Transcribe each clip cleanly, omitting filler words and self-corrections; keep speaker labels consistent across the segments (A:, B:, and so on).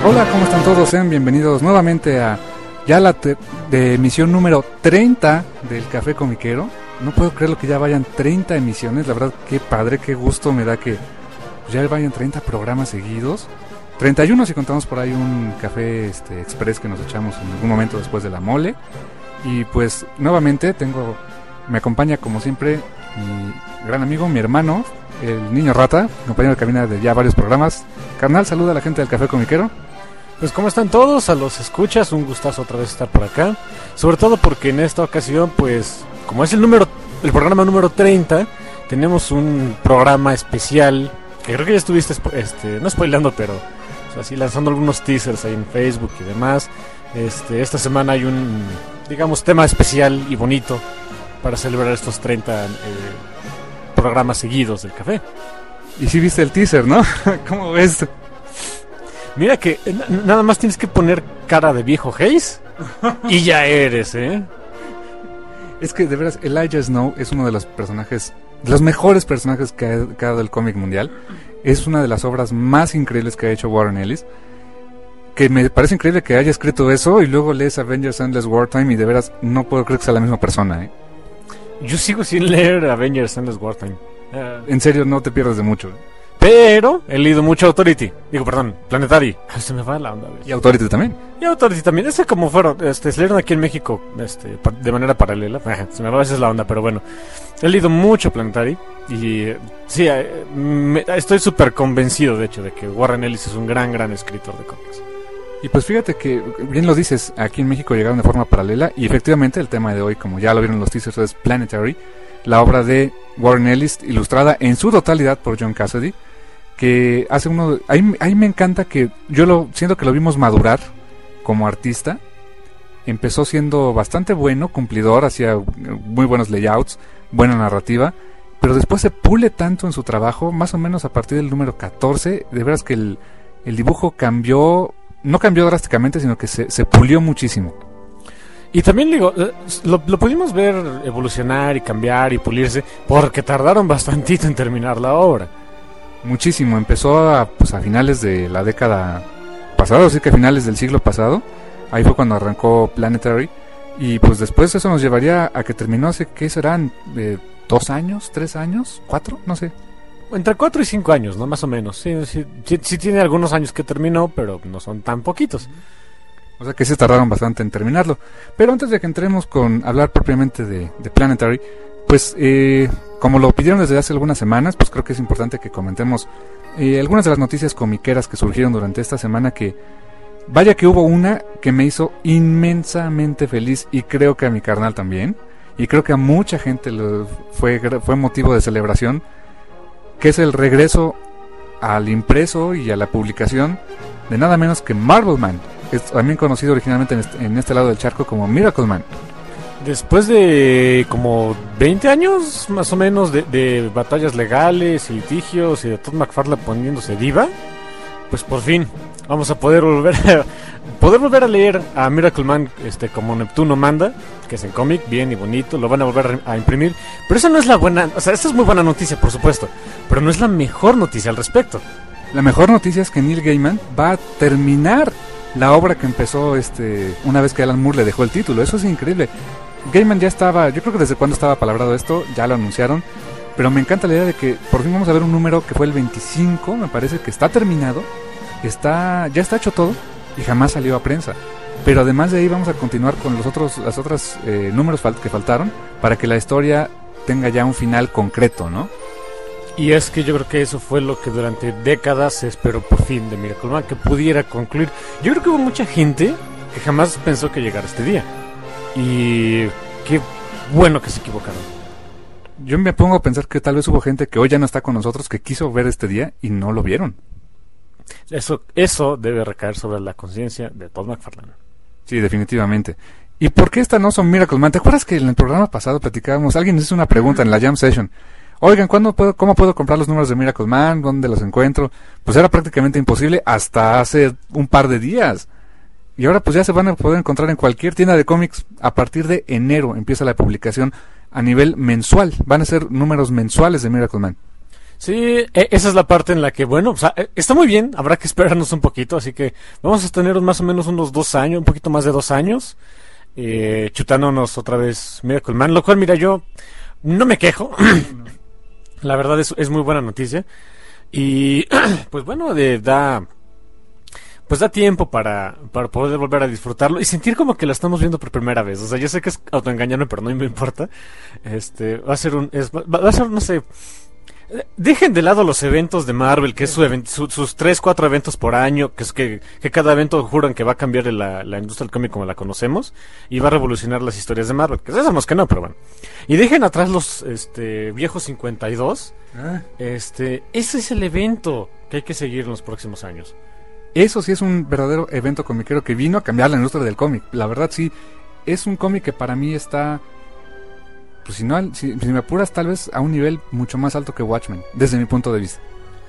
A: Hola, ¿cómo están todos? Sean bienvenidos nuevamente a ya la de emisión número 30 del Café Comiquero. No puedo creerlo que ya vayan 30 emisiones, la verdad, qué padre, qué gusto me da que ya vayan 30 programas seguidos. 31 si contamos por ahí un café express que nos echamos en algún momento después de la mole. Y pues nuevamente me acompaña como siempre mi gran amigo, mi hermano, el niño rata, compañero de cabina de ya varios programas. Carnal, saluda a la gente del Café Comiquero.
B: Pues ¿cómo están todos? A los escuchas, un gustazo otra vez estar por acá. Sobre todo porque en esta ocasión, pues, como es el programa número 30, tenemos un programa especial, que creo que ya estuviste, no spoilando, pero así lanzando algunos teasers ahí en Facebook y demás. Esta semana hay un, digamos, tema especial y bonito para celebrar estos 30 programas seguidos del café.
A: Y sí viste el teaser, ¿no? ¿Cómo ves?
B: Mira que nada más tienes que poner cara de viejo Hayes y ya eres, ¿eh?
A: Es que de veras Elijah Snow es uno de los personajes, de los mejores personajes que ha dado el cómic mundial. Es una de las obras más increíbles que ha hecho Warren Ellis. Que me parece increíble que haya escrito eso y luego lees Avengers Endless Wartime y de veras no puedo creer que sea la misma persona, ¿eh?
B: Yo sigo sin leer Avengers Endless Wartime.
A: En serio, no te pierdas de mucho, ¿eh?
B: Pero he leído mucho Planetary. Se me va la onda.
A: ¿Y Authority también?
B: Y Authority también. Ese como fueron, se leyeron aquí en México, de manera paralela. Se me va a veces la onda, pero bueno. He leído mucho Planetary y sí, estoy súper convencido, de hecho, de que Warren Ellis es un gran escritor de cómics.
A: Y pues fíjate que, bien lo dices, aquí en México llegaron de forma paralela y efectivamente el tema de hoy, como ya lo vieron los teasers, es Planetary, la obra de Warren Ellis, ilustrada en su totalidad por John Cassaday, que hace ahí me encanta que siento que lo vimos madurar como artista. Empezó siendo bastante bueno, cumplidor, hacía muy buenos layouts, buena narrativa, pero después se pule tanto en su trabajo, más o menos a partir del número 14, de veras que el dibujo no cambió drásticamente, sino que se pulió muchísimo.
B: Y también digo, lo pudimos ver evolucionar y cambiar y pulirse, porque tardaron bastantito en terminar la obra.
A: Muchísimo, empezó a finales de la década pasada, así que a finales del siglo pasado, ahí fue cuando arrancó Planetary, y pues después eso nos llevaría a que terminó hace, ¿qué serán? 2 años, 3 años, 4, no sé.
B: Entre 4 y 5 años, ¿no? Más o menos, sí tiene algunos años que terminó, pero no son tan poquitos.
A: O sea que se tardaron bastante en terminarlo. Pero antes de que entremos con hablar propiamente de Planetary, pues como lo pidieron desde hace algunas semanas, pues creo que es importante que comentemos algunas de las noticias comiqueras que surgieron durante esta semana, que vaya que hubo una que me hizo inmensamente feliz y creo que a mi carnal también, y creo que a mucha gente fue motivo de celebración, que es el regreso al impreso y a la publicación de nada menos que Marvel Man, que es también conocido originalmente en este lado del charco como Miracle Man.
B: Después de como 20 años más o menos de batallas legales y litigios y de Todd McFarlane poniéndose diva, pues por fin vamos a poder volver a leer a Miracle Man como Neptuno manda, que es en cómic, bien y bonito, lo van a volver a imprimir. Pero esa no es la buena, o sea, esta es muy buena noticia, por supuesto, pero no es la mejor noticia al respecto.
A: La mejor noticia es que Neil Gaiman va a terminar la obra que empezó una vez que Alan Moore le dejó el título. Eso es increíble. Gaiman ya estaba, yo creo que desde cuando estaba palabrado esto, ya lo anunciaron, pero me encanta la idea de que por fin vamos a ver un número que fue el 25, me parece que está terminado, ya está hecho todo y jamás salió a prensa. Pero además de ahí vamos a continuar con los otros números que faltaron para que la historia tenga ya un final concreto, ¿no?
B: Y es que yo creo que eso fue lo que durante décadas se esperó por fin de Miracle Man, que pudiera concluir. Yo creo que hubo mucha gente que jamás pensó que llegara este día. Y qué bueno que se equivocaron.
A: Yo me pongo a pensar que tal vez hubo gente que hoy ya no está con nosotros, que quiso ver este día y no lo vieron.
B: Eso debe recaer sobre la conciencia de Todd McFarlane.
A: Sí, definitivamente. ¿Y por qué esta no son Miracle Man? ¿Te acuerdas que en el programa pasado platicábamos? Alguien nos hizo una pregunta en la Jam Session. Oigan, ¿cómo puedo comprar los números de Miracle Man? ¿Dónde los encuentro? Pues era prácticamente imposible hasta hace un par de días. Y ahora pues ya se van a poder encontrar en cualquier tienda de cómics. A partir de enero empieza la publicación a nivel mensual. Van a ser números mensuales de Miracle Man.
B: Sí, esa es la parte en la que, bueno, o sea, está muy bien, habrá que esperarnos un poquito, así que vamos a tener más o menos unos 2 años, un poquito más de 2 años, chutándonos otra vez Miracle Man, lo cual, mira, yo no me quejo, la verdad es muy buena noticia, y pues bueno, pues da tiempo para poder volver a disfrutarlo y sentir como que lo estamos viendo por primera vez. O sea, yo sé que es autoengañarme, pero no me importa. Va a ser va a ser, no sé. Dejen de lado los eventos de Marvel, que es sus 3, 4 eventos por año, que es que cada evento juran que va a cambiar la industria del cómic como la conocemos y va a revolucionar las historias de Marvel, que sabemos que no, pero bueno. Y dejen atrás los viejos 52. Ese es el evento que hay que seguir en los próximos años.
A: Eso sí es un verdadero evento comiquero que vino a cambiar la industria del cómic. La verdad sí, es un cómic que para mí está, pues si me apuras, tal vez a un nivel mucho más alto que Watchmen, desde mi punto de vista.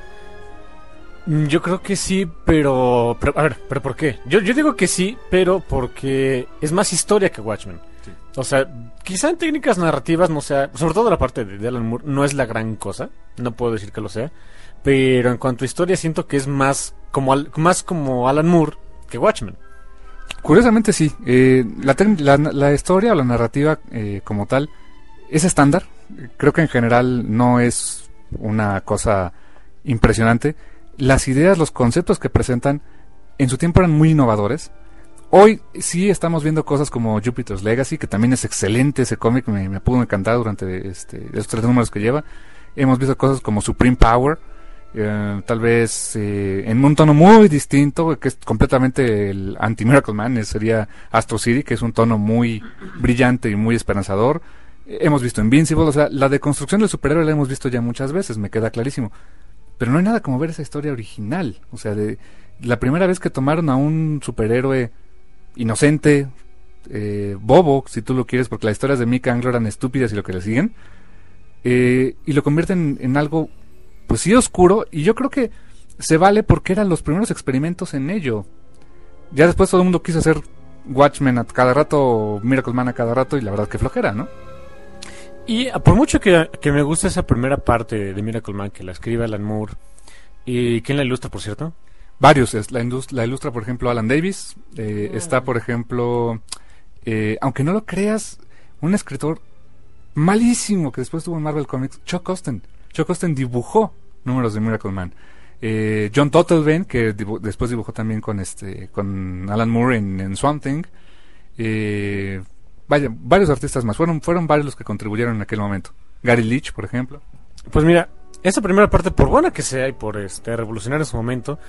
B: Yo creo que sí, pero a ver, ¿pero por qué? Yo digo que sí, pero porque es más historia que Watchmen. Sí. O sea, quizá en técnicas narrativas no sea, sobre todo la parte de Alan Moore, no es la gran cosa, no puedo decir que lo sea, pero en cuanto a historia siento que es más como Alan Moore que Watchmen.
A: Curiosamente sí, la historia o la narrativa como tal es estándar. Creo que en general no es una cosa impresionante. Las ideas, los conceptos que presentan en su tiempo eran muy innovadores. Hoy sí estamos viendo cosas como Jupiter's Legacy, que también es excelente ese cómic, me pudo encantar durante esos 3 números que lleva. Hemos visto cosas como Supreme Power, tal vez en un tono muy distinto, que es completamente el anti-Miracle Man, sería Astro City, que es un tono muy brillante y muy esperanzador. Hemos visto Invincible, o sea, la deconstrucción del superhéroe la hemos visto ya muchas veces, me queda clarísimo. Pero no hay nada como ver esa historia original, o sea, de la primera vez que tomaron a un superhéroe inocente, bobo, si tú lo quieres, porque las historias de Mika Anglo eran estúpidas y lo que le siguen, y lo convierten en algo, pues sí, oscuro, y yo creo que se vale porque eran los primeros experimentos en ello. Ya después todo el mundo quiso hacer Watchmen a cada rato, o Miracle Man a cada rato, y la verdad que flojera, ¿no?
B: Y por mucho que me gusta esa primera parte de Miracle Man, que la escribe Alan Moore, ¿y quién la ilustra, por cierto?
A: Varios, la ilustra, por ejemplo, Alan Davis, está, por ejemplo, aunque no lo creas, un escritor malísimo que después tuvo en Marvel Comics, Chuck Austen. Chuck Austen dibujó números de Miracle Man. John Totleben, que después dibujó también con Alan Moore en Swamp Thing. Vaya, varios artistas más, fueron varios los que contribuyeron en aquel momento. Gary Leach, por ejemplo.
B: Pues mira, esa primera parte, por buena que sea y por revolucionar en su momento,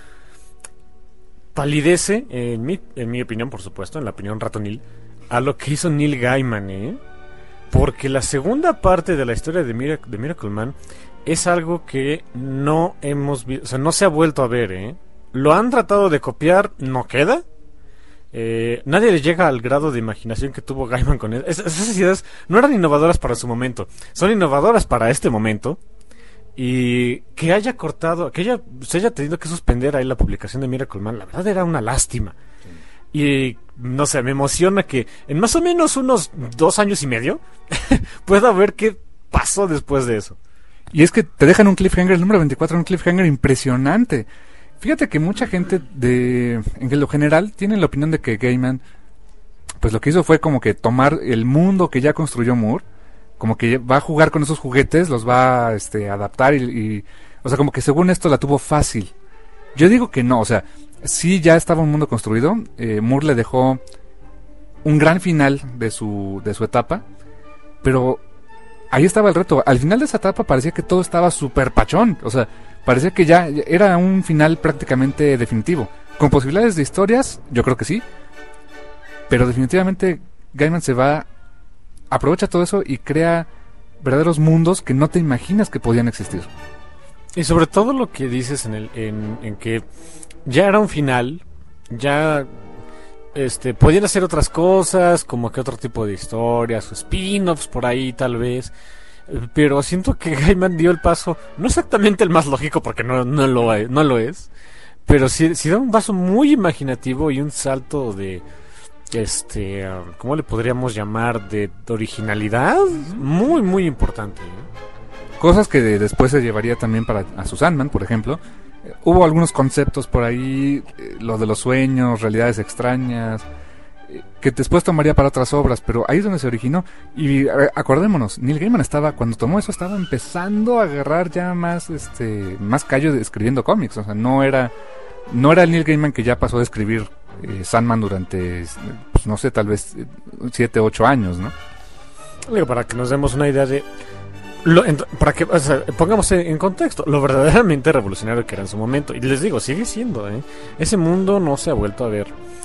B: palidece, en mi opinión, por supuesto, en la opinión ratonil, a lo que hizo Neil Gaiman, porque la segunda parte de la historia de Miracle Man es algo que no hemos visto, o sea, no se ha vuelto a ver, Lo han tratado de copiar, no queda. Nadie le llega al grado de imaginación que tuvo Gaiman con él. Esas ideas no eran innovadoras para su momento, son innovadoras para este momento. Y que haya cortado, se haya tenido que suspender ahí la publicación de Miracle Man, la verdad era una lástima. Sí. Y no sé, me emociona que en más o menos unos 2 años y medio pueda ver qué pasó después de eso.
A: Y es que te dejan un cliffhanger, el número 24, un cliffhanger impresionante. Fíjate que mucha gente en lo general tiene la opinión de que Gaiman, pues lo que hizo fue como que tomar el mundo que ya construyó Moore, como que va a jugar con esos juguetes, los va a adaptar y o sea, como que según esto la tuvo fácil. Yo digo que no, o sea, sí ya estaba un mundo construido. Moore le dejó un gran final de su etapa, pero ahí estaba el reto. Al final de esa etapa parecía que todo estaba súper pachón, o sea, parecía que ya era un final prácticamente definitivo. Con posibilidades de historias, yo creo que sí, pero definitivamente Gaiman aprovecha todo eso y crea verdaderos mundos que no te imaginas que podían existir.
B: Y sobre todo lo que dices en que ya era un final, ya podían hacer otras cosas, como que otro tipo de historias, o spin-offs por ahí tal vez, pero siento que Gaiman dio el paso, no exactamente el más lógico porque no lo es, pero sí da un paso muy imaginativo y un salto de ¿cómo le podríamos llamar? De originalidad muy muy importante,
A: cosas que después se llevaría también para a su Sandman, por ejemplo. Hubo algunos conceptos por ahí, lo de los sueños, realidades extrañas, que después tomaría para otras obras, pero ahí es donde se originó. Y acordémonos, Neil Gaiman cuando tomó eso, estaba empezando a agarrar ya más más callo escribiendo cómics. O sea, no era el Neil Gaiman que ya pasó de escribir Sandman durante, pues, no sé, tal vez 7, 8 años, ¿no?
B: Digo, para que nos demos una idea de para que, o sea, pongamos en contexto lo verdaderamente revolucionario que era en su momento. Y les digo, sigue siendo, ese mundo no se ha vuelto a ver.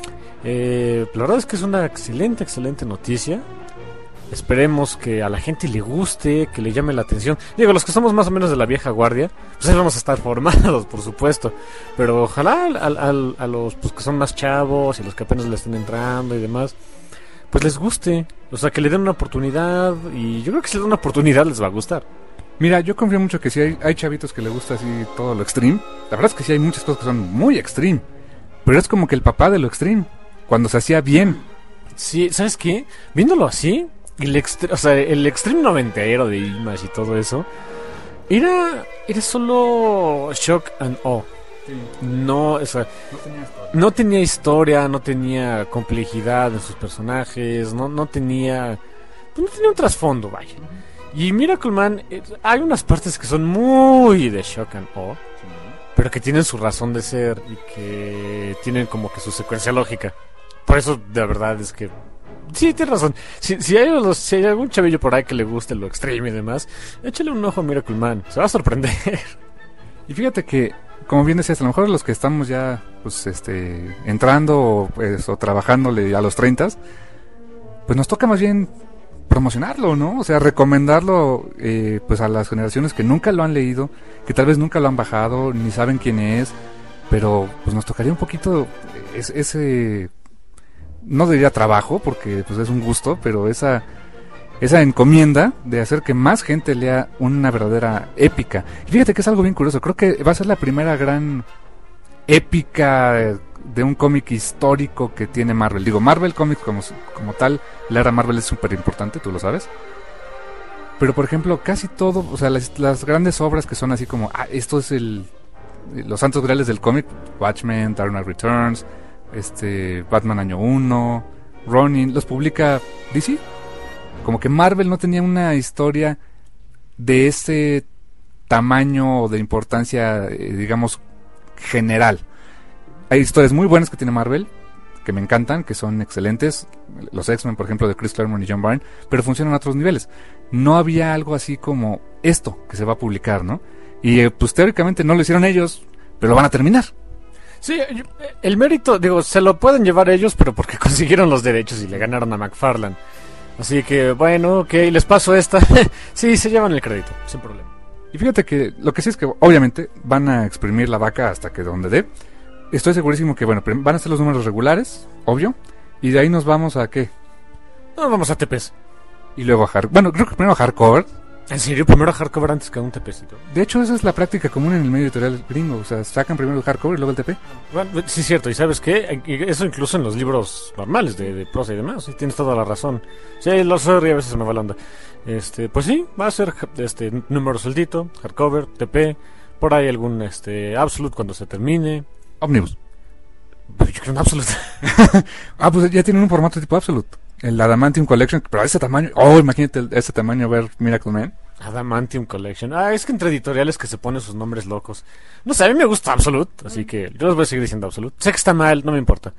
B: La verdad es que es una excelente noticia. Esperemos que a la gente le guste, que le llame la atención. Digo, los que somos más o menos de la vieja guardia, pues ahí vamos a estar formados, por supuesto. Pero ojalá a los pues, que son más chavos y los que apenas le estén entrando y demás, pues les guste. O sea, que le den una oportunidad. Y yo creo que si le dan una oportunidad les va a gustar.
A: Mira, yo confío mucho que si hay chavitos que le gusta así todo lo extreme. La verdad es que sí hay muchas cosas que son muy extreme, pero es como que el papá de lo extreme, cuando se hacía bien.
B: Sí, ¿sabes qué? Viéndolo así, el extreme noventero de Image y todo eso era solo shock and awe. Sí. No, o sea, no tenía historia, no tenía complejidad en sus personajes, no tenía un trasfondo, vaya. Y Miracle Man, hay unas partes que son muy de shock and awe, pero que tienen su razón de ser y que tienen como que su secuencia lógica. Por eso, de verdad, es que sí, tienes razón. Si hay algún chavillo por ahí que le guste lo extreme y demás, échale un ojo a Miracle Man, se va a sorprender.
A: Y fíjate que, como bien decías, a lo mejor los que estamos ya pues entrando o trabajándole a los 30, pues nos toca más bien promocionarlo, ¿no? O sea, recomendarlo pues a las generaciones que nunca lo han leído, que tal vez nunca lo han bajado, ni saben quién es, pero pues nos tocaría un poquito ese, no diría trabajo, porque pues es un gusto, pero esa encomienda de hacer que más gente lea una verdadera épica. Y fíjate que es algo bien curioso, creo que va a ser la primera gran épica de un cómic histórico que tiene Marvel. Digo, Marvel Comics como tal, la era Marvel es súper importante, tú lo sabes. Pero por ejemplo, casi todo, o sea, las grandes obras que son así como, esto es los santos griales del cómic, Watchmen, Dark Knight Returns, Batman Año 1, Ronin, los publica DC. Como que Marvel no tenía una historia de ese tamaño o de importancia, digamos, general. Hay historias muy buenas que tiene Marvel, que me encantan, que son excelentes. Los X-Men, por ejemplo, de Chris Claremont y John Byrne, pero funcionan a otros niveles. No había algo así como esto que se va a publicar, ¿no? Y pues teóricamente no lo hicieron ellos, pero lo van a terminar.
B: Sí, el mérito, digo, se lo pueden llevar ellos, pero porque consiguieron los derechos y le ganaron a McFarlane. Así que, bueno, ok, les paso esta. Sí, se llevan el crédito, sin problema.
A: Y fíjate que lo que sí es que, obviamente, van a exprimir la vaca hasta que donde dé. Estoy segurísimo que, bueno, van a ser los números regulares, obvio. Y de ahí nos vamos a, ¿qué?
B: Nos vamos a TPs.
A: Y luego a bueno, creo que primero a hardcover.
B: ¿En serio? ¿Primero a hardcover antes que a un TPcito?
A: De hecho, esa es la práctica común en el medio editorial gringo. O sea, sacan primero el hardcover y luego el TP.
B: Bueno, sí es cierto. ¿Y sabes qué? Eso incluso en los libros normales de prosa y demás. Sí, tienes toda la razón. Sí, lo sé, a veces se me va la onda. Pues sí, va a ser número sueldito, hardcover, TP. Por ahí algún Absolute cuando se termine.
A: Omnibus.
B: Pero yo creo un Absolute.
A: Pues ya tienen un formato tipo Absolute. El Adamantium Collection, pero a ese tamaño. Oh, imagínate ese tamaño ver Miracle Man.
B: Adamantium Collection. Es que entre editoriales que se ponen sus nombres locos. No sé, a mí me gusta Absolute, así que yo les voy a seguir diciendo Absolute. Sé que está mal, no me importa.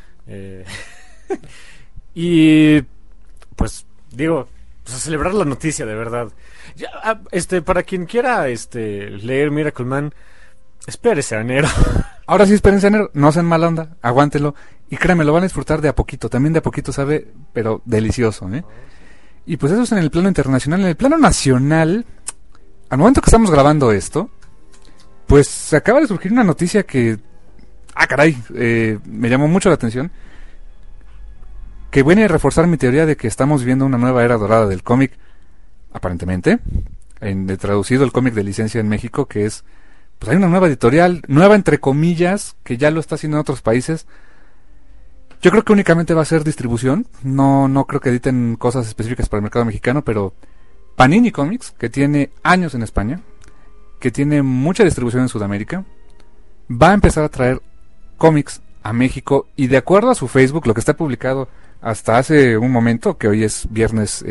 B: Y pues digo, pues a celebrar la noticia de verdad. Ya, para quien quiera leer Miracle Man, espérese a enero.
A: Ahora sí, espérense a enero, no sean mala onda, aguántelo. Y créanme, lo van a disfrutar de a poquito. También de a poquito sabe, pero delicioso, ¿eh? Y pues eso es en el plano internacional. En el plano nacional, al momento que estamos grabando esto, pues se acaba de surgir una noticia que... caray, me llamó mucho la atención. Que viene a reforzar mi teoría de que estamos viviendo una nueva era dorada del cómic, aparentemente. Traducido el cómic de licencia en México, que es... Pues hay una nueva editorial, nueva entre comillas, que ya lo está haciendo en otros países. Yo creo que únicamente va a ser distribución. No creo que editen cosas específicas para el mercado mexicano, pero Panini Comics, que tiene años en España, que tiene mucha distribución en Sudamérica, va a empezar a traer cómics a México, y de acuerdo a su Facebook, lo que está publicado hasta hace un momento, que hoy es viernes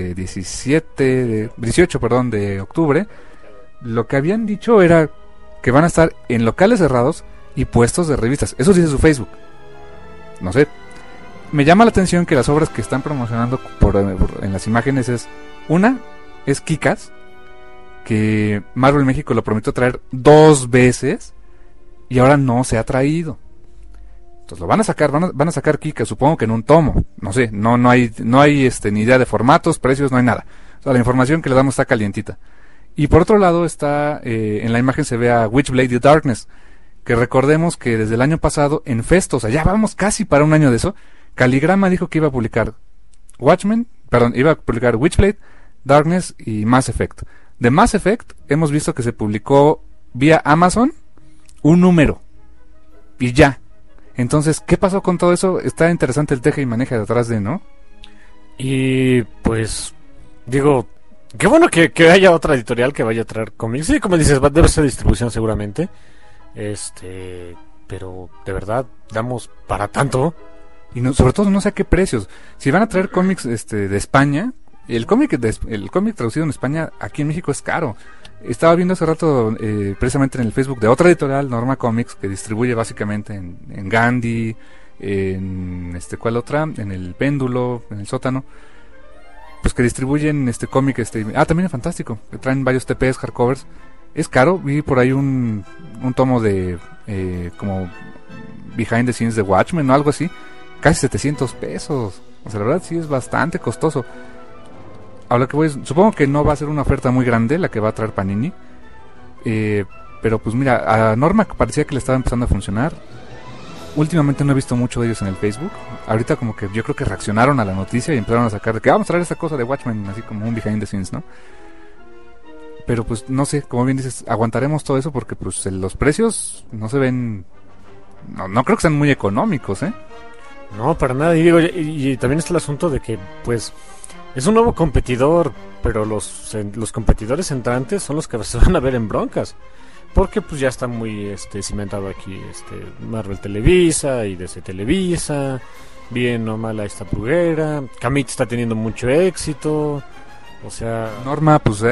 A: 18 de octubre, lo que habían dicho era que van a estar en locales cerrados y puestos de revistas. Eso dice su Facebook. No sé. Me llama la atención que las obras que están promocionando en las imágenes es Kick-Ass, que Marvel México lo prometió traer 2 veces y ahora no se ha traído. Entonces lo van a sacar, van a sacar Kick-Ass, supongo que en un tomo. No sé, no hay ni idea de formatos, precios, no hay nada. O sea, la información que le damos está calientita. Y por otro lado está, en la imagen se ve a Witchblade The Darkness, que recordemos que desde el año pasado en Festo, o sea, ya vamos casi para un año de eso, Caligrama dijo que iba a publicar iba a publicar Witchblade, Darkness y Mass Effect. De Mass Effect hemos visto que se publicó vía Amazon un número y ya. Entonces, ¿qué pasó con todo eso? Está interesante el teje y maneja detrás de, ¿no?
B: Y pues digo, qué bueno que haya otra editorial que vaya a traer cómics. Sí, como dices, debe ser distribución seguramente. Pero de verdad damos para tanto.
A: Y no, sobre todo no sé a qué precios. Si van a traer cómics de España, el cómic traducido en España aquí en México es caro. Estaba viendo hace rato precisamente en el Facebook de otra editorial, Norma Comics, que distribuye básicamente en Gandhi, en ¿cuál otra? En el Péndulo, en el Sótano. Pues que distribuyen este cómic, también es fantástico, que traen varios TPs, hardcovers. Es caro, vi por ahí un tomo de como Behind the Scenes de Watchmen o algo así, casi 700 pesos. O sea, la verdad sí es bastante costoso. A lo que voy, supongo que no va a ser una oferta muy grande la que va a traer Panini, pero pues mira, a Norma parecía que le estaba empezando a funcionar. Últimamente no he visto mucho de ellos en el Facebook. Ahorita como que yo creo que reaccionaron a la noticia y empezaron a sacar de que vamos a traer esta cosa de Watchmen, así como un behind the scenes, ¿no? Pero pues no sé, como bien dices, aguantaremos todo eso porque pues los precios no se ven, no creo que sean muy económicos, ¿eh?
B: No, para nada. Y digo, y también está el asunto de que pues es un nuevo competidor, pero los competidores entrantes son los que se van a ver en broncas. Porque pues ya está muy cimentado aquí Marvel Televisa y DC Televisa, bien o mala esta pluguera. Kamit está teniendo mucho éxito. O sea,
A: Norma, pues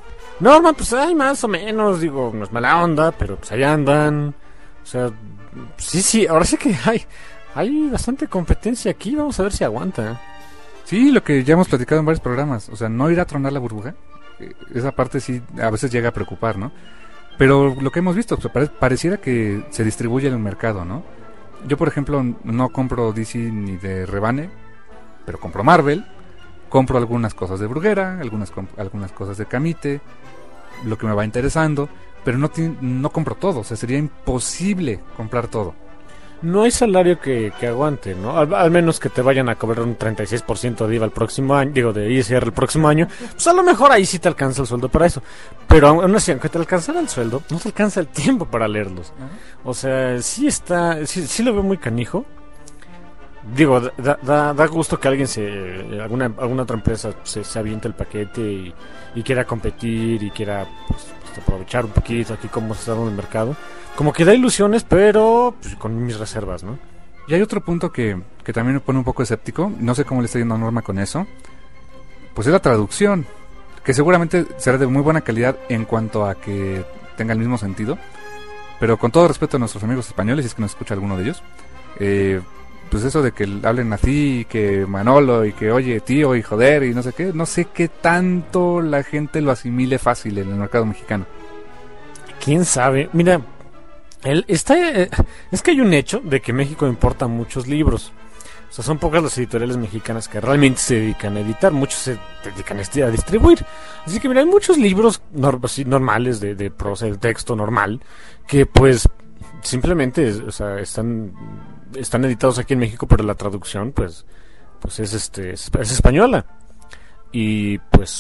B: hay más o menos, digo, no es mala onda, pero pues ahí andan. O sea, sí, ahora sí que hay bastante competencia aquí, vamos a ver si aguanta.
A: Sí, lo que ya hemos platicado en varios programas, o sea, no ir a tronar la burbuja, esa parte sí a veces llega a preocupar, ¿no? Pero lo que hemos visto, pues, pareciera que se distribuye en el mercado, ¿no? Yo, por ejemplo, no compro DC ni de rebane, pero compro Marvel, compro algunas cosas de Bruguera, algunas cosas de Camite, lo que me va interesando, pero no compro todo, o sea, sería imposible comprar todo.
B: No hay salario que aguante, ¿no? Al menos que te vayan a cobrar un 36% de IVA el próximo año, digo, de ISR el próximo año, pues a lo mejor ahí sí te alcanza el sueldo para eso. Pero aún así, aunque te alcanzara el sueldo, no te alcanza el tiempo para leerlos. O sea, sí lo veo muy canijo. Digo, da gusto que alguna otra empresa se aviente el paquete y quiera competir y quiera pues, aprovechar un poquito aquí como se está dando el mercado. Como que da ilusiones, pero pues, con mis reservas, ¿no?
A: Y hay otro punto que también me pone un poco escéptico, no sé cómo le está yendo a Norma con eso, pues es la traducción, que seguramente será de muy buena calidad en cuanto a que tenga el mismo sentido, pero con todo respeto a nuestros amigos españoles, si es que nos escucha alguno de ellos, pues eso de que hablen así, que Manolo, y que oye tío, y joder, y no sé qué tanto la gente lo asimile fácil en el mercado mexicano.
B: ¿Quién sabe? Mira, es que hay un hecho de que México importa muchos libros. O sea, son pocas las editoriales mexicanas que realmente se dedican a editar. Muchos se dedican a distribuir. Así que mira, hay muchos libros normales de prosa, de texto normal, que pues simplemente o sea, están editados aquí en México, pero la traducción pues es española. Y pues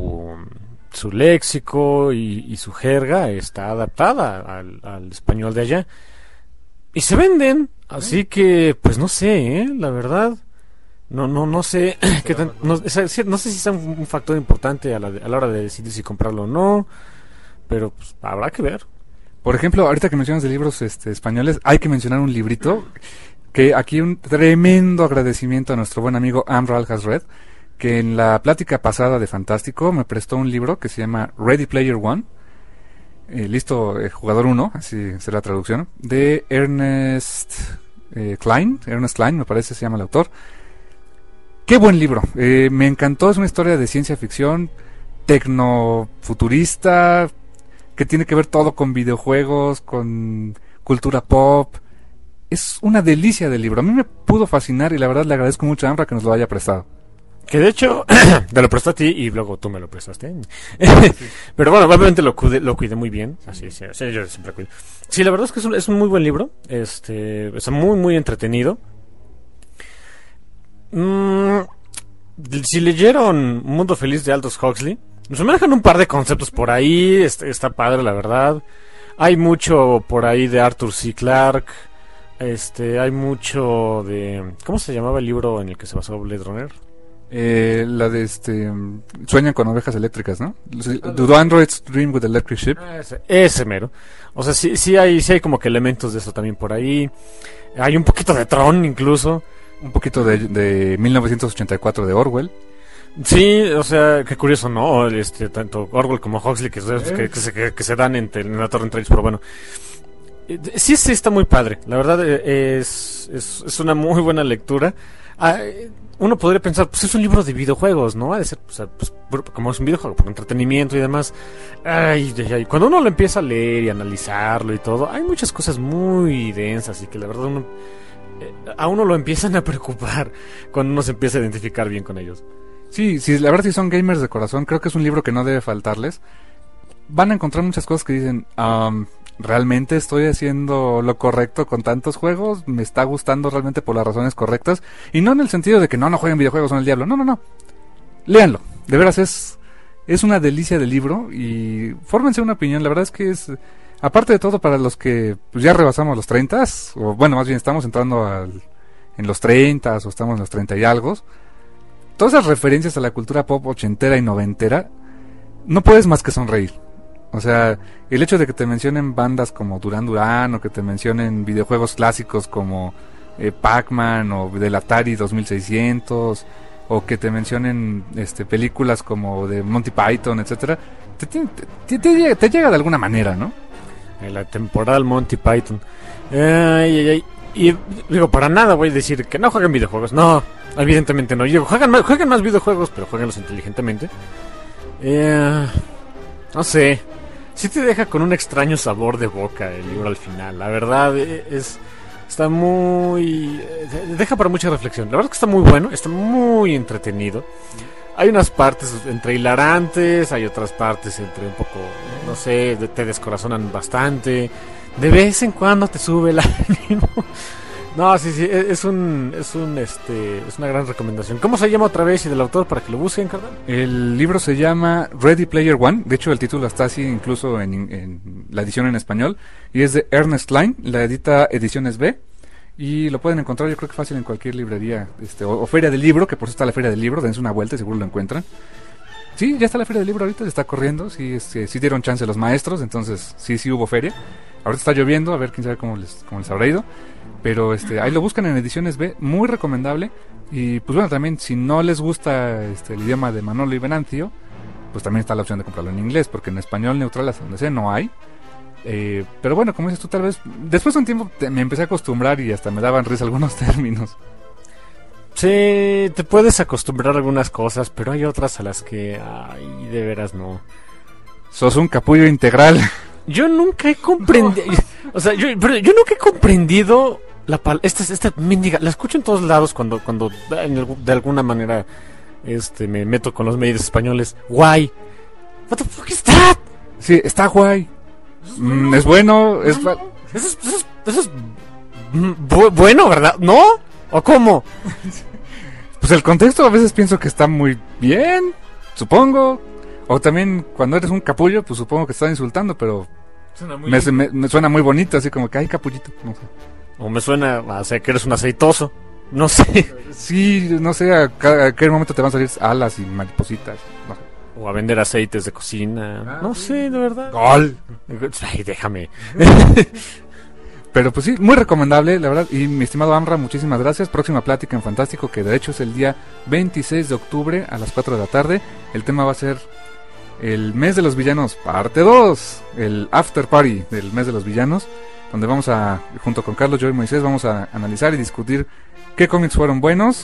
B: su léxico y su jerga está adaptada al español de allá y se venden, así que pues no sé, la verdad No sé qué tan, no sé si sea un factor importante a la hora de decidir si comprarlo o no, pero pues, habrá que ver.
A: Por ejemplo, ahorita que mencionas de libros españoles, hay que mencionar un librito que aquí un tremendo agradecimiento a nuestro buen amigo Amral Hasred, que en la plática pasada de Fantástico me prestó un libro que se llama Ready Player One, jugador 1, así será la traducción, de Ernest Klein, me parece se llama el autor. Qué buen libro, me encantó, es una historia de ciencia ficción, tecnofuturista, que tiene que ver todo con videojuegos, con cultura pop. Es una delicia de libro, a mí me pudo fascinar y la verdad le agradezco mucho a Amra que nos lo haya prestado.
B: Que de hecho, te lo prestó a ti y luego tú me lo prestaste. Pero bueno, obviamente lo cuidé muy bien. Así, yo siempre cuido. Sí, la verdad es que es un muy buen libro. Es muy, muy entretenido. Si leyeron Mundo Feliz de Aldous Huxley, nos manejan un par de conceptos por ahí. Está padre, la verdad. Hay mucho por ahí de Arthur C. Clarke. Hay mucho de... ¿Cómo se llamaba el libro en el que se basó Blade Runner?
A: La de Sueñan con ovejas eléctricas, ¿no? Do Androids Dream with Electric Sheep?
B: Ese mero. O sea, sí hay como que elementos de eso también por ahí. Hay un poquito de Tron incluso.
A: Un poquito de 1984 de Orwell.
B: Sí, o sea, qué curioso, ¿no? Tanto Orwell como Huxley que se dan en la torre entre ellos, pero bueno. Sí, está muy padre. La verdad es una muy buena lectura. Uno podría pensar, pues es un libro de videojuegos, ¿no? Ha de ser, o sea, pues, como es un videojuego, por entretenimiento y demás. Cuando uno lo empieza a leer y analizarlo y todo, hay muchas cosas muy densas y que la verdad a uno lo empiezan a preocupar cuando uno se empieza a identificar bien con ellos.
A: Sí, la verdad si son gamers de corazón, creo que es un libro que no debe faltarles. Van a encontrar muchas cosas que dicen, ¿realmente estoy haciendo lo correcto con tantos juegos? ¿Me está gustando realmente por las razones correctas? Y no en el sentido de que no jueguen videojuegos, son el diablo. No. Léanlo. De veras es una delicia de libro y fórmense una opinión. La verdad es que es, aparte de todo, para los que pues, ya rebasamos los 30, o bueno, más bien estamos entrando en los 30 o estamos en los 30 y algo, todas esas referencias a la cultura pop ochentera y noventera, no puedes más que sonreír. O sea, el hecho de que te mencionen bandas como Duran Duran o que te mencionen videojuegos clásicos como Pac-Man o del Atari 2600 o que te mencionen películas como de Monty Python, etcétera, te llega de alguna manera, ¿no?
B: En la temporal Monty Python. Y digo, para nada voy a decir que no jueguen videojuegos. No, evidentemente no. Yo digo, jueguen más videojuegos, pero jueguenlos inteligentemente. No sé. Sí te deja con un extraño sabor de boca el libro al final. La verdad está muy... deja para mucha reflexión. La verdad es que está muy bueno, está muy entretenido. Hay unas partes entre hilarantes, hay otras partes entre un poco, no sé, te descorazonan bastante. De vez en cuando te sube el ánimo. No, sí, es una gran recomendación. ¿Cómo se llama otra vez y del autor para que lo busquen, carnal?
A: El libro se llama Ready Player One. De hecho, el título está así incluso en la edición en español. Y es de Ernest Klein, la edita Ediciones B. Y lo pueden encontrar, yo creo que fácil en cualquier librería o feria del libro, que por eso está la feria del libro. Dense una vuelta y seguro lo encuentran. Sí, ya está la feria del libro ahorita, se está corriendo. Sí, sí dieron chance los maestros, entonces sí hubo feria. Ahorita está lloviendo, a ver quién sabe cómo les habrá ido. Pero ahí lo buscan en Ediciones B, muy recomendable. Y pues bueno, también si no les gusta el idioma de Manolo y Venancio, pues también está la opción de comprarlo en inglés, porque en español neutral hasta donde sea no hay. Pero bueno, como dices tú, tal vez después de un tiempo me empecé a acostumbrar y hasta me daban risa algunos términos.
B: Sí, te puedes acostumbrar a algunas cosas, pero hay otras a las que, ay, de veras no.
A: Sos un capullo integral.
B: Yo nunca he comprendido, no. O sea, yo nunca he comprendido esta mendiga, la escucho en todos lados cuando de alguna manera me meto con los medios españoles. Guay. What the fuck is that?
A: Sí, está guay. Es bueno, es
B: bueno, ¿verdad? ¿No? ¿O cómo?
A: Pues el contexto a veces pienso que está muy bien, supongo. O también cuando eres un capullo, pues supongo que estás insultando, pero me suena muy bonito, así como que hay capullito, no sé.
B: O me suena a ser que eres un aceitoso. No sé.
A: Sí, no sé a qué momento te van a salir alas y maripositas. No sé.
B: O a vender aceites de cocina. No sé, de verdad.
A: ¡Gol!
B: Ay, déjame.
A: Pero pues sí, muy recomendable, la verdad. Y mi estimado Amra, muchísimas gracias. Próxima plática en Fantástico, que de hecho es el día 26 de octubre a las 4 de la tarde. El tema va a ser el mes de los villanos, parte 2. El after party del mes de los villanos. Donde vamos a, junto con Carlos, yo y Moisés, vamos a analizar y discutir qué cómics fueron buenos.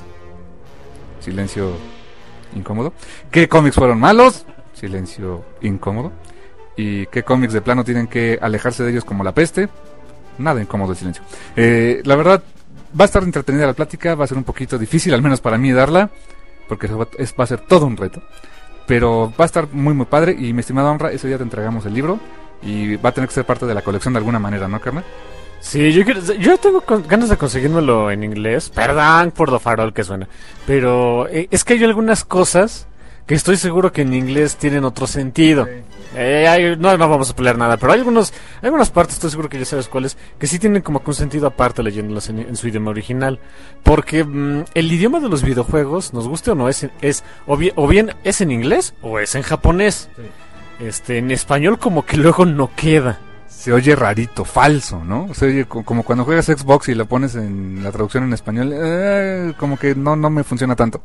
A: Silencio incómodo. ¿Qué cómics fueron malos? Silencio incómodo. ¿Y qué cómics de plano tienen que alejarse de ellos como la peste? Nada incómodo el silencio. La verdad, va a estar entretenida la plática, va a ser un poquito difícil, al menos para mí, darla, porque va a ser todo un reto. Pero va a estar muy muy padre, y mi estimado Honra, ese día te entregamos el libro, y va a tener que ser parte de la colección de alguna manera, ¿no, carnal?
B: Sí, yo tengo ganas de conseguírmelo en inglés. Perdón por lo farol que suena. Pero es que hay algunas cosas que estoy seguro que en inglés tienen otro sentido. Sí. No vamos a pelear nada, pero hay algunas partes, estoy seguro que ya sabes cuáles, que sí tienen como que un sentido aparte leyéndolas en su idioma original. Porque el idioma de los videojuegos, nos guste o no, o bien es en inglés o es en japonés. Sí. En español como que luego no queda.
A: Se oye rarito, falso, ¿no? Se oye como cuando juegas Xbox y lo pones en la traducción en español, como que no me funciona tanto.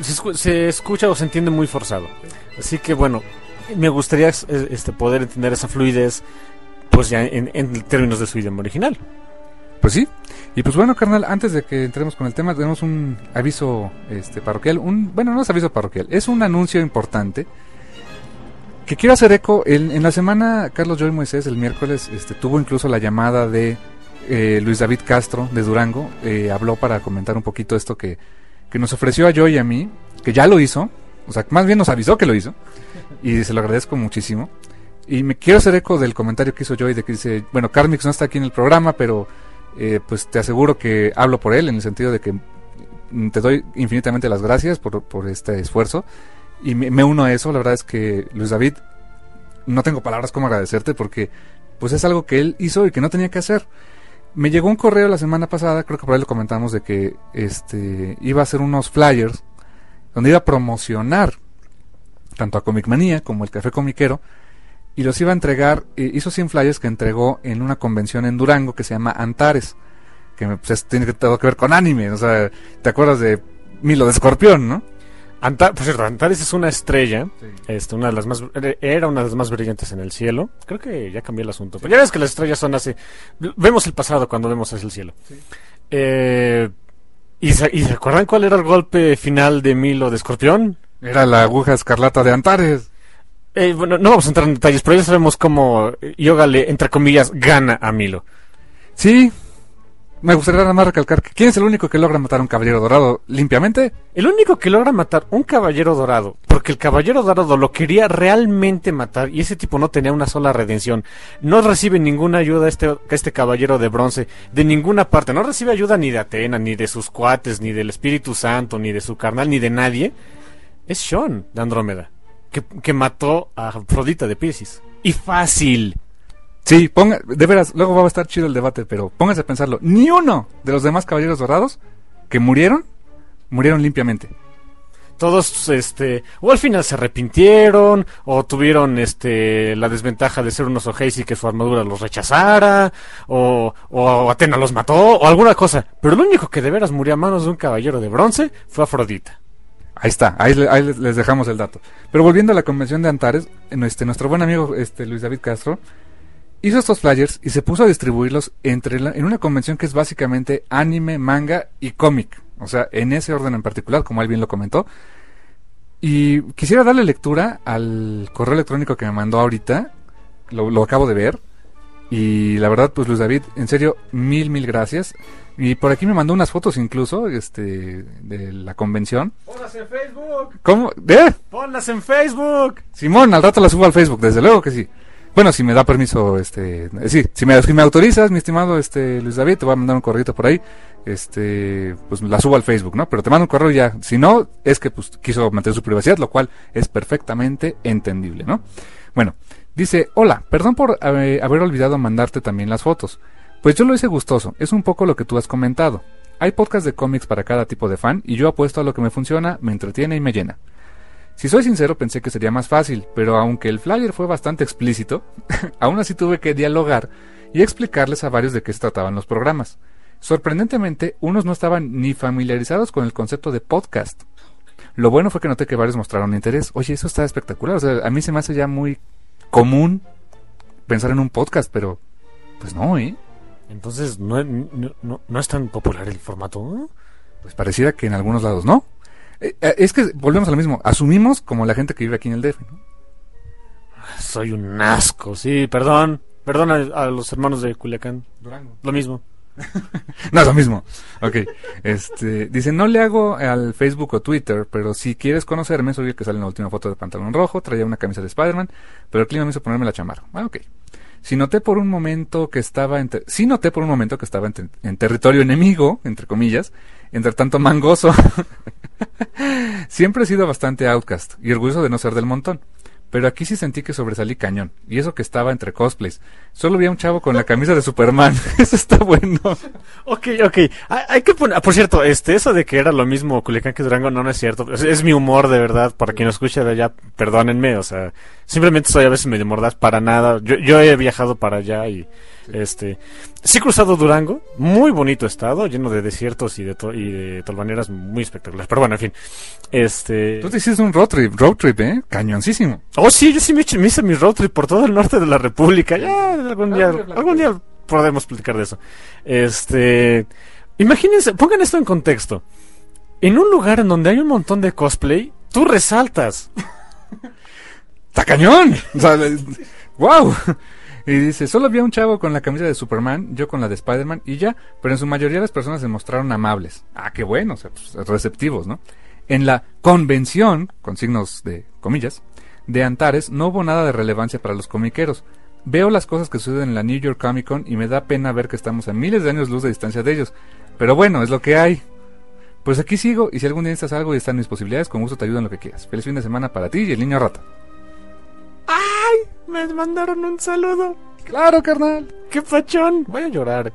B: Se escucha o se entiende muy forzado. Así que bueno, me gustaría poder entender esa fluidez, pues ya en términos de su idioma original.
A: Pues sí. Y pues bueno, carnal, antes de que entremos con el tema, tenemos un aviso parroquial. Bueno, no es aviso parroquial, es un anuncio importante que quiero hacer eco. En la semana, Carlos, yo y Moisés, el miércoles, tuvo incluso la llamada de Luis David Castro de Durango. Habló para comentar un poquito esto que nos ofreció a yo y a mí, que ya lo hizo, o sea, más bien nos avisó que lo hizo, y se lo agradezco muchísimo. Y me quiero hacer eco del comentario que hizo Joey, de que dice, bueno, Carmix no está aquí en el programa, pero pues te aseguro que hablo por él, en el sentido de que te doy infinitamente las gracias por este esfuerzo. Y me uno a eso. La verdad es que, Luis David, no tengo palabras como agradecerte, porque pues es algo que él hizo y que no tenía que hacer. Me llegó un correo la semana pasada, creo que por ahí lo comentamos, de que iba a hacer unos flyers donde iba a promocionar tanto a Comic Manía como el Café Comiquero, y los iba a entregar. Hizo 100 flyers que entregó en una convención en Durango que se llama Antares, que pues, tiene todo que ver con anime. O sea, ¿te acuerdas de Milo de Escorpión, no?
B: Por cierto, Antares es una estrella, sí. Era una de las más brillantes en el cielo. Creo que ya cambió el asunto, pero ya ves que las estrellas son así. Vemos el pasado cuando vemos hacia el cielo. Sí. ¿Y se acuerdan cuál era el golpe final de Milo de Escorpión?
A: Era la aguja escarlata de Antares.
B: Bueno, no vamos a entrar en detalles, pero ya sabemos cómo Yoga le, entre comillas, gana a Milo.
A: Sí. Me gustaría nada más recalcar que ¿quién es el único que logra matar a un caballero dorado limpiamente?
B: El único que logra matar un caballero dorado, porque el caballero dorado lo quería realmente matar y ese tipo no tenía una sola redención. No recibe ninguna ayuda este caballero de bronce de ninguna parte. No recibe ayuda ni de Atena, ni de sus cuates, ni del Espíritu Santo, ni de su carnal, ni de nadie. Es Sean de Andrómeda, que mató a Afrodita de Piscis. Y fácil.
A: Sí, de veras, luego va a estar chido el debate, pero póngase a pensarlo. Ni uno de los demás caballeros dorados que murieron limpiamente.
B: Todos, o al final se arrepintieron, o tuvieron, la desventaja de ser unos Oheisi y que su armadura los rechazara, o Atena los mató, o alguna cosa. Pero el único que de veras murió a manos de un caballero de bronce fue Afrodita.
A: Ahí está, ahí les dejamos el dato. Pero volviendo a la convención de Antares, nuestro buen amigo Luis David Castro hizo estos flyers y se puso a distribuirlos en una convención que es básicamente anime, manga y cómic. O sea, en ese orden en particular, como él bien lo comentó. Y quisiera darle lectura al correo electrónico que me mandó ahorita. Lo acabo de ver. Y la verdad, pues Luis David, en serio, mil gracias. Y por aquí me mandó unas fotos incluso, de la convención.
B: ¡Ponlas en Facebook!
A: ¿Cómo?
B: ¡Ponlas en Facebook!
A: Simón, al rato las subo al Facebook, desde luego que sí. Bueno, si me da permiso, sí, si me autorizas, mi estimado Luis David, te voy a mandar un correo por ahí, pues la subo al Facebook, ¿no? Pero te mando un correo ya. Si no, es que pues quiso mantener su privacidad, lo cual es perfectamente entendible, ¿no? Bueno, dice, hola, perdón por haber olvidado mandarte también las fotos. Pues yo lo hice gustoso, es un poco lo que tú has comentado. Hay podcasts de cómics para cada tipo de fan y yo apuesto a lo que me funciona, me entretiene y me llena. Si soy sincero, pensé que sería más fácil, pero aunque el flyer fue bastante explícito, aún así tuve que dialogar y explicarles a varios de qué se trataban los programas. Sorprendentemente, unos no estaban ni familiarizados con el concepto de podcast. Lo bueno fue que noté que varios mostraron interés. Oye, eso está espectacular. O sea, a mí se me hace ya muy común pensar en un podcast, pero pues no, ¿eh?
B: Entonces, ¿no es tan popular el formato, ¿no?
A: Pues pareciera que en algunos lados no. Es que volvemos a lo mismo. Asumimos como la gente que vive aquí en el DF, ¿no?
B: Soy un asco, sí, perdón. Perdón a los hermanos de Culiacán.
A: Durango.
B: Lo mismo.
A: No es lo mismo. Ok. Dice, no le hago al Facebook o Twitter, pero si quieres conocerme, soy el que sale en la última foto de pantalón rojo, traía una camisa de Spider-Man, pero el clima me hizo ponerme la chamarra. Ah, ok. Noté por un momento que estaba en territorio enemigo, entre comillas, entre tanto mangoso. Siempre he sido bastante outcast y orgulloso de no ser del montón. Pero aquí sí sentí que sobresalí cañón. Y eso que estaba entre cosplays. Solo vi a un chavo con la camisa de Superman. Eso está bueno.
B: Ok. Hay que poner... Por cierto, eso de que era lo mismo Culiacán que Durango no es cierto. Es mi humor, de verdad. Para quien lo escuche de allá, perdónenme. O sea, simplemente soy a veces medio mordaz para nada. Yo he viajado para allá y... Sí he cruzado Durango, muy bonito estado, lleno de desiertos y de tolvaneras muy espectaculares. Pero bueno, en fin.
A: Tú te hiciste un road trip, cañoncísimo.
B: Oh, sí, yo sí me hice mi road trip por todo el norte de la República. Ya, algún día podemos platicar de eso. Imagínense, pongan esto en contexto. En un lugar en donde hay un montón de cosplay, tú resaltas.
A: ¡Está cañón! O sea, ¡wow! Y dice, solo había un chavo con la camisa de Superman, yo con la de Spider-Man y ya, pero en su mayoría las personas se mostraron amables. Ah, qué bueno, o sea, pues, receptivos, ¿no? En la convención, con signos de comillas, de Antares no hubo nada de relevancia para los comiqueros. Veo las cosas que suceden en la New York Comic Con y me da pena ver que estamos a miles de años luz de distancia de ellos. Pero bueno, es lo que hay. Pues aquí sigo y si algún día necesitas algo y están mis posibilidades, con gusto te ayudo en lo que quieras. Feliz fin de semana para ti y el niño rata.
B: ¡Ay! Me mandaron un saludo.
A: ¡Claro, carnal!
B: ¡Qué pachón! Voy a llorar.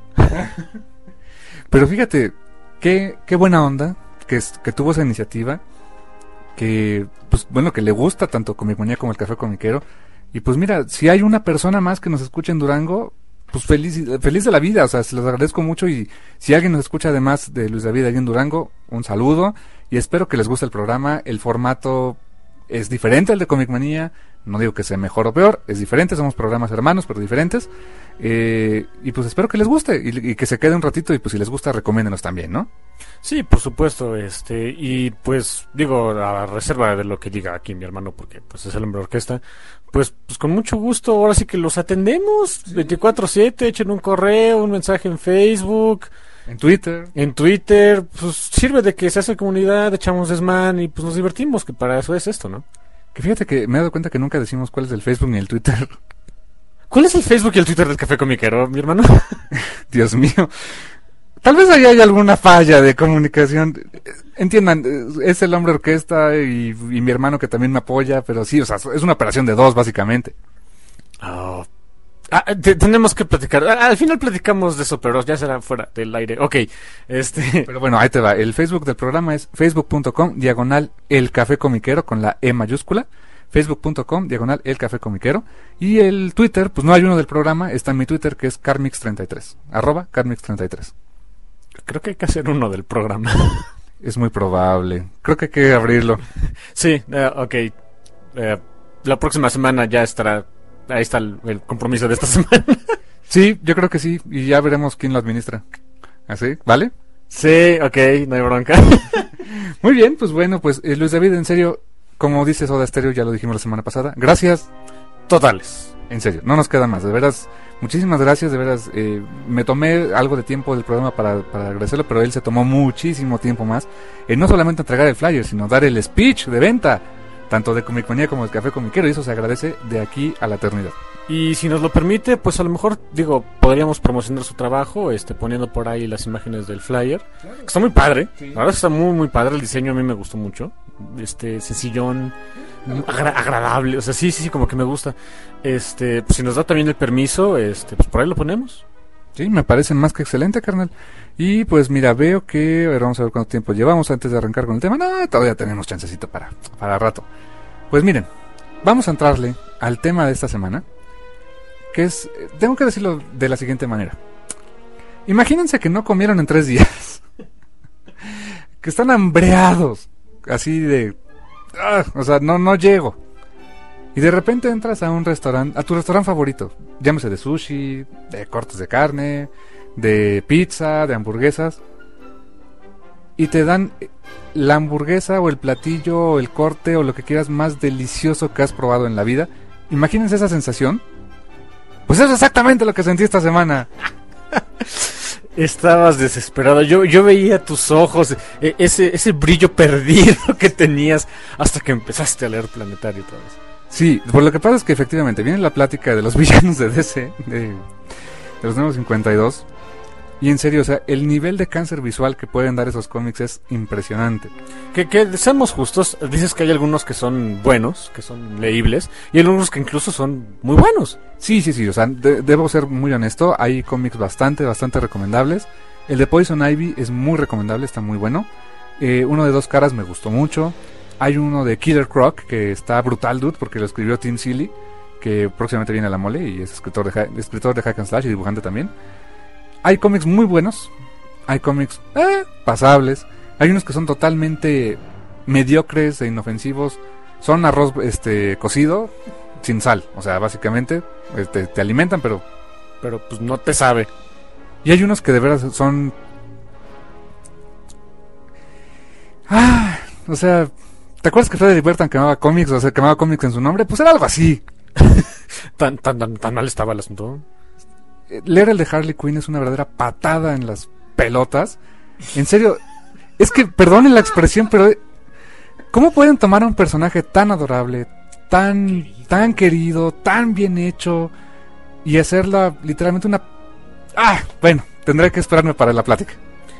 A: Pero fíjate, qué buena onda que tuvo esa iniciativa. Que, pues bueno, que le gusta tanto Comicmanía como el Café Comiquero. Y pues mira, si hay una persona más que nos escucha en Durango, pues feliz de la vida. O sea, se los agradezco mucho. Y si alguien nos escucha además de Luis David ahí en Durango, un saludo. Y espero que les guste el programa. El formato es diferente al de Comicmanía. No digo que sea mejor o peor, es diferente, somos programas hermanos, pero diferentes. Y pues espero que les guste y que se quede un ratito y pues si les gusta, recomiéndenos también, ¿no?
B: Sí, por supuesto, y pues digo, a reserva de lo que diga aquí mi hermano, porque pues es el hombre orquesta, pues con mucho gusto, ahora sí que los atendemos, 24/7, echen un correo, un mensaje en Facebook.
A: En Twitter,
B: pues sirve de que se hace comunidad, echamos desmán y pues nos divertimos, que para eso es esto, ¿no?
A: Que fíjate que me he dado cuenta que nunca decimos cuál es el Facebook ni el Twitter.
B: ¿Cuál es el Facebook y el Twitter del Café Comiquero, mi hermano?
A: Dios mío. Tal vez ahí haya alguna falla de comunicación. Entiendan, es el hombre orquesta y mi hermano que también me apoya, pero sí, o sea, es una operación de dos, básicamente.
B: Oh. Tenemos que platicar. Al final platicamos de eso, pero ya será fuera del aire. Ok,
A: Pero bueno, ahí te va. El Facebook del programa es facebook.com/el Café Comiquero con la E mayúscula. facebook.com/el Café Comiquero. Y el Twitter, pues no hay uno del programa, está en mi Twitter que es Carmix33. @Carmix33.
B: Creo que hay que hacer uno del programa.
A: Es muy probable. Creo que hay que abrirlo.
B: Sí, ok. La próxima semana ya estará. Ahí está el compromiso de esta semana.
A: Sí, yo creo que sí. Y ya veremos quién lo administra. ¿Así? ¿Vale?
B: Sí, ok, no hay bronca.
A: Muy bien, pues bueno, pues Luis David, en serio, como dice Soda Stereo, ya lo dijimos la semana pasada. Gracias.
B: Totales.
A: En serio, no nos queda más. De veras, muchísimas gracias. De veras, me tomé algo de tiempo del programa para agradecerlo, pero él se tomó muchísimo tiempo más. No solamente entregar el flyer, sino dar el speech de venta. Tanto de Comicmanía como del Café Comiquero, y eso se agradece de aquí a la eternidad.
B: Y si nos lo permite, pues a lo mejor, podríamos promocionar su trabajo, poniendo por ahí las imágenes del flyer. Claro. Está muy padre, sí. La verdad está muy, muy padre, el diseño a mí me gustó mucho. Sencillón, agradable, o sea, sí, como que me gusta. Pues si nos da también el permiso, pues por ahí lo ponemos.
A: Sí, me parece más que excelente, carnal. Y pues mira, veo que... A ver, vamos a ver cuánto tiempo llevamos antes de arrancar con el tema. No, todavía tenemos chancecito para rato. Pues miren, vamos a entrarle al tema de esta semana, que es... Tengo que decirlo de la siguiente manera. Imagínense que no comieron en 3 días. Que están hambreados. Así de... o sea, no llego. Y de repente entras a un restaurante, a tu restaurante favorito, llámese de sushi, de cortes de carne, de pizza, de hamburguesas, y te dan la hamburguesa o el platillo o el corte o lo que quieras más delicioso que has probado en la vida. Imagínense esa sensación. Pues eso es exactamente lo que sentí esta semana.
B: Estabas desesperado. Yo veía tus ojos, ese brillo perdido que tenías hasta que empezaste a leer Planetario otra vez.
A: Sí, pues lo que pasa es que efectivamente viene la plática de los villanos de DC, de los nuevos 52, y en serio, o sea, el nivel de cáncer visual que pueden dar esos cómics es impresionante.
B: Que seamos justos, dices que hay algunos que son buenos, que son leíbles, y hay algunos que incluso son muy buenos.
A: Sí, o sea, debo ser muy honesto, hay cómics bastante recomendables. El de Poison Ivy es muy recomendable, está muy bueno. Uno de Dos Caras me gustó mucho. Hay uno de Killer Croc que está brutal, dude, porque lo escribió Tim Seeley, que próximamente viene a la mole y es escritor de Hack and Slash y dibujante también. Hay cómics muy buenos, hay cómics pasables, hay unos que son totalmente mediocres e inofensivos, son arroz cocido sin sal, o sea, básicamente te alimentan, pero
B: pues no te sabe.
A: Y hay unos que de veras son... o sea... ¿Te acuerdas que Frederick Bertan quemaba cómics? O sea, quemaba cómics en su nombre. Pues era algo así.
B: ¿Tan mal estaba el asunto?
A: Leer el de Harley Quinn es una verdadera patada en las pelotas. En serio, es que, perdonen la expresión, pero... ¿Cómo pueden tomar a un personaje tan adorable, tan querido, tan bien hecho, y hacerla literalmente una... Bueno, tendré que esperarme para la plática.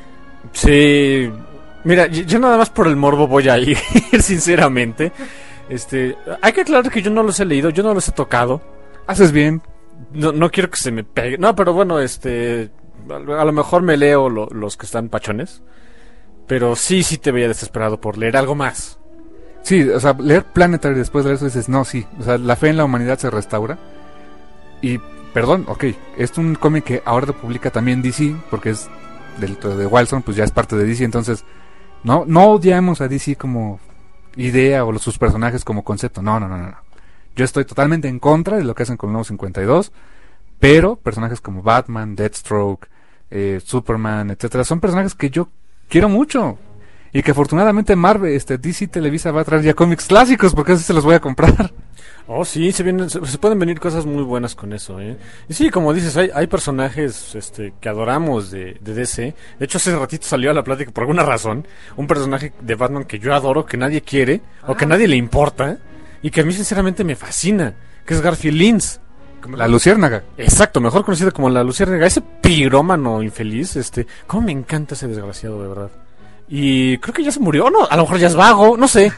B: Sí... Mira, yo nada más por el morbo voy a ir, sinceramente. Hay que aclarar que yo no los he leído, yo no los he tocado.
A: Haces bien.
B: No quiero que se me pegue. No, pero bueno, a lo mejor me leo los que están pachones. Pero sí te veía desesperado por leer algo más.
A: Sí, o sea, leer Planetary después de leer eso dices, no, sí. O sea, la fe en la humanidad se restaura. Y, perdón, ok, es un cómic que ahora lo publica también DC, porque es de Wilson, pues ya es parte de DC, entonces... No odiamos a DC como idea o sus personajes como concepto. No. Yo estoy totalmente en contra de lo que hacen con los nuevos 52. Pero personajes como Batman, Deathstroke, Superman, etcétera, son personajes que yo quiero mucho. Y que afortunadamente Marvel, DC Televisa va a traer ya cómics clásicos, porque así se los voy a comprar.
B: Oh, sí, se pueden venir cosas muy buenas con eso, Y sí, como dices, hay personajes que adoramos de DC. De hecho, hace ratito salió a la plática por alguna razón un personaje de Batman que yo adoro, que nadie quiere, o que a nadie le importa, y que a mí sinceramente me fascina, que es Garfield Lynch.
A: La Luciérnaga.
B: Exacto, mejor conocido como la Luciérnaga. Ese pirómano infeliz, cómo me encanta ese desgraciado, de verdad. Y creo que ya se murió, ¿no? A lo mejor ya es vago, no sé.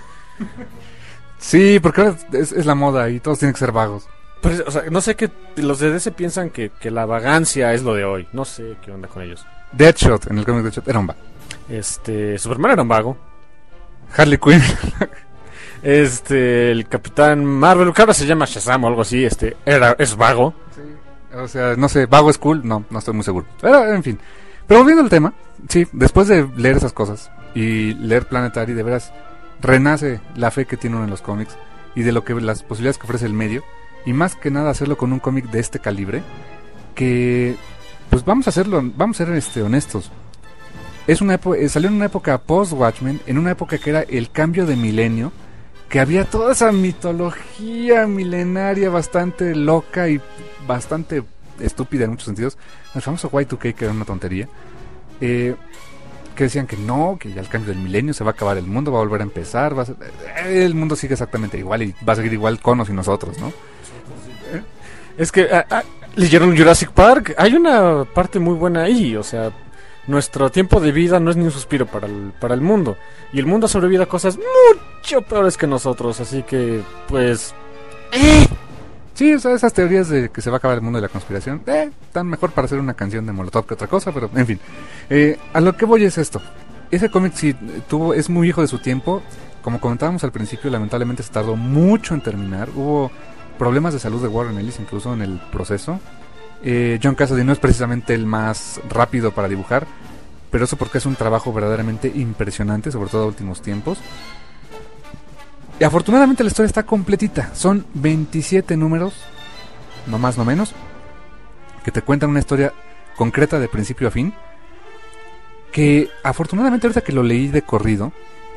A: Sí, porque ahora es la moda y todos tienen que ser vagos.
B: Pero, o sea, no sé qué. Los de DC piensan que la vagancia es lo de hoy. No sé qué onda con ellos.
A: Deadshot, en el cómic de Deadshot, era un vago.
B: Superman era un vago.
A: Harley Quinn.
B: El Capitán Marvel, que ahora se llama Shazam o algo así, es vago.
A: Sí. O sea, no sé, vago es cool. No estoy muy seguro. Pero, en fin. Pero volviendo al tema, sí, después de leer esas cosas y leer Planetary, de veras renace la fe que tiene uno en los cómics y de lo que las posibilidades que ofrece el medio, y más que nada hacerlo con un cómic de este calibre, que pues vamos a ser honestos. Salió en una época post Watchmen, en una época que era el cambio de milenio, que había toda esa mitología milenaria bastante loca y bastante estúpida en muchos sentidos. El famoso Y2K, que era una tontería, que decían que no, que ya el cambio del milenio se va a acabar el mundo, va a volver a empezar, el mundo sigue exactamente igual y va a seguir igual con o sin nosotros, ¿no?
B: Es que leyeron Jurassic Park, hay una parte muy buena ahí, o sea, nuestro tiempo de vida no es ni un suspiro para el mundo, y el mundo ha sobrevivido a cosas mucho peores que nosotros, así que pues
A: Sí, o sea, esas teorías de que se va a acabar el mundo de la conspiración, están mejor para hacer una canción de Molotov que otra cosa, pero en fin. A lo que voy es esto. Ese cómic sí es muy hijo de su tiempo. Como comentábamos al principio, lamentablemente se tardó mucho en terminar. Hubo problemas de salud de Warren Ellis incluso en el proceso. John Cassaday no es precisamente el más rápido para dibujar, pero eso porque es un trabajo verdaderamente impresionante, sobre todo en últimos tiempos. Y afortunadamente la historia está completita. Son 27 números, no más no menos, que te cuentan una historia concreta de principio a fin. Que afortunadamente ahorita que lo leí de corrido,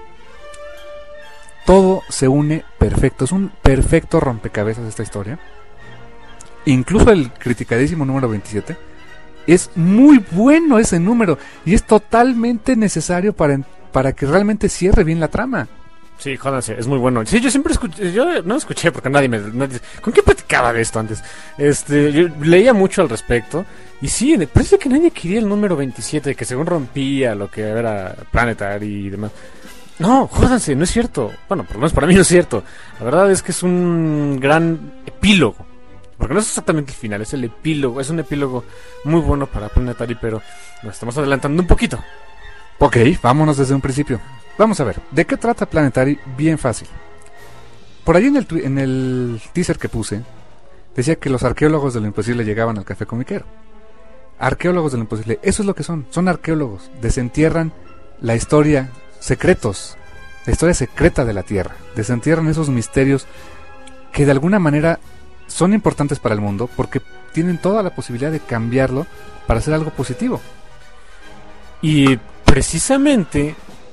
A: todo se une perfecto. Es un perfecto rompecabezas esta historia. Incluso el criticadísimo número 27 es muy bueno ese número y es totalmente necesario para que realmente cierre bien la trama.
B: Sí, jódanse, es muy bueno. Sí, yo siempre escuché, yo no escuché porque nadie ¿con qué platicaba de esto antes? Yo leía mucho al respecto y sí, parece que nadie quería el número 27, que según rompía lo que era Planetary y demás. No, jódanse, no es cierto. Bueno, por lo menos para mí no es cierto. La verdad es que es un gran epílogo. Porque no es exactamente el final, es el epílogo. Es un epílogo muy bueno para Planetary, pero nos estamos adelantando un poquito.
A: Ok, vámonos desde un principio. Vamos a ver, ¿de qué trata Planetary? Bien fácil. Por ahí en el teaser que puse, decía que los arqueólogos de lo imposible llegaban al café comiquero. Arqueólogos de lo imposible, eso es lo que son arqueólogos. Desentierran la historia, secretos, la historia secreta de la Tierra. Desentierran esos misterios que de alguna manera son importantes para el mundo porque tienen toda la posibilidad de cambiarlo para hacer algo positivo.
B: Y precisamente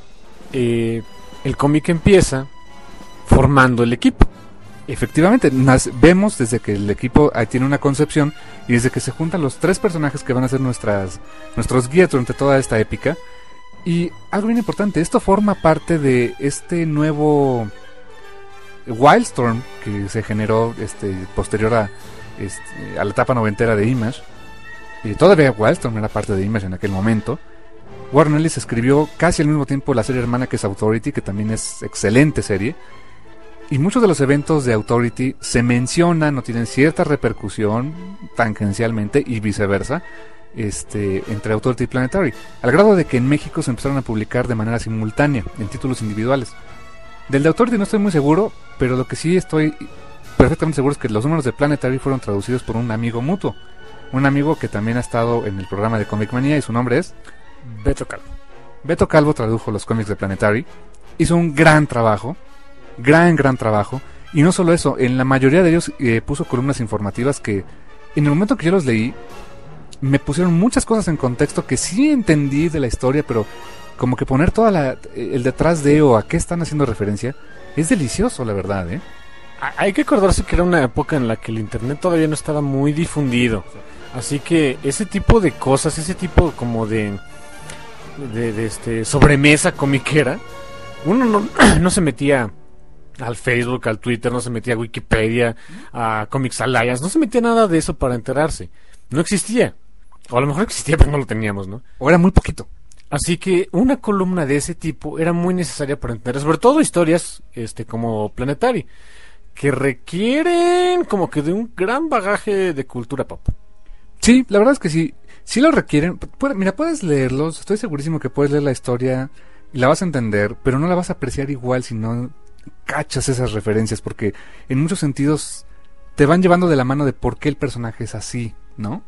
B: el cómic empieza formando el equipo.
A: Efectivamente, vemos desde que el equipo tiene una concepción y desde que se juntan los tres personajes que van a ser nuestros guías durante toda esta épica. Y algo bien importante, esto forma parte de este nuevo Wildstorm que se generó posterior a la etapa noventera de Image. Todavía Wildstorm era parte de Image en aquel momento. Warren Ellis escribió casi al mismo tiempo la serie hermana que es Authority, que también es excelente serie. Y muchos de los eventos de Authority se mencionan o tienen cierta repercusión tangencialmente y viceversa entre Authority y Planetary, al grado de que en México se empezaron a publicar de manera simultánea en títulos individuales. Del de Authority no estoy muy seguro, pero lo que sí estoy perfectamente seguro es que los números de Planetary fueron traducidos por un amigo mutuo, un amigo que también ha estado en el programa de Comic Manía y su nombre es
B: Beto Calvo.
A: Beto Calvo tradujo los cómics de Planetary, hizo un gran trabajo, gran trabajo, y no solo eso, en la mayoría de ellos puso columnas informativas que en el momento que yo los leí me pusieron muchas cosas en contexto que sí entendí de la historia, pero como que poner toda el detrás de o a qué están haciendo referencia es delicioso, la verdad, ¿eh?
B: Hay que acordarse que era una época en la que el internet todavía no estaba muy difundido, así que ese tipo de cosas, ese tipo como de sobremesa comiquera, uno no se metía al Facebook, al Twitter, no se metía a Wikipedia, a Comics Alliance, no se metía nada de eso para enterarse. No existía. O a lo mejor existía, pero no lo teníamos, ¿no?
A: O era muy poquito.
B: Así que una columna de ese tipo era muy necesaria para entender, sobre todo historias como Planetary, que requieren como que de un gran bagaje de cultura pop.
A: Sí, la verdad es que sí. Sí lo requieren. Mira, puedes leerlos. Estoy segurísimo que puedes leer la historia y la vas a entender, pero no la vas a apreciar igual si no cachas esas referencias, porque en muchos sentidos te van llevando de la mano de por qué el personaje es así, ¿no?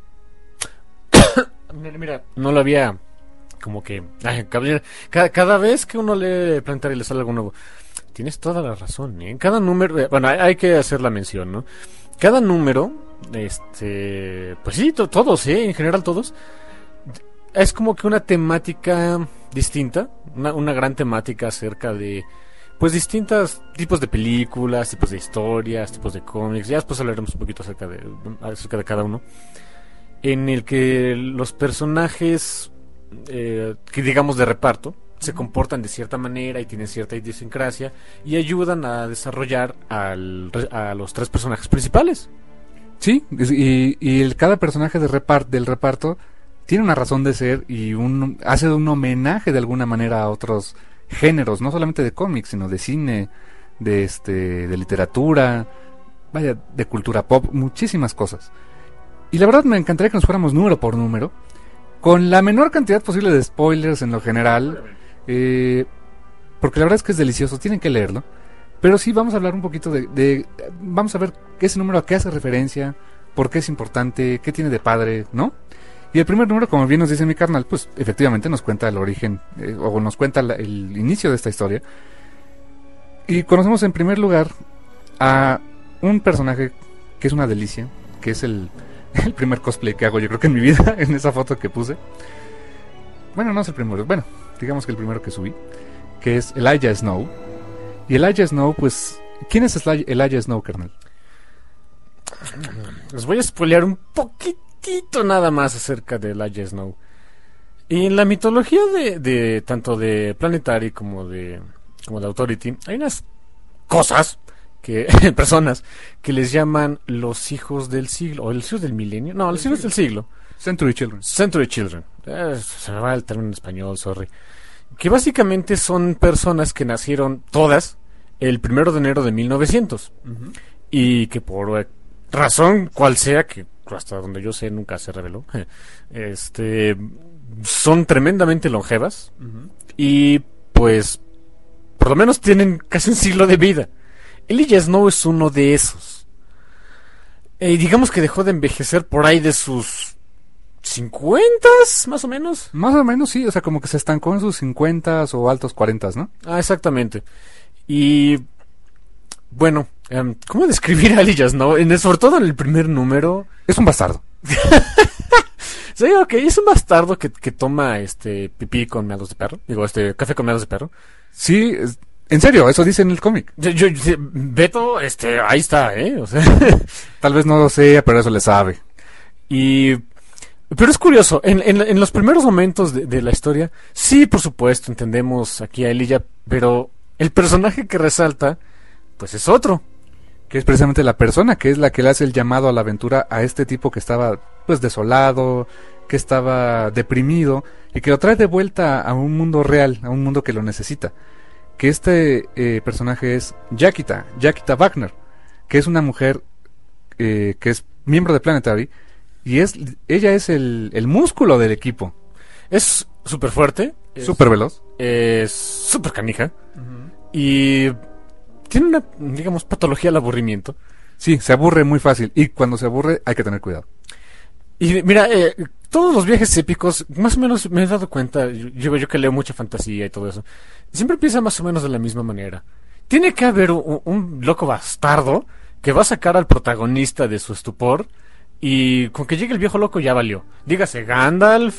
B: Mira, no lo había como que... cada vez que uno lee Planetary le sale algo nuevo. Tienes toda la razón, ¿eh? Cada número... Bueno, hay que hacer la mención, ¿no? Cada número... pues sí, todos, en general todos, es como que una temática distinta, una gran temática acerca de pues distintos tipos de películas, tipos de historias, tipos de cómics. Ya después hablaremos un poquito acerca de cada uno, en el que los personajes que digamos de reparto se comportan de cierta manera y tienen cierta idiosincrasia y ayudan a desarrollar a los tres personajes principales.
A: Sí, y cada personaje del reparto tiene una razón de ser y hace un homenaje de alguna manera a otros géneros, no solamente de cómics, sino de cine, de literatura, vaya, de cultura pop, muchísimas cosas. Y la verdad me encantaría que nos fuéramos número por número, con la menor cantidad posible de spoilers en lo general, porque la verdad es que es delicioso, tienen que leerlo. Pero sí vamos a hablar un poquito vamos a ver ese número a qué hace referencia, por qué es importante, qué tiene de padre, ¿no? Y el primer número, como bien nos dice mi carnal, pues efectivamente nos cuenta el origen, o nos cuenta el inicio de esta historia. Y conocemos en primer lugar a un personaje que es una delicia, que es el primer cosplay que hago yo creo que en mi vida, en esa foto que puse. Bueno, no es el primero, bueno, digamos que el primero que subí, que es Elijah Snow. Y Elijah Snow, pues, ¿quién es Elijah Snow, carnal?
B: Les voy a spoilear un poquitito nada más acerca de Elijah Snow. Y en la mitología de tanto de Planetary como de Authority, hay unas cosas personas que les llaman los hijos del siglo, o los hijos del milenio, no, los hijos del siglo.
A: Century Children.
B: Century Children. Se me va el término en español, sorry. Que básicamente son personas que nacieron todas el 1 de enero de 1900. Uh-huh. Y que por razón cual sea, que hasta donde yo sé nunca se reveló, son tremendamente longevas. Uh-huh. Y pues por lo menos tienen casi un siglo de vida. Elijah Snow es uno de esos. Digamos que dejó de envejecer por ahí de sus 50, más o menos.
A: Más o menos, sí. O sea, como que se estancó en sus 50 o altos 40, ¿no?
B: Ah, exactamente. Y bueno, ¿cómo describir a Elijah Snow? Sobre todo en el primer número.
A: Es un bastardo.
B: Sí, ok, es un bastardo que toma pipí con meados de perro. Digo, café con meados de perro.
A: Sí, en serio, eso dice en el cómic.
B: Beto, ahí está, o sea.
A: Tal vez no lo sea, pero eso le sabe.
B: Pero es curioso, en los primeros momentos de la historia, sí, por supuesto, entendemos aquí a Elijah, pero el personaje que resalta, pues es otro.
A: Que es precisamente la persona, que es la que le hace el llamado a la aventura a este tipo que estaba, pues, desolado, que estaba deprimido, y que lo trae de vuelta a un mundo real, a un mundo que lo necesita. Que personaje es Yakita Wagner, que es una mujer que es miembro de Planetary, y ella es el músculo del equipo.
B: Es súper fuerte,
A: súper veloz,
B: es súper canija, uh-huh. Y tiene una, digamos, patología al aburrimiento.
A: Sí, se aburre muy fácil, y cuando se aburre hay que tener cuidado.
B: Y mira, todos los viajes épicos, más o menos me he dado cuenta, yo que leo mucha fantasía y todo eso, siempre empieza más o menos de la misma manera. Tiene que haber un loco bastardo que va a sacar al protagonista de su estupor, y con que llegue el viejo loco ya valió. Dígase Gandalf,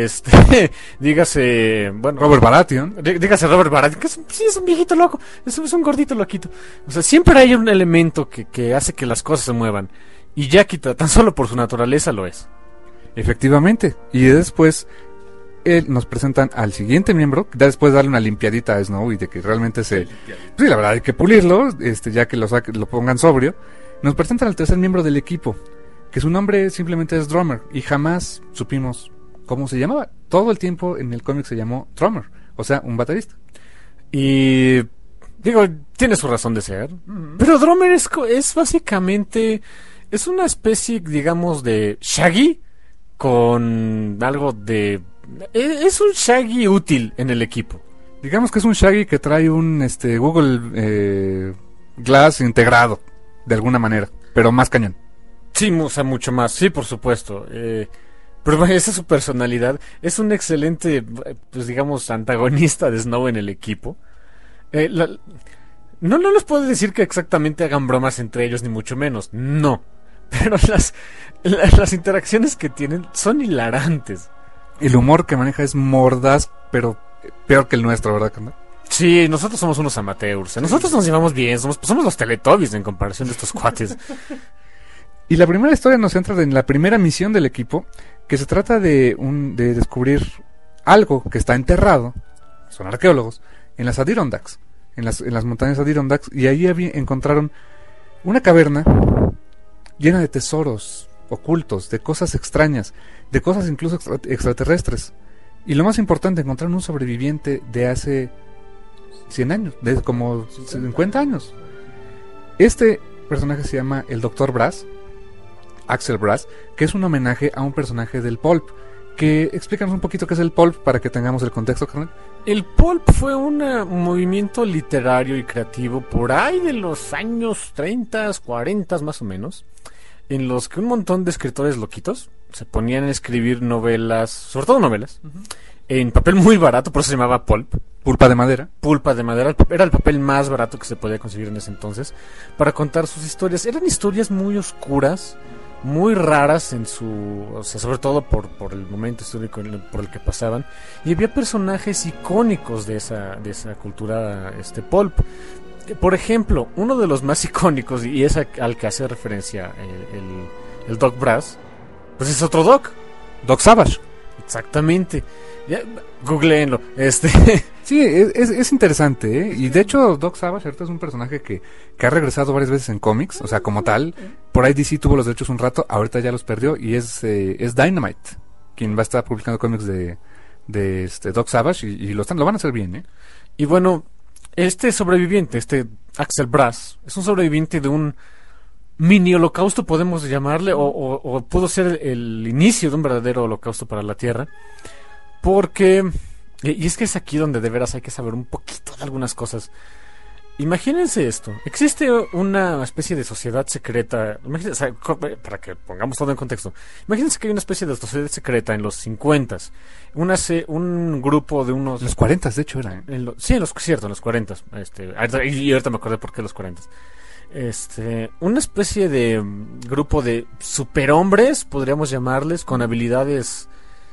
B: dígase, bueno,
A: Robert Baratheon.
B: Dígase Robert Baratheon, que es un viejito loco, es un gordito loquito. O sea, siempre hay un elemento que hace que las cosas se muevan. Y Yakita, tan solo por su naturaleza, lo es.
A: Efectivamente. Y después nos presentan al siguiente miembro, después de darle una limpiadita a Snow y de que realmente sí, la verdad hay que pulirlo, ya que lo pongan sobrio. Nos presentan al tercer miembro del equipo, que su nombre simplemente es Drummer, y jamás supimos cómo se llamaba. Todo el tiempo en el cómic se llamó Drummer, o sea, un baterista.
B: Y digo, tiene su razón de ser, pero Drummer es básicamente, es una especie, digamos, de Shaggy con algo de... Es un Shaggy útil en el equipo.
A: Digamos que es un Shaggy que trae un Google Glass integrado, de alguna manera, pero más cañón.
B: Sí, o sea, mucho más, sí, por supuesto. Pero esa es su personalidad. Es un excelente, pues digamos, antagonista de Snow en el equipo. No les puedo decir que exactamente hagan bromas entre ellos, ni mucho menos. No. Pero las interacciones que tienen son hilarantes.
A: El humor que maneja es mordaz, pero peor que el nuestro, ¿verdad, carnal?
B: Sí, nosotros somos unos amateurs. Nosotros nos llevamos bien, somos los Teletubbies en comparación de estos cuates.
A: Y la primera historia nos centra en la primera misión del equipo, que se trata de descubrir algo que está enterrado, son arqueólogos, en las Adirondacks, en las montañas Adirondacks, y ahí encontraron una caverna llena de tesoros ocultos, de cosas extrañas, de cosas incluso extraterrestres. Y lo más importante, encontraron un sobreviviente de hace 100 años, de como 50 años. personaje se llama el Dr. Brass, Axel Brass, que es un homenaje a un personaje del Pulp. Que explícanos un poquito qué es el Pulp para que tengamos el contexto, carnal.
B: El Pulp fue un movimiento literario y creativo por ahí de los años 30, 40 más o menos, en los que un montón de escritores loquitos se ponían a escribir novelas, sobre todo novelas, en papel muy barato, por eso se llamaba Pulp.
A: Pulpa de madera.
B: Pulpa de madera, era el papel más barato que se podía conseguir en ese entonces, para contar sus historias. Eran historias muy oscuras, muy raras en su... O sea, sobre todo por el momento histórico por el que pasaban. Y había personajes icónicos de esa cultura pulp. Por ejemplo, uno de los más icónicos, y es al que hace referencia el Doc Brass, pues es otro Doc.
A: Doc Savage.
B: Exactamente. Ya, googleenlo.
A: Sí, es interesante, ¿eh? Y de hecho Doc Savage ahorita es un personaje que ha regresado varias veces en cómics, o sea, como tal. Por ahí DC tuvo los derechos un rato, ahorita ya los perdió, y es Dynamite quien va a estar publicando cómics de Doc Savage, y lo van a hacer bien, ¿eh?
B: Y bueno, este sobreviviente, Axel Brass, es un sobreviviente de un mini holocausto, podemos llamarle, o pudo ser el inicio de un verdadero holocausto para la Tierra, porque, y es que es aquí donde de veras hay que saber un poquito de algunas cosas. Imagínense esto, existe una especie de sociedad secreta, imagínense, para que pongamos todo en contexto, imagínense que hay una especie de sociedad secreta en los 50s, un grupo de unos...
A: Los 40s de hecho era, ¿eh?
B: Sí, en los 40s, y ahorita me acordé por qué los 40s. Una especie de grupo de superhombres, podríamos llamarles, con habilidades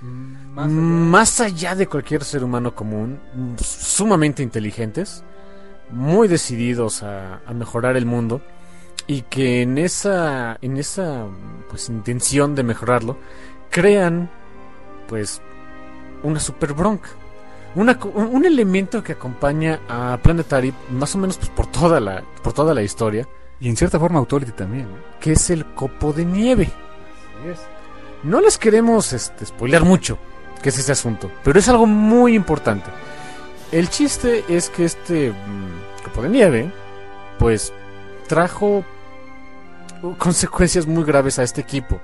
B: más allá de cualquier ser humano común, sumamente inteligentes, muy decididos a mejorar el mundo, y que en esa pues intención de mejorarlo crean pues una super bronca, un elemento que acompaña a Planetary más o menos pues por toda la historia,
A: y en cierta forma Authority también, ¿eh?
B: Que es el copo de nieve.
A: Así es.
B: No les queremos spoilear mucho qué es ese asunto, pero es algo muy importante. El chiste es que copo de nieve pues trajo consecuencias muy graves a este equipo,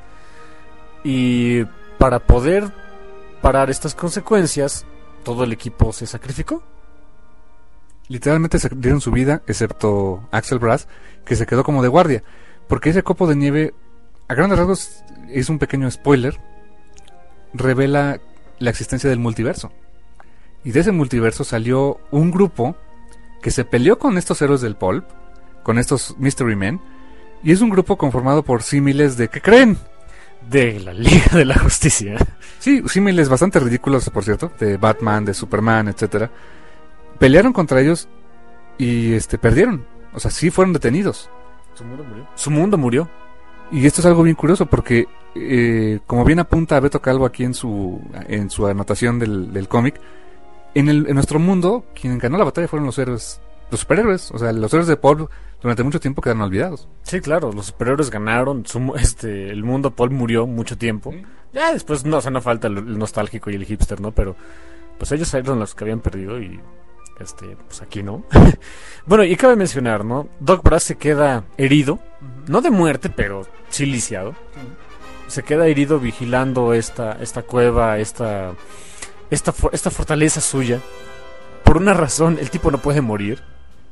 B: y para poder parar estas consecuencias todo el equipo se sacrificó.
A: Literalmente se dieron su vida, excepto Axel Brass, que se quedó como de guardia, porque ese copo de nieve, a grandes rasgos, es un pequeño spoiler, revela la existencia del multiverso. Y de ese multiverso salió un grupo que se peleó con estos héroes del pulp, con estos Mystery Men, y es un grupo conformado por símiles de... ¿Qué creen?
B: De la Liga de la Justicia.
A: Sí, símiles bastante ridículos, por cierto, de Batman, de Superman, etcétera. Pelearon contra ellos y perdieron. O sea, sí fueron detenidos.
B: Su mundo murió.
A: Y esto es algo bien curioso porque, como bien apunta Beto Calvo aquí en su anotación del cómic, en nuestro mundo, quien ganó la batalla fueron los superhéroes. O sea, los héroes de Pulp durante mucho tiempo quedaron olvidados.
B: Sí, claro, los superhéroes ganaron, el mundo Pulp murió mucho tiempo. ¿Sí? Ya después no falta el nostálgico y el hipster, ¿no? Pero pues ellos eran los que habían perdido y pues aquí no. Bueno, y cabe mencionar, ¿no? Doc Brass se queda herido, no de muerte, pero sí lisiado. Se queda herido vigilando esta cueva, esta fortaleza suya. Por una razón, el tipo no puede morir.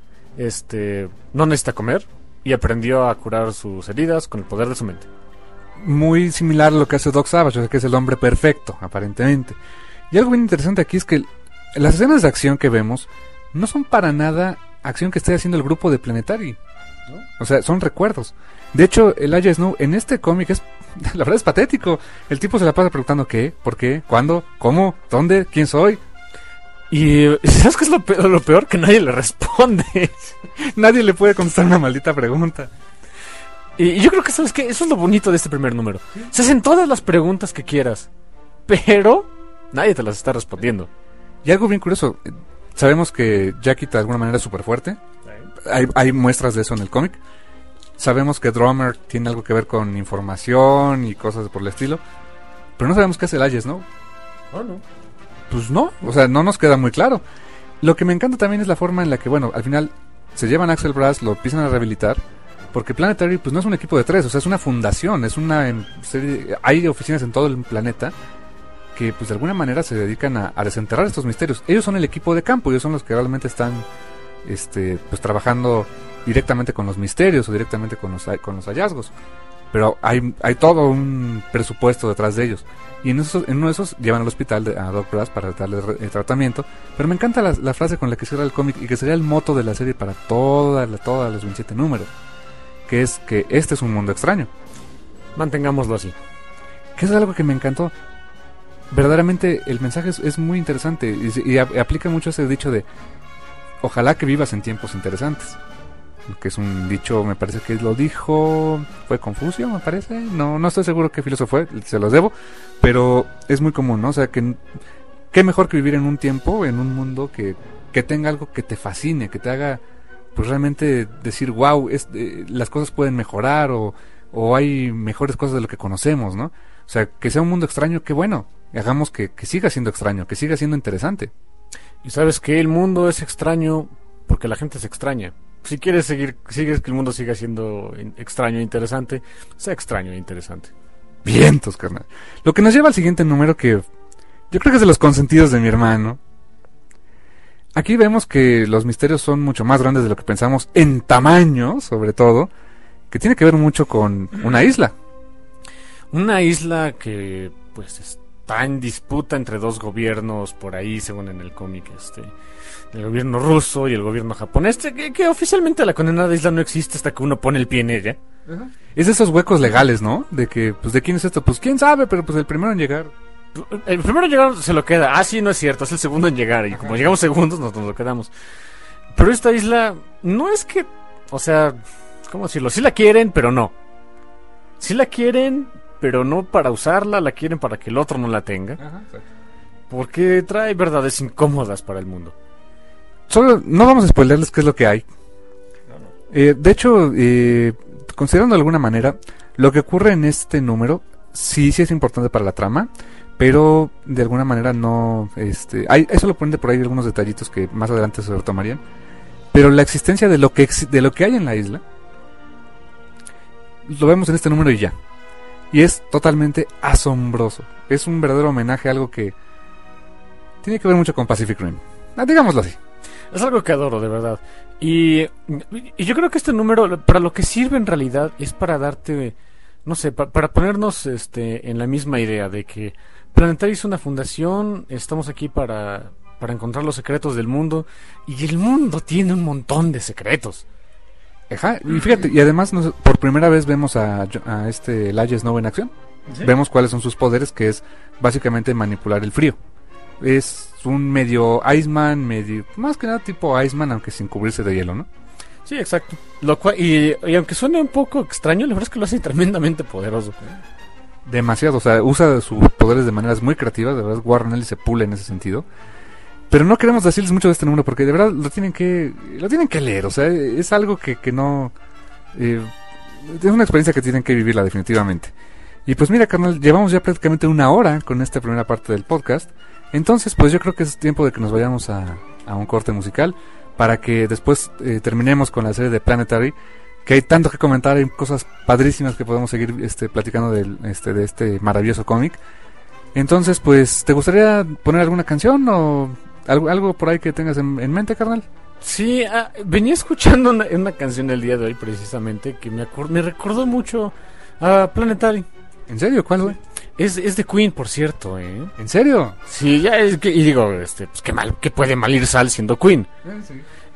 B: No necesita comer y aprendió a curar sus heridas con el poder de su mente.
A: Muy similar a lo que hace Doc Savage, o sea, que es el hombre perfecto, aparentemente. Y algo bien interesante aquí es que las escenas de acción que vemos no son para nada acción que esté haciendo el grupo de Planetary, ¿no? O sea, son recuerdos. De hecho, Elijah Snow en este cómic la verdad es patético. El tipo se la pasa preguntando qué, por qué, cuándo, cómo, dónde, quién soy.
B: Y ¿sabes qué es lo peor? Que nadie le responde.
A: Nadie le puede contestar una maldita pregunta.
B: Y yo creo que, ¿sabes qué? Eso es lo bonito de este primer número. Se hacen todas las preguntas que quieras, pero nadie te las está respondiendo.
A: Y algo bien curioso, sabemos que Jackie de alguna manera es súper fuerte. Hay muestras de eso en el cómic. Sabemos que Drummer tiene algo que ver con información y cosas por el estilo. Pero no sabemos qué hace Elijah Snow.
B: Oh, no.
A: Pues no, o sea, no nos queda muy claro. Lo que me encanta también es la forma en la que, bueno, al final se llevan a Axel Brass, lo empiezan a rehabilitar, porque Planetary pues no es un equipo de 3, o sea, es una fundación, es una serie, hay oficinas en todo el planeta que pues de alguna manera se dedican a desenterrar estos misterios. Ellos son el equipo de campo, ellos son los que realmente están pues trabajando directamente con los misterios o directamente con los hallazgos. Pero hay todo un presupuesto detrás de ellos. Y en uno de esos llevan al hospital a Doc Brass para darle tratamiento. Pero me encanta la frase con la que cierra el cómic y que sería el moto de la serie para todos los 27 números, que es que este es un mundo extraño.
B: Mantengámoslo así.
A: Que es algo que me encantó. Verdaderamente el mensaje es muy interesante y aplica mucho ese dicho de ojalá que vivas en tiempos interesantes, que es un dicho, me parece que lo dijo, fue Confucio, me parece, no estoy seguro qué filósofo fue, se los debo, pero es muy común, ¿no? O sea, que qué mejor que vivir en un tiempo, en un mundo que tenga algo que te fascine, que te haga pues realmente decir, wow, las cosas pueden mejorar o hay mejores cosas de lo que conocemos, ¿no? O sea, que sea un mundo extraño, qué bueno, hagamos que siga siendo extraño, que siga siendo interesante.
B: Y sabes que el mundo es extraño porque la gente se extraña. Si quieres sigues que el mundo siga siendo extraño e interesante, sea extraño e interesante.
A: Vientos, carnal. Lo que nos lleva al siguiente número, que yo creo que es de los consentidos de mi hermano. Aquí vemos que los misterios son mucho más grandes de lo que pensamos, en tamaño, sobre todo, que tiene que ver mucho con una isla.
B: Una isla que pues está en disputa entre dos gobiernos por ahí, según en el cómic, el gobierno ruso y el gobierno japonés, que oficialmente la condenada isla no existe hasta que uno pone el pie en ella.
A: Uh-huh. Es de esos huecos legales, ¿no? De que, pues, ¿de quién es esto? Pues, quién sabe, pero pues el primero en llegar.
B: El primero en llegar se lo queda. Ah, sí, no es cierto, es el segundo en llegar. Y como llegamos segundos, nos lo quedamos. Pero esta isla, no es que, o sea, ¿cómo decirlo? Sí la quieren, pero no. Sí la quieren, pero no para usarla, la quieren para que el otro no la tenga. Ajá, porque trae verdades incómodas para el mundo.
A: Solo no vamos a spoilerles qué es lo que hay. No. De hecho, considerando de alguna manera, lo que ocurre en este número sí es importante para la trama, pero de alguna manera no, eso lo ponen por ahí algunos detallitos que más adelante se retomarían. Pero la existencia de lo que hay en la isla lo vemos en este número y ya. Y es totalmente asombroso. Es un verdadero homenaje a algo que tiene que ver mucho con Pacific Rim. Digámoslo así.
B: Es algo que adoro, de verdad. Y yo creo que este número, para lo que sirve en realidad, es para darte, no sé, para ponernos en la misma idea de que Planetary es una fundación, estamos aquí para encontrar los secretos del mundo, y el mundo tiene un montón de secretos.
A: Ajá, y fíjate, y además por primera vez vemos a Elijah Snow en acción. ¿Sí? Vemos cuáles son sus poderes, que es básicamente manipular el frío. Es un medio Iceman, más que nada tipo Iceman, aunque sin cubrirse de hielo, ¿no?
B: Sí, exacto. Lo cual, y aunque suene un poco extraño, la verdad es que lo hace tremendamente poderoso.
A: Demasiado, o sea, usa sus poderes de maneras muy creativas, de verdad Warren Ellis se pule en ese sentido. Pero no queremos decirles mucho de este número porque de verdad lo tienen que leer, o sea, es algo que no... es una experiencia que tienen que vivirla definitivamente. Y pues mira, carnal, llevamos ya prácticamente 1 hora con esta primera parte del podcast. Entonces, pues yo creo que es tiempo de que nos vayamos a un corte musical para que después terminemos con la serie de Planetary, que hay tanto que comentar, hay cosas padrísimas que podemos seguir platicando de este maravilloso cómic. Entonces, pues, ¿te gustaría poner alguna canción o algo por ahí que tengas en mente, carnal?
B: Sí, venía escuchando una canción el día de hoy precisamente que me recordó mucho a Planetary.
A: ¿En serio? ¿Cuál, güey?
B: Es de Queen, por cierto, ¿eh?
A: ¿En serio?
B: Sí, ya es que, y digo, pues qué puede mal ir Sal siendo Queen.
A: Sí.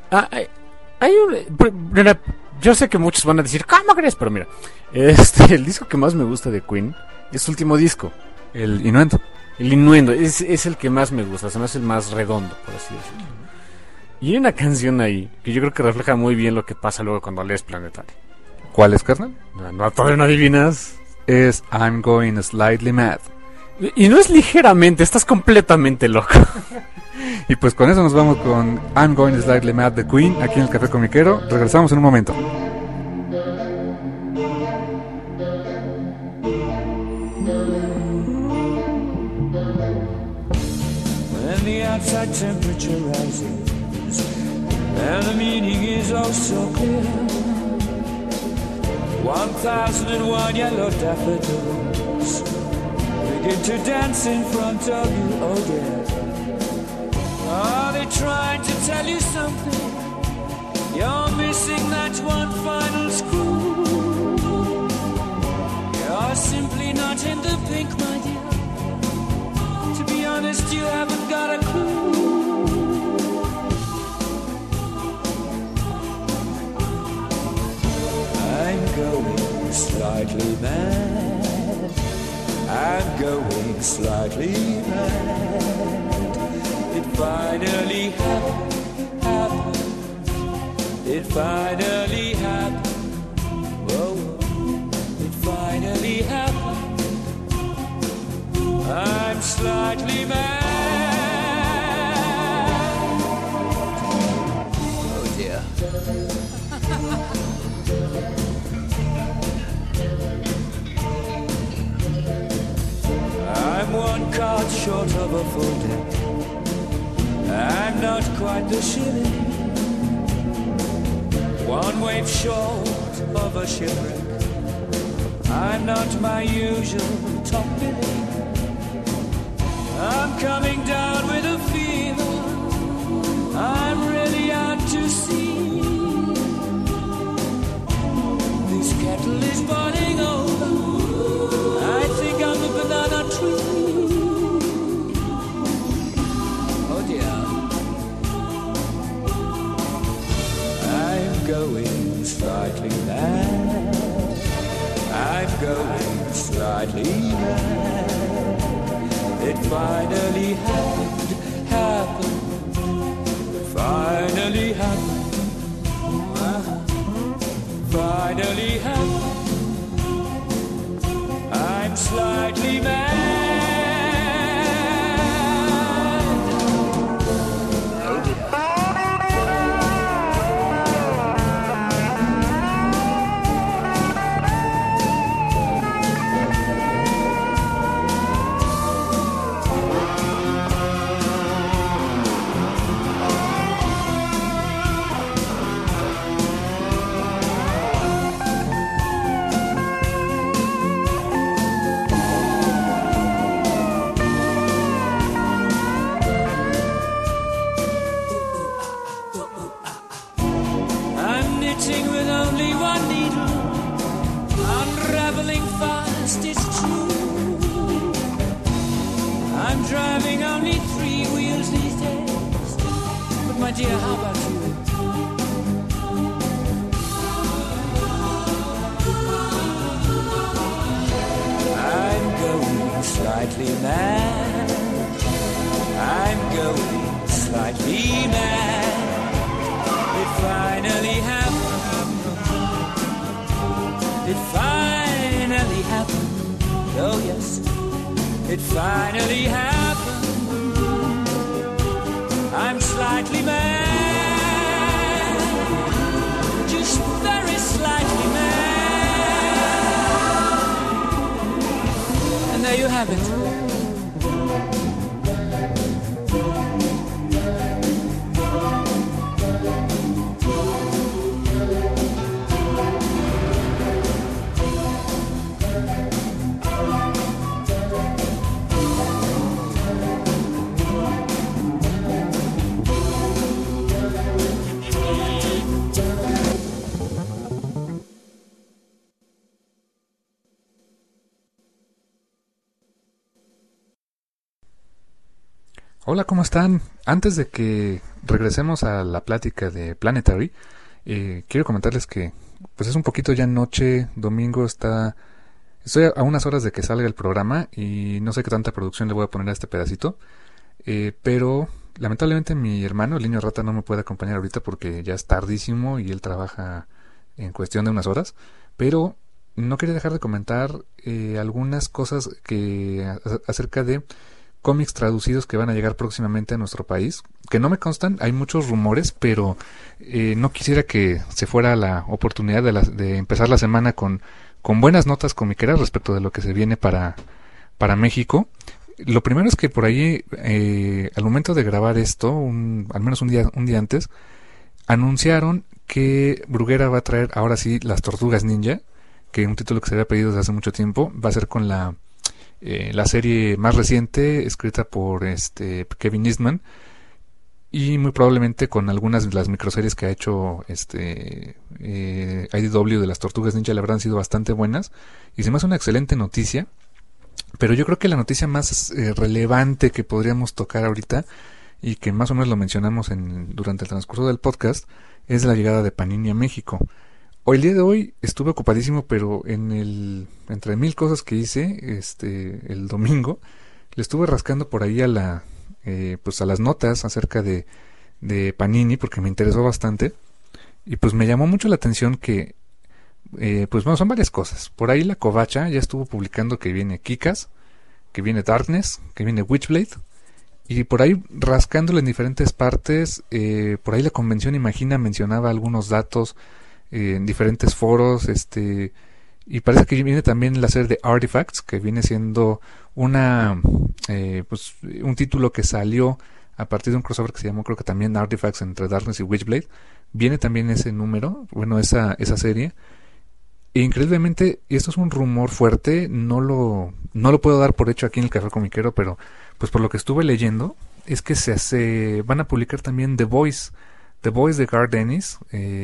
B: Yo sé que muchos van a decir, ¿cómo crees? Pero mira, el disco que más me gusta de Queen es su último disco.
A: El Innuendo.
B: El Innuendo, es el que más me gusta, se me hace el más redondo, por así decirlo. Y hay una canción ahí que yo creo que refleja muy bien lo que pasa luego cuando lees Planetary.
A: ¿Cuál es, carnal?
B: No, todavía no adivinas.
A: Es I'm Going Slightly Mad.
B: Y no es ligeramente, estás completamente loco.
A: Y pues con eso nos vamos con I'm Going Slightly Mad de Queen, aquí en el Café Comiquero. Regresamos en un momento.
C: When the outside temperature rises and the meaning is oh so clear, 1001 yellow daffodils begin to dance in front of you, oh dear. Are they trying to tell you something? You're missing that one final screw. You're simply not in the pink, my dear. To be honest, you haven't got a clue. I'm going slightly mad. I'm going slightly mad. It finally happened. It finally happened. Whoa, it finally happened. I'm slightly mad. Oh dear. I'm one card short of a full deck. I'm not quite the shilling. One wave short of a shipwreck. I'm not my usual top billing. I'm coming down with a fever. I'm really out to sea. This kettle is boiling over. I think I'm a banana tree. Oh dear. I'm going slightly mad. I'm going slightly mad. It finally happened. Finally happened. Finally happened. I'm slightly mad. With only one needle, unraveling fast, it's true. I'm driving only 3 wheels these days. But my dear, how about you? I'm going slightly mad. I'm going slightly mad. It finally happened. It finally happened. Oh yes, it finally happened. I'm slightly mad. Just very slightly mad. And there you have it.
A: Hola, ¿cómo están? Antes de que regresemos a la plática de Planetary, quiero comentarles que pues es un poquito ya noche, domingo estoy a unas horas de que salga el programa y no sé qué tanta producción le voy a poner a este pedacito, pero lamentablemente mi hermano, el niño rata, no me puede acompañar ahorita porque ya es tardísimo y él trabaja en cuestión de unas horas, pero no quería dejar de comentar algunas cosas acerca de cómics traducidos que van a llegar próximamente a nuestro país, que no me constan, hay muchos rumores, pero no quisiera que se fuera la oportunidad de empezar la semana con buenas notas comiqueras respecto de lo que se viene para México. Lo primero es que por ahí, al momento de grabar esto, al menos un día antes, anunciaron que Bruguera va a traer ahora sí las Tortugas Ninja, que un título que se había pedido desde hace mucho tiempo. Va a ser con la serie más reciente, escrita por Kevin Eastman, y muy probablemente con algunas de las microseries que ha hecho IDW de las Tortugas Ninja. La verdad han sido bastante buenas, y se me hace una excelente noticia. Pero yo creo que la noticia más relevante que podríamos tocar ahorita, y que más o menos lo mencionamos durante el transcurso del podcast, es la llegada de Panini a México. Hoy, el día de hoy, estuve ocupadísimo, pero entre mil cosas que hice el domingo, le estuve rascando por ahí a las notas acerca de Panini, porque me interesó bastante, y pues me llamó mucho la atención que pues bueno, son varias cosas. Por ahí la Covacha ya estuvo publicando que viene Kick-Ass, que viene Darkness, que viene Witchblade, y por ahí rascándole en diferentes partes. Por ahí la Convención Imagina mencionaba algunos datos en diferentes foros, y parece que viene también la serie de Artifacts, que viene siendo un título que salió a partir de un crossover que se llamó, creo que también, Artifacts, entre Darkness y Witchblade. Viene también ese número, bueno, esa serie. E increíblemente, y esto es un rumor fuerte, no lo puedo dar por hecho aquí en el Café Comiquero, pero pues por lo que estuve leyendo, es que se van a publicar también The Voice de Garth Ennis,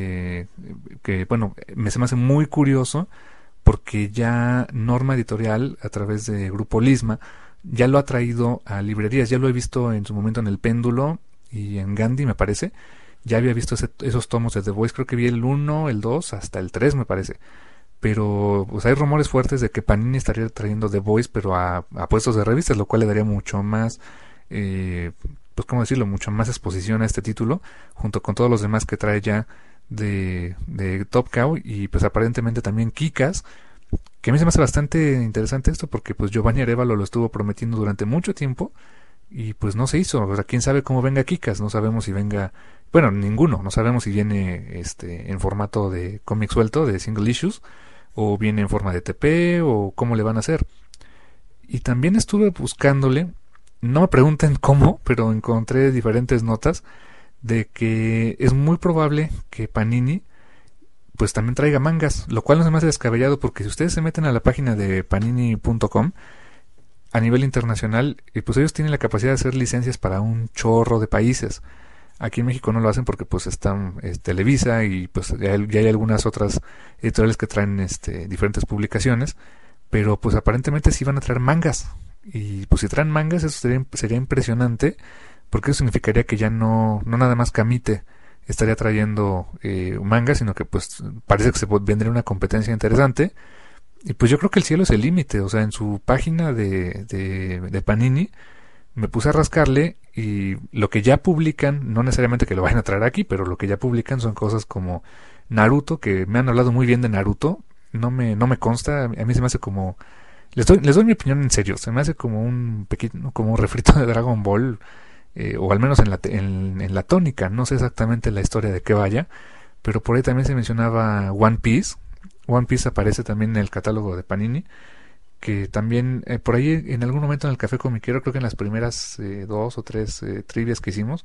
A: que bueno, se me hace muy curioso, porque ya Norma Editorial, a través de Grupo Lisma, ya lo ha traído a librerías. Ya lo he visto en su momento en El Péndulo y en Gandhi, me parece. Ya había visto esos tomos de The Voice, creo que vi el 1, el 2, hasta el 3 me parece. Pero pues hay rumores fuertes de que Panini estaría trayendo The Voice, pero a puestos de revistas, lo cual le daría mucho más, pues cómo decirlo, mucho más exposición a este título, junto con todos los demás que trae ya de Top Cow, y pues aparentemente también Kick-Ass, que a mí se me hace bastante interesante esto, porque pues Giovanni Arévalo lo estuvo prometiendo durante mucho tiempo, y pues no se hizo. O sea, quién sabe cómo venga Kick-Ass, no sabemos si venga, bueno, ninguno, no sabemos si viene en formato de cómic suelto, de single issues, o viene en forma de TP, o cómo le van a hacer. Y también estuve buscándole, no me pregunten cómo, pero encontré diferentes notas de que es muy probable que Panini pues también traiga mangas, lo cual no se me hace descabellado, porque si ustedes se meten a la página de panini.com a nivel internacional, pues ellos tienen la capacidad de hacer licencias para un chorro de países. Aquí en México no lo hacen porque pues están Televisa, y pues ya hay algunas otras editoriales que traen diferentes publicaciones, pero pues aparentemente sí van a traer mangas. Y pues si traen mangas, eso sería impresionante, porque eso significaría que ya no nada más Camite estaría trayendo mangas, sino que pues parece que se vendría una competencia interesante. Y pues yo creo que el cielo es el límite. O sea, en su página de Panini me puse a rascarle, y lo que ya publican, no necesariamente que lo vayan a traer aquí, pero lo que ya publican son cosas como Naruto, que me han hablado muy bien de Naruto. No me consta, a mí se me hace como, les doy mi opinión en serio, se me hace como un pequeño, como un refrito de Dragon Ball, o al menos en la tónica. No sé exactamente la historia de qué vaya, pero por ahí también se mencionaba One Piece. One Piece aparece también en el catálogo de Panini, que también por ahí en algún momento en el Café Comiquero, creo que en las primeras 2 o 3 trivias que hicimos,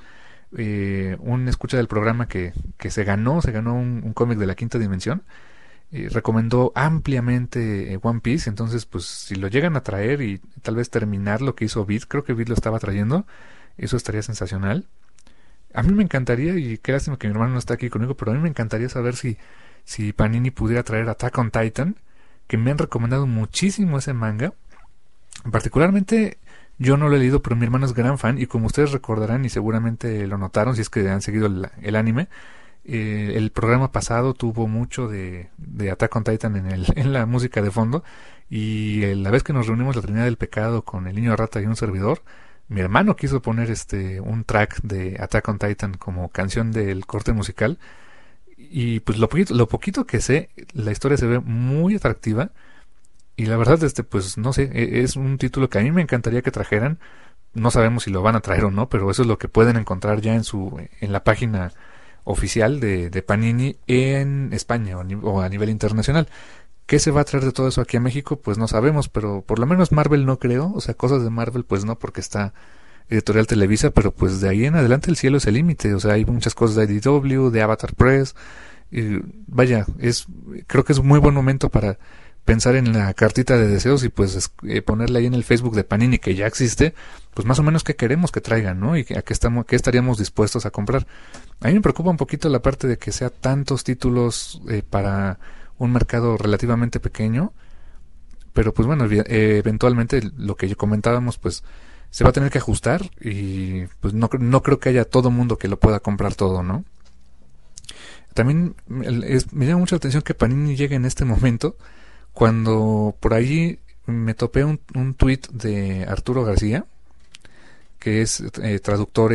A: un escucha del programa que se ganó un cómic de la quinta dimensión, recomendó ampliamente One Piece. Entonces pues si lo llegan a traer y tal vez terminar lo que hizo Vid, creo que Vid lo estaba trayendo, eso estaría sensacional. A mí me encantaría, y qué lástima que mi hermano no está aquí conmigo, pero a mí me encantaría saber si Panini pudiera traer Attack on Titan, que me han recomendado muchísimo ese manga. Particularmente yo no lo he leído, pero mi hermano es gran fan, y como ustedes recordarán y seguramente lo notaron si es que han seguido el anime, el programa pasado tuvo mucho de Attack on Titan en la música de fondo, y la vez que nos reunimos la Trinidad del Pecado con el Niño Rata y un servidor, mi hermano quiso poner un track de Attack on Titan como canción del corte musical. Y pues lo poquito que sé, la historia se ve muy atractiva, y la verdad pues no sé, es un título que a mí me encantaría que trajeran. No sabemos si lo van a traer o no, pero eso es lo que pueden encontrar ya en la página oficial de Panini en España o a nivel internacional. ¿Qué se va a traer de todo eso aquí a México? Pues no sabemos, pero por lo menos Marvel no creo. O sea, cosas de Marvel pues no, porque está Editorial Televisa, pero pues de ahí en adelante el cielo es el límite. O sea, hay muchas cosas de IDW, de Avatar Press, vaya, creo que es un muy buen momento para pensar en la cartita de deseos y pues ponerle ahí en el Facebook de Panini, que ya existe, pues más o menos qué queremos que traigan, ¿no? Y qué estaríamos dispuestos a comprar. A mí me preocupa un poquito la parte de que sea tantos títulos para un mercado relativamente pequeño, pero pues bueno, eventualmente lo que comentábamos, pues se va a tener que ajustar y pues no creo que haya todo mundo que lo pueda comprar todo, ¿no? También me llama mucho la atención que Panini llegue en este momento, cuando por ahí me topé un tuit de Arturo García, que es traductor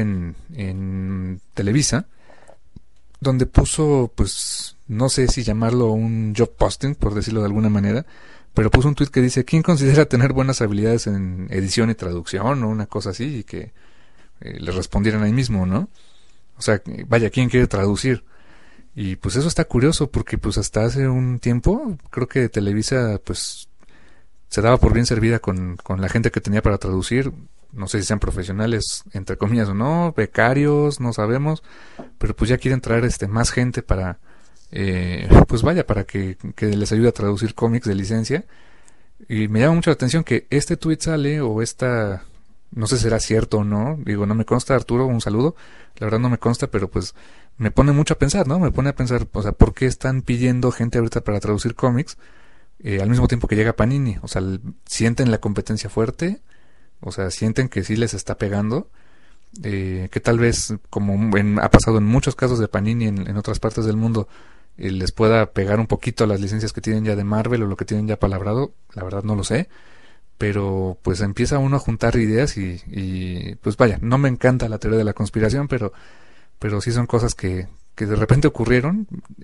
A: en Televisa, donde puso, pues, no sé si llamarlo un job posting, por decirlo de alguna manera, pero puso un tuit que dice: ¿quién considera tener buenas habilidades en edición y traducción? O una cosa así, y que le respondieran ahí mismo, ¿no? O sea, vaya, ¿quién quiere traducir? Y pues eso está curioso, porque pues hasta hace un tiempo creo que Televisa pues se daba por bien servida con la gente que tenía para traducir. No sé si sean profesionales entre comillas o no, becarios, no sabemos, pero pues ya quieren traer más gente para pues vaya, para que les ayude a traducir cómics de licencia. Y me llama mucho la atención que este tweet sale, o no sé si será cierto o no, digo, no me consta. Arturo, un saludo, la verdad no me consta, pero pues me pone mucho a pensar, ¿no? Me pone a pensar, o sea, ¿por qué están pidiendo gente ahorita para traducir cómics al mismo tiempo que llega Panini? O sea, ¿sienten la competencia fuerte? O sea, ¿sienten que sí les está pegando? Que tal vez, como ha pasado en muchos casos de Panini en otras partes del mundo, les pueda pegar un poquito a las licencias que tienen ya de Marvel o lo que tienen ya palabrado. La verdad no lo sé, pero pues empieza uno a juntar ideas y pues vaya, no me encanta la teoría de la conspiración, pero sí son cosas que de repente ocurrieron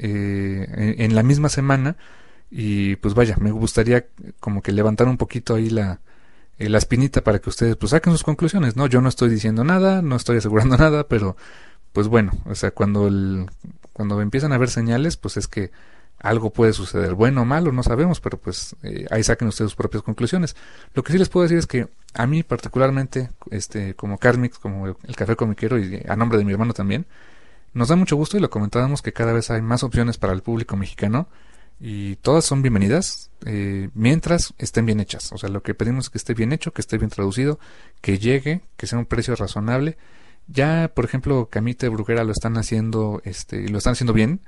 A: en la misma semana. Y pues vaya, me gustaría como que levantar un poquito ahí la espinita para que ustedes pues saquen sus conclusiones, ¿no? Yo no estoy diciendo nada, no estoy asegurando nada, pero pues bueno, o sea, cuando empiezan a haber señales, pues es que algo puede suceder, bueno o malo, no sabemos, pero pues ahí saquen ustedes sus propias conclusiones. Lo que sí les puedo decir es que a mí particularmente, como Carmix, como el Café Comiquero, y a nombre de mi hermano también, nos da mucho gusto, y lo comentábamos, que cada vez hay más opciones para el público mexicano, y todas son bienvenidas mientras estén bien hechas. O sea, lo que pedimos es que esté bien hecho, que esté bien traducido, que llegue, que sea un precio razonable. Ya, por ejemplo, Camite, Bruguera lo están haciendo, y lo están haciendo bien.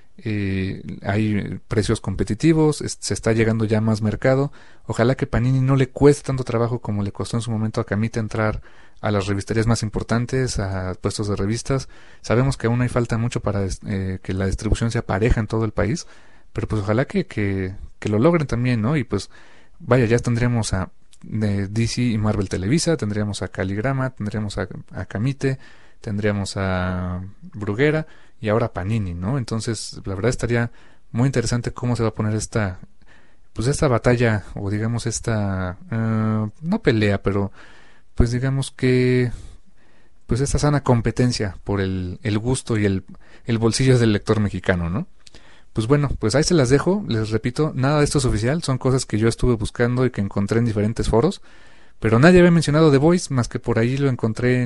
A: Hay precios competitivos, se está llegando ya más mercado. Ojalá que Panini no le cueste tanto trabajo como le costó en su momento a Camite entrar a las revisterías más importantes, a puestos de revistas. Sabemos que aún hay falta mucho para que la distribución sea pareja en todo el país, pero pues ojalá que lo logren también, ¿no? Y pues vaya, ya tendríamos a DC y Marvel Televisa, tendríamos a Caligrama, tendríamos a Camite, tendríamos a Bruguera y ahora Panini, ¿no? Entonces la verdad estaría muy interesante cómo se va a poner esta batalla, o digamos no pelea, pero pues digamos que pues esta sana competencia por el gusto y el bolsillo del lector mexicano, ¿no? Pues bueno, pues ahí se las dejo. Les repito, nada de esto es oficial, son cosas que yo estuve buscando y que encontré en diferentes foros, pero nadie había mencionado The Voice, más que por ahí lo encontré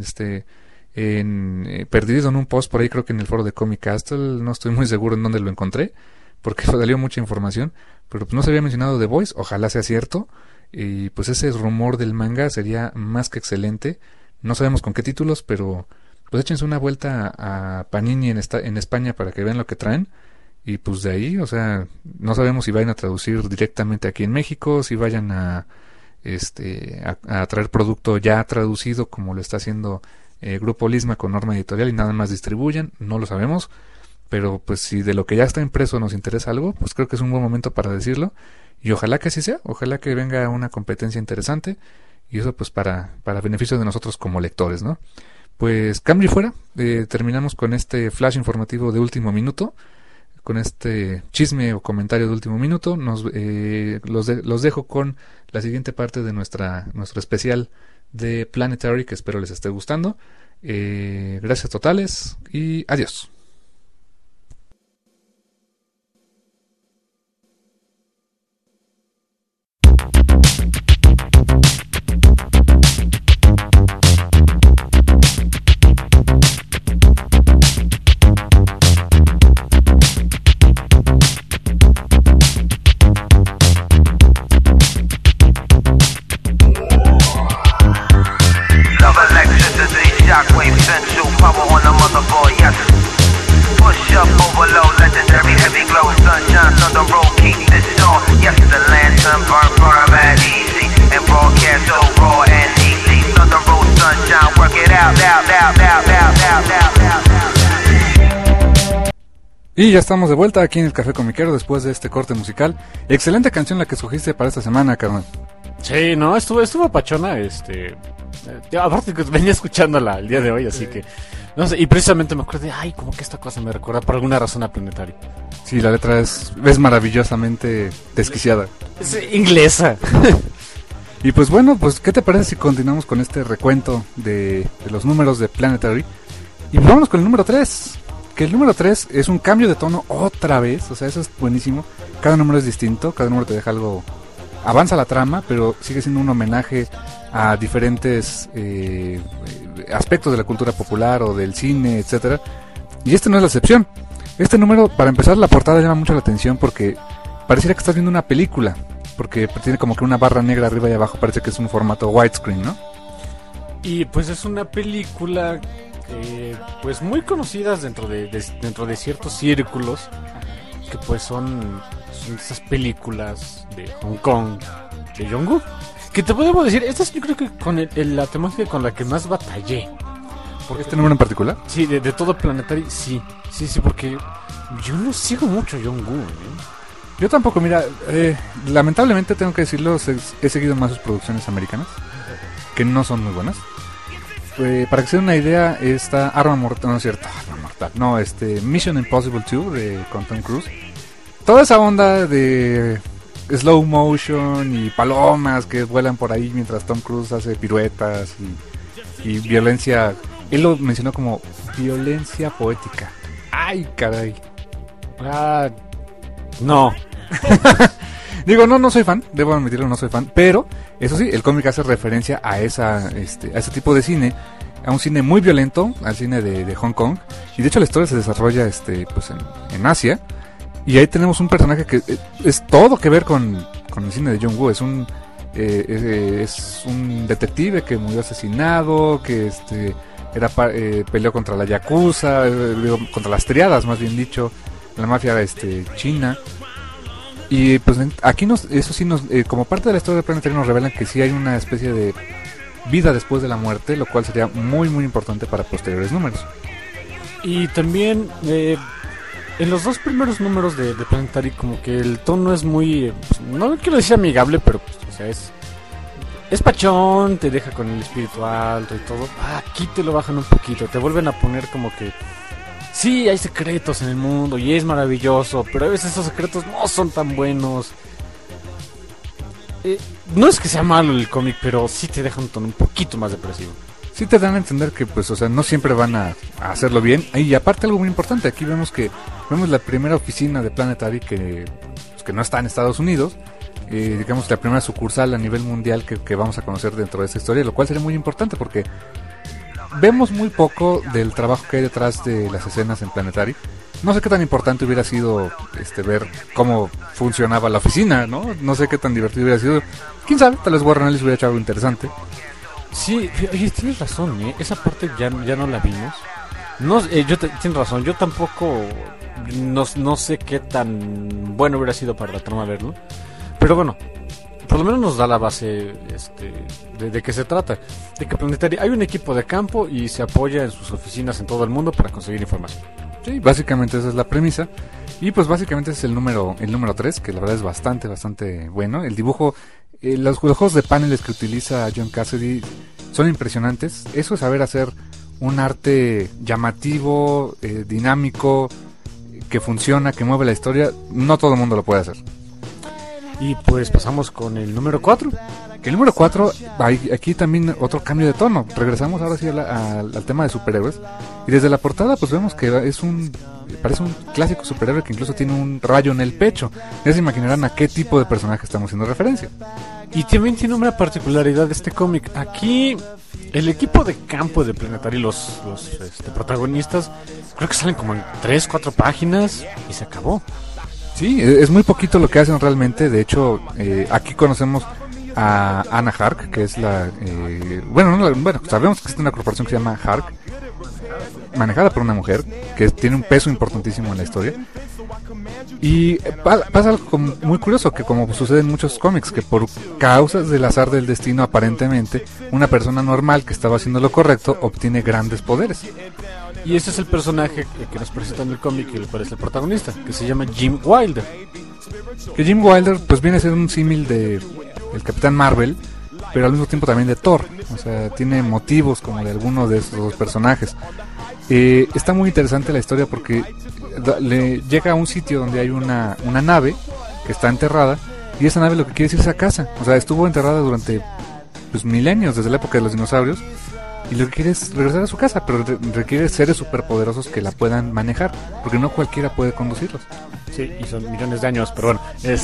A: perdido en un post por ahí, creo que en el foro de Comic Castle. No estoy muy seguro en dónde lo encontré, porque salió mucha información, pero pues no se había mencionado The Voice. Ojalá sea cierto, y pues ese rumor del manga sería más que excelente. No sabemos con qué títulos, pero pues échense una vuelta a Panini en España para que vean lo que traen. Y pues de ahí, o sea, no sabemos si vayan a traducir directamente aquí en México, si vayan a traer producto ya traducido como lo está haciendo Grupo Lisma con Norma Editorial y nada más distribuyen, no lo sabemos. Pero pues si de lo que ya está impreso nos interesa algo, pues creo que es un buen momento para decirlo. Y ojalá que así sea, ojalá que venga una competencia interesante. Y eso pues para beneficio de nosotros como lectores, ¿no? Pues cambio y fuera, terminamos con este flash informativo de último minuto. Con este chisme o comentario de último minuto, los dejo con la siguiente parte de nuestro especial de Planetary, que espero les esté gustando. Gracias totales y adiós. Y ya estamos de vuelta aquí en el Café Comiquero después de este corte musical. Excelente canción la que escogiste para esta semana, carnal.
B: Sí, no, estuvo pachona, aparte que venía escuchándola el día de hoy, así que, no sé, y precisamente me acuerdo de, como que esta cosa me recuerda por alguna razón a Planetary.
A: Sí, la letra es maravillosamente desquiciada.
B: Es inglesa.
A: Y pues bueno, pues ¿qué te parece si continuamos con este recuento de los números de Planetary? Y vámonos con el número 3. Que el número 3 es un cambio de tono otra vez, o sea, eso es buenísimo. Cada número es distinto, cada número te deja algo... Avanza la trama, pero sigue siendo un homenaje a diferentes aspectos de la cultura popular o del cine, etcétera. Y este no es la excepción. Este número, para empezar, la portada llama mucho la atención porque pareciera que estás viendo una película, porque tiene como que una barra negra arriba y abajo, parece que es un formato widescreen, ¿no? Y
B: pues es una película... pues muy conocidas dentro de ciertos círculos, que pues son esas películas de Hong Kong de Jong-Woo, que te puedo decir, esta es yo creo que con la temática con la que más batallé.
A: ¿Por este número en particular?
B: Sí, de todo Planetary, sí, porque yo no sigo mucho Jong-Woo,
A: Yo tampoco, mira, lamentablemente tengo que decirlo, he seguido más sus producciones americanas, que no son muy buenas. Para que se den una idea, esta Arma Mortal, no es cierto, Arma Mortal, no, Mission Impossible 2 con Tom Cruise. Toda esa onda de slow motion y palomas que vuelan por ahí mientras Tom Cruise hace piruetas y violencia, él lo mencionó como violencia poética. ¡Ay, caray!
B: No.
A: Digo, no soy fan, debo admitirlo, no soy fan, pero eso sí, el cómic hace referencia a ese tipo de cine, a un cine muy violento, al cine de Hong Kong, y de hecho la historia se desarrolla pues en Asia, y ahí tenemos un personaje que es todo que ver con el cine de Jong-Woo, es un detective que murió asesinado, que peleó contra la yakuza, contra las triadas, más bien dicho, la mafia china. Y pues aquí como parte de la historia de Planetary nos revelan que sí hay una especie de vida después de la muerte, lo cual sería muy muy importante para posteriores números.
B: Y también en los dos primeros números de Planetary como que el tono es muy, no quiero decir amigable, pero pues, o sea, es pachón, te deja con el espíritu alto y todo. Aquí te lo bajan un poquito, te vuelven a poner como que sí, hay secretos en el mundo y es maravilloso, pero a veces esos secretos no son tan buenos. No es que sea malo el cómic, pero sí te deja un tono un poquito más depresivo.
A: Sí te dan a entender que pues, o sea, no siempre van a hacerlo bien. Y aparte algo muy importante, aquí vemos la primera oficina de Planetary que no está en Estados Unidos. Digamos la primera sucursal a nivel mundial que vamos a conocer dentro de esta historia, lo cual sería muy importante porque vemos muy poco del trabajo que hay detrás de las escenas en Planetary. No sé qué tan importante hubiera sido ver cómo funcionaba la oficina, ¿no? No sé qué tan divertido hubiera sido. Quién sabe, tal vez Warren Ellis hubiera hecho algo interesante.
B: Sí, oye, tienes razón, esa parte ya no la vimos. No, tienes razón, yo tampoco no sé qué tan bueno hubiera sido para la trama verlo. Pero bueno, por lo menos nos da la base de qué se trata. De que Planetary hay un equipo de campo y se apoya en sus oficinas en todo el mundo para conseguir información.
A: Sí, básicamente esa es la premisa. Y pues básicamente es el número 3, que la verdad es bastante bueno. El dibujo, los juegos de paneles que utiliza John Cassaday son impresionantes. Eso es saber hacer un arte llamativo, dinámico, que funciona, que mueve la historia. No todo el mundo lo puede hacer.
B: Y pues pasamos con el número 4.
A: El número 4, aquí también otro cambio de tono. Regresamos ahora sí al tema de superhéroes. Y desde la portada pues vemos que parece un clásico superhéroe que incluso tiene un rayo en el pecho. Ya se imaginarán a qué tipo de personaje estamos haciendo referencia.
B: Y también tiene una particularidad de este cómic. Aquí el equipo de campo de Planetary, los protagonistas, creo que salen como en 3-4 páginas y se acabó.
A: Sí, es muy poquito lo que hacen realmente. De hecho, aquí conocemos a Anna Hark, que es sabemos que existe una corporación que se llama Hark, manejada por una mujer, que tiene un peso importantísimo en la historia. Y pasa algo muy curioso, que como sucede en muchos cómics, que por causas del azar del destino, aparentemente, una persona normal que estaba haciendo lo correcto obtiene grandes poderes.
B: Y este es el personaje que nos presenta en el cómic y el cual es el protagonista, que se llama Jim Wilder.
A: Que Jim Wilder pues viene a ser un símil de el Capitán Marvel, pero al mismo tiempo también de Thor. O sea, tiene motivos como de alguno de esos dos personajes. Está muy interesante la historia porque le llega a un sitio donde hay una nave que está enterrada, y esa nave lo que quiere es irse a casa. O sea, estuvo enterrada durante pues milenios, desde la época de los dinosaurios, y lo que quiere es regresar a su casa, pero requiere seres superpoderosos que la puedan manejar, porque no cualquiera puede conducirlos.
B: Sí, y son millones de años, pero bueno,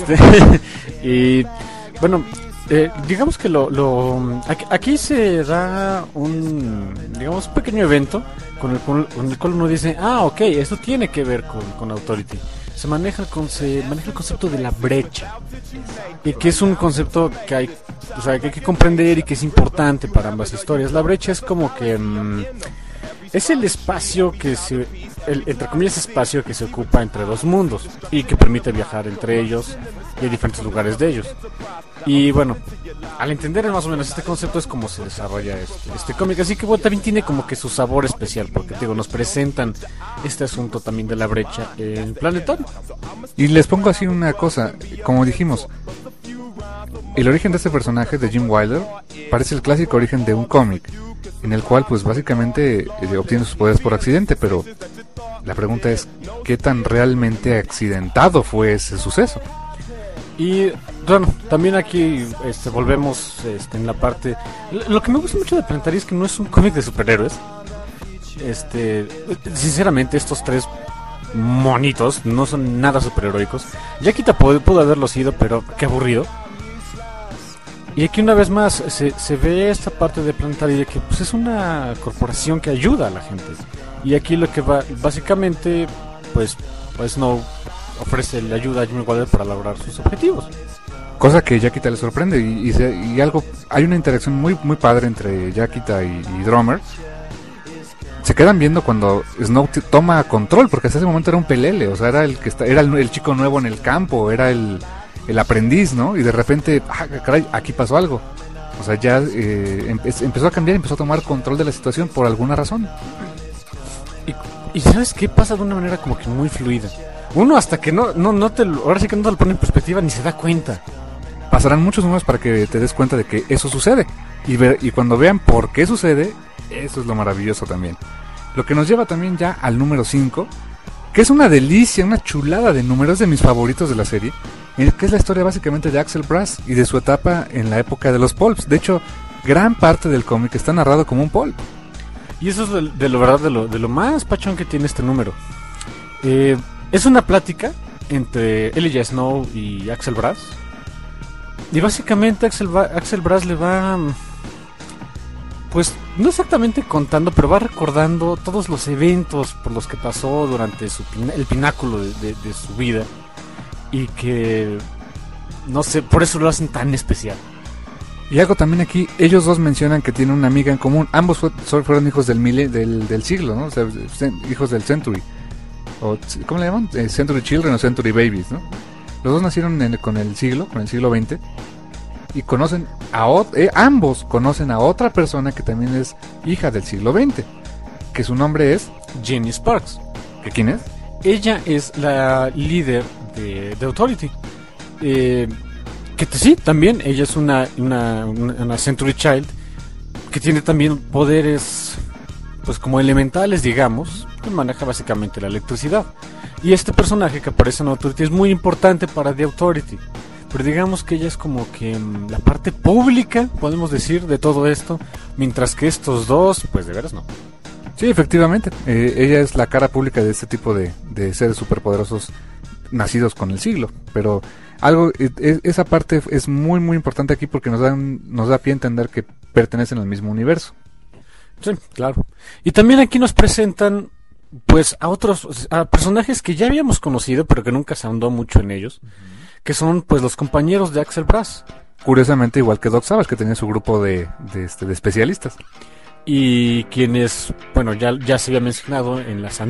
B: y bueno, digamos que aquí se da un pequeño evento con el cual uno dice, ok, esto tiene que ver con Authority. Se maneja el concepto de la brecha, y que es un concepto que hay que comprender y que es importante para ambas historias. La brecha es como que es el espacio entre comillas espacio que se ocupa entre dos mundos y que permite viajar entre ellos y a diferentes lugares de ellos. Y bueno, al entender más o menos este concepto es como se desarrolla este cómic. Así que bueno, también tiene como que su sabor especial, porque nos presentan este asunto también de la brecha en Planetary.
A: Y les pongo así una cosa, como dijimos, el origen de este personaje de Jim Wilder parece el clásico origen de un cómic, en el cual pues básicamente obtiene sus poderes por accidente, pero la pregunta es, ¿qué tan realmente accidentado fue ese suceso?
B: Y bueno, también aquí volvemos en la parte... Lo que me gusta mucho de Planetary es que no es un cómic de superhéroes. Sinceramente, estos tres monitos no son nada superheroicos. Yaquita pudo haberlo sido, pero qué aburrido. Y aquí una vez más se ve esta parte de Planetary de que pues, es una corporación que ayuda a la gente. Y aquí lo que va, básicamente, pues no ofrece la ayuda a Jimmy Wilder para lograr sus objetivos.
A: Cosa que Yaquita le sorprende y algo, hay una interacción muy muy padre entre Yaquita y Drummer. Se quedan viendo cuando Snow toma control, porque hasta ese momento era un pelele, o sea, era el chico nuevo en el campo, era el aprendiz, ¿no? Y de repente, caray, aquí pasó algo. O sea, ya empezó a cambiar, empezó a tomar control de la situación por alguna razón.
B: Y ¿sabes qué? Pasa de una manera como que muy fluida. Uno hasta que ahora sí que no te lo pone en perspectiva ni se da cuenta.
A: Pasarán muchos números para que te des cuenta de que eso sucede. Y cuando vean por qué sucede, eso es lo maravilloso también. Lo que nos lleva también ya al número 5, que es una delicia, una chulada de números, de mis favoritos de la serie, que es la historia básicamente de Axel Brass y de su etapa en la época de los pulps. De hecho, gran parte del cómic está narrado como un pulp.
B: Y eso es de lo más pachón que tiene este número. Es una plática entre Elijah Snow y Axel Brass. Y básicamente Axel Brass le va, pues no exactamente contando, pero va recordando todos los eventos por los que pasó durante el pináculo de su vida. Y que, no sé, por eso lo hacen tan especial.
A: Y algo también aquí, ellos dos mencionan que tienen una amiga en común. Ambos fueron hijos del siglo, ¿no? O sea, hijos del Century. ¿Cómo le llaman? Century Children o Century Babies, ¿no? Los dos nacieron con el siglo XX. Y conocen ambos conocen a otra persona que también es hija del siglo XX. Que su nombre es
B: Jenny Sparks.
A: ¿Que quién es?
B: Ella es la líder de Authority. Que sí, también ella es una Century Child que tiene también poderes pues como elementales, digamos, que maneja básicamente la electricidad. Y este personaje que aparece en Authority es muy importante para The Authority, pero digamos que ella es como que la parte pública, podemos decir, de todo esto, mientras que estos dos, pues de veras no.
A: Sí, efectivamente, ella es la cara pública de este tipo de seres superpoderosos nacidos con el siglo, pero esa parte es muy muy importante aquí porque nos da pie a entender que pertenecen al mismo universo.
B: Sí, claro. Y también aquí nos presentan pues a personajes que ya habíamos conocido pero que nunca se ahondó mucho en ellos, que son pues los compañeros de Axel Brass. Curiosamente igual que Doc Savage, que tenía su grupo de especialistas. Y quienes, bueno, ya se había mencionado en las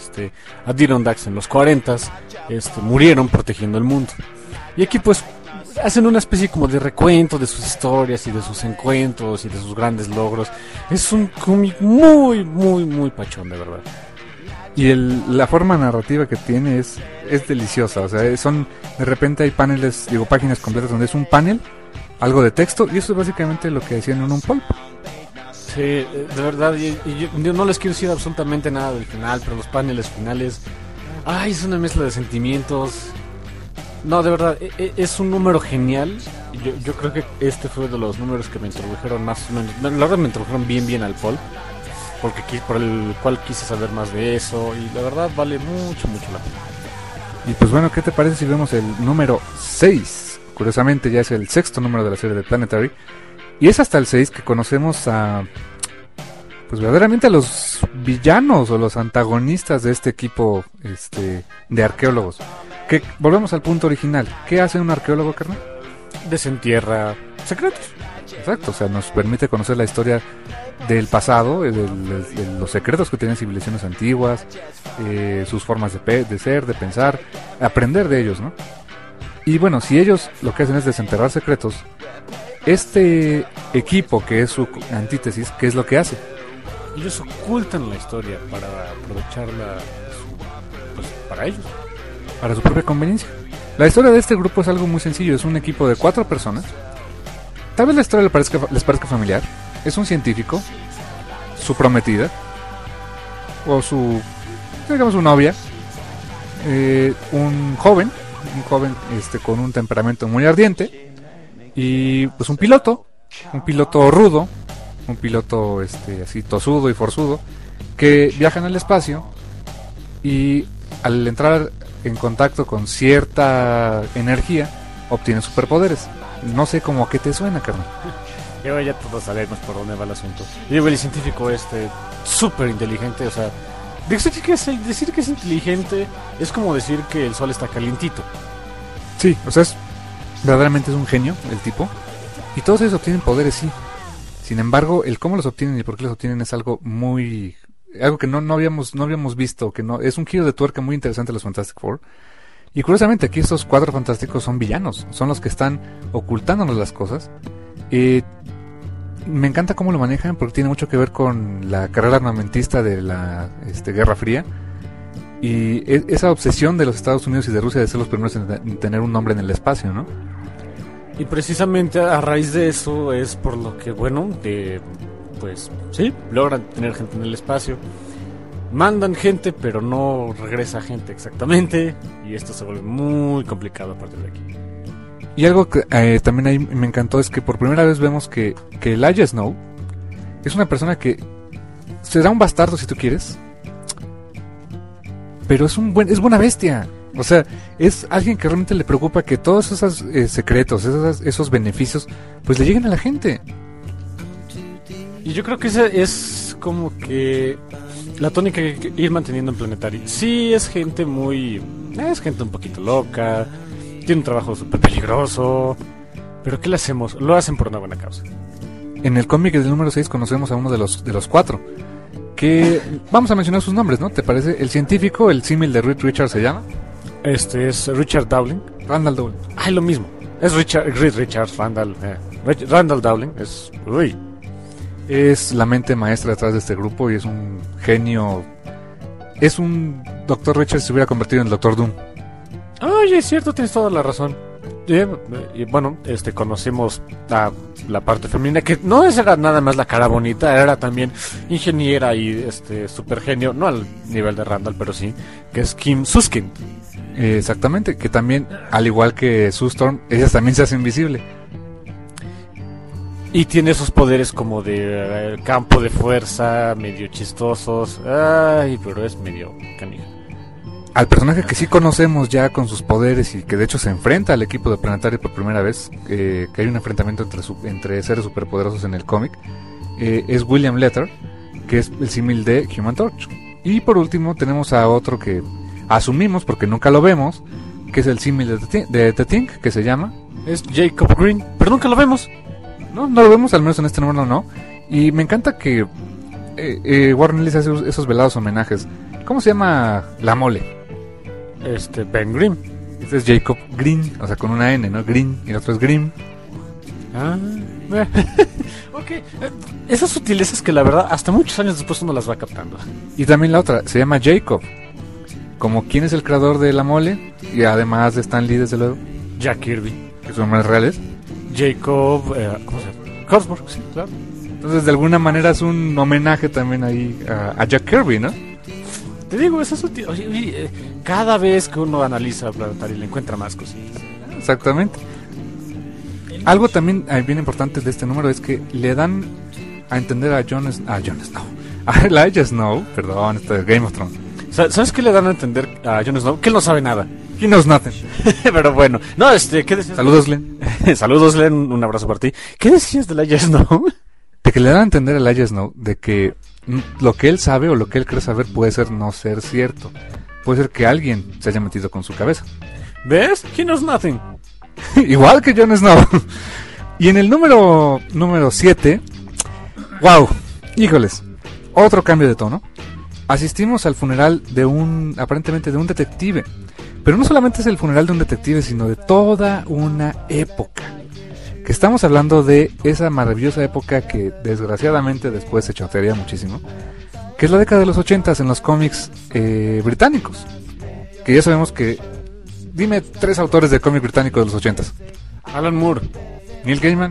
B: Adirondacks en los 40s, murieron protegiendo el mundo. Y aquí pues hacen una especie como de recuento de sus historias y de sus encuentros y de sus grandes logros. Es un cómic muy, muy, muy pachón, de verdad.
A: Y la forma narrativa que tiene es deliciosa. O sea, de repente hay páginas completas donde es un panel, algo de texto, y eso es básicamente lo que hacían en un pulp.
B: Sí, de verdad, y yo no les quiero decir absolutamente nada del final, pero los paneles finales, ay, es una mezcla de sentimientos. No, de verdad, es un número genial. Yo creo que este fue de los números que me introdujeron más o menos, la verdad me introdujeron bien al pulp, porque por el cual quise saber más de eso, y la verdad vale mucho, mucho la pena.
A: Y pues bueno, ¿qué te parece si vemos el número 6? Curiosamente ya es el sexto número de la serie de Planetary, y es hasta el 6 que conocemos pues verdaderamente a los villanos o los antagonistas de este equipo de arqueólogos. Que volvemos al punto original. ¿Qué hace un arqueólogo, carnal?
B: Desentierra secretos.
A: Exacto, o sea, nos permite conocer la historia del pasado, de los secretos que tenían civilizaciones antiguas, sus formas de ser, de pensar, aprender de ellos, ¿no? Y bueno, si ellos lo que hacen es desenterrar secretos, este equipo que es su antítesis, ¿qué es lo que hace?
B: Ellos ocultan la historia para aprovecharla pues, para ellos.
A: Para su propia conveniencia. La historia de este grupo es algo muy sencillo. Es un equipo de 4 personas. Tal vez la historia les parezca familiar. Es un científico, su prometida, o su novia, un joven con un temperamento muy ardiente, y pues un piloto rudo, un piloto así tosudo y forzudo, que viajan al espacio y al entrar en contacto con cierta energía obtienen superpoderes. No sé cómo a qué te suena, carnal.
B: Ya todos sabemos por dónde va el asunto. Digo, el científico súper inteligente, o sea, decir que es inteligente es como decir que el sol está calientito.
A: Sí, o sea, verdaderamente es un genio el tipo. Y todos ellos obtienen poderes, sí. Sin embargo, el cómo los obtienen y por qué los obtienen es algo que no habíamos visto, que no es un giro de tuerca muy interesante de los Fantastic Four. Y curiosamente aquí estos 4 fantásticos son villanos, son los que están ocultándonos las cosas. Me encanta cómo lo manejan porque tiene mucho que ver con la carrera armamentista de la Guerra Fría y esa obsesión de los Estados Unidos y de Rusia de ser los primeros en tener un nombre en el espacio, ¿no?
B: Y precisamente a raíz de eso es por lo que, pues sí, logran tener gente en el espacio. Mandan gente, pero no regresa gente exactamente. Y esto se vuelve muy complicado a partir de aquí.
A: Y algo que también ahí me encantó es que por primera vez vemos que Elijah Snow es una persona que será un bastardo si tú quieres, pero es buena bestia. O sea, es alguien que realmente le preocupa que todos esos secretos, esos beneficios, pues le lleguen a la gente.
B: Y yo creo que esa es como que la tónica que hay que ir manteniendo en Planetary. Sí, es gente un poquito loca, tiene un trabajo súper peligroso, pero ¿qué le hacemos? Lo hacen por una buena causa.
A: En el cómic del número 6 conocemos a uno de los 4, que vamos a mencionar sus nombres, ¿no? ¿Te parece? El científico, el símil de Reed Richards se llama.
B: Es Richard Dowling.
A: Randall Dowling.
B: Ay, lo mismo. Es Reed Richards, Randall Dowling.
A: Es la mente maestra detrás de este grupo y es un genio. Es un Dr. Richards si se hubiera convertido en el Dr. Doom.
B: Oye, es cierto, tienes toda la razón. Y bueno, conocemos a la parte femenina, que no era nada más la cara bonita, era también ingeniera y super genio, no al nivel de Randall, pero sí, que es Kim Susskind.
A: Exactamente, que también, al igual que Sue Storm, ella también se hace invisible.
B: Y tiene esos poderes como de campo de fuerza, medio chistosos. Ay, pero es medio canija.
A: Al personaje que sí conocemos ya con sus poderes y que de hecho se enfrenta al equipo de Planetary por primera vez, que hay un enfrentamiento entre seres superpoderosos en el cómic, es William Letter, que es el símil de Human Torch. Y por último tenemos a otro que asumimos, porque nunca lo vemos, que es el símil de The Thing, que se llama...
B: Es Jacob Green, pero nunca lo vemos.
A: No lo vemos, al menos en este número no. Y me encanta que Warren Ellis hace esos velados homenajes. ¿Cómo se llama la mole?
B: Ben Grimm.
A: Este es Jacob Green, o sea, con una N, ¿no? Green, y el otro es Grimm.
B: Ah, ok. Esas sutilezas que la verdad hasta muchos años después uno las va captando.
A: Y también la otra, se llama Jacob, como quién es el creador de la mole, y además de Stan Lee, desde luego,
B: Jack Kirby.
A: que son nombres reales.
B: Jacob, ¿cómo se llama? Cosmos, sí, claro.
A: Entonces, de alguna manera es un homenaje también ahí a Jack Kirby, ¿no?
B: Te digo, eso es sutil. Oye, cada vez que uno analiza Planetary le encuentra más cositas.
A: Exactamente. Algo también bien importante de este número es que le dan a entender a Jon Snow, a Elijah Snow, perdón, esto es Game of Thrones.
B: ¿Sabes qué le dan a entender a Jon Snow? Que él no sabe nada.
A: He knows nothing.
B: Pero bueno, no, ¿qué decías?
A: Saludos, Len.
B: Saludos, Len, un abrazo para ti. ¿Qué decías de Elijah Snow?
A: De que le dan a entender a Elijah Snow de que lo que él sabe o lo que él cree saber puede ser no ser cierto. Puede ser que alguien se haya metido con su cabeza.
B: ¿Ves? He knows nothing.
A: Igual que Jon Snow. Y en el número 7, wow, híjoles, otro cambio de tono. Asistimos al funeral aparentemente de un detective. Pero no solamente es el funeral de un detective, sino de toda una época. Que estamos hablando de esa maravillosa época que desgraciadamente después se chotearía muchísimo, que es la década de los 80s en los cómics británicos. Que ya sabemos que... Dime 3 autores de cómic británico de los 80s.
B: Alan Moore.
A: Neil Gaiman.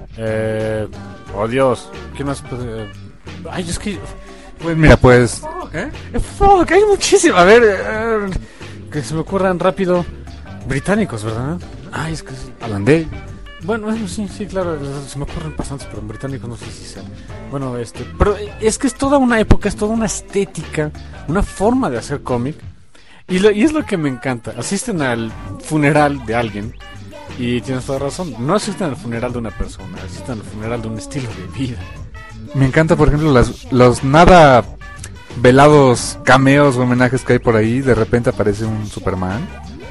B: Oh Dios. ¿Qué más? Ay, es que...
A: Pues mira, pues...
B: Fuck, hay muchísimo. A ver, que se me ocurran rápido. Británicos, ¿verdad? Ay, es que...
A: Alan Day.
B: Bueno, sí, claro, se me ocurren bastantes, pero en británicos no sé si sean. Bueno, pero es que es toda una época, es toda una estética, una forma de hacer cómic. Y es lo que me encanta. Asisten al funeral de alguien y tienes toda razón. No asisten al funeral de una persona, asisten al funeral de un estilo de vida.
A: Me encanta, por ejemplo, los nada velados cameos o homenajes que hay por ahí. De repente aparece un Superman.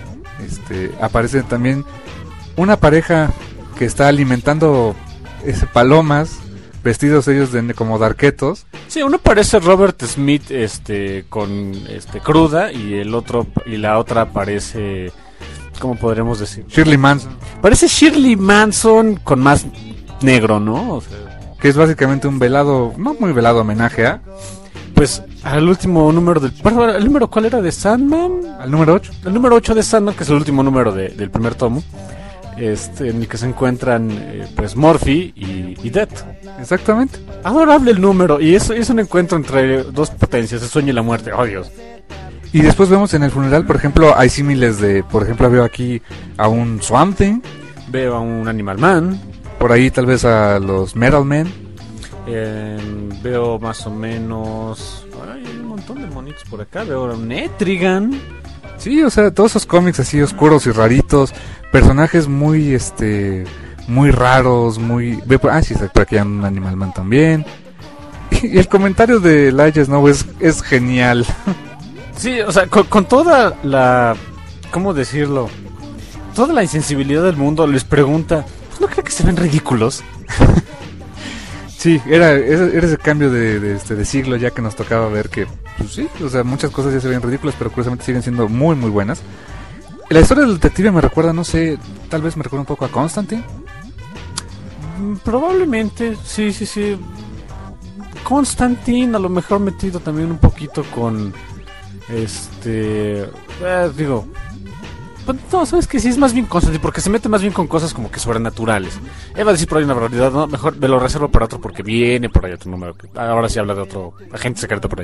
A: Aparece también una pareja que está alimentando palomas, vestidos ellos como darquetos.
B: Sí, uno parece Robert Smith con cruda y la otra parece, ¿cómo podremos decir?
A: Shirley Manson.
B: Parece Shirley Manson con más negro, ¿no? O sea,
A: que es básicamente un velado, no muy velado homenaje a...
B: Pues al último número perdón, ¿el número cuál era de Sandman?
A: Al número 8.
B: El número 8 de Sandman, que es el último número del primer tomo. En el que se encuentran pues Morphy y Death.
A: Exactamente.
B: Adorable el número. Y es un encuentro entre dos potencias, el sueño y la muerte. Oh Dios.
A: Y después vemos en el funeral, por ejemplo, hay símiles de... Por ejemplo, veo aquí a un Swamp Thing.
B: Veo a un Animal Man.
A: Por ahí tal vez a los Metal Men.
B: Veo más o menos... Hay un montón de monitos por acá. Veo a un Etrigan.
A: Sí, o sea, todos esos cómics así oscuros y raritos, personajes muy muy raros, muy... sí, por aquí hay un Animal Man también. Y el comentario de Elijah Snow es genial.
B: Sí, o sea, con toda la... ¿Cómo decirlo? Toda la insensibilidad del mundo les pregunta, ¿no creen que se ven ridículos?
A: Sí, era ese cambio de siglo ya que nos tocaba ver que, pues sí, o sea, muchas cosas ya se ven ridículas, pero curiosamente siguen siendo muy, muy buenas. La historia del detective me recuerda, no sé, tal vez me recuerda un poco a Constantine.
B: Probablemente, sí. Constantine a lo mejor metido también un poquito con, digo... No, sabes que sí es más bien Constantine, porque se mete más bien con cosas como que sobrenaturales. Iba a decir por ahí una barbaridad, no, mejor me lo reservo para otro porque viene por ahí otro número. Ahora sí habla de otro agente secreto por ahí.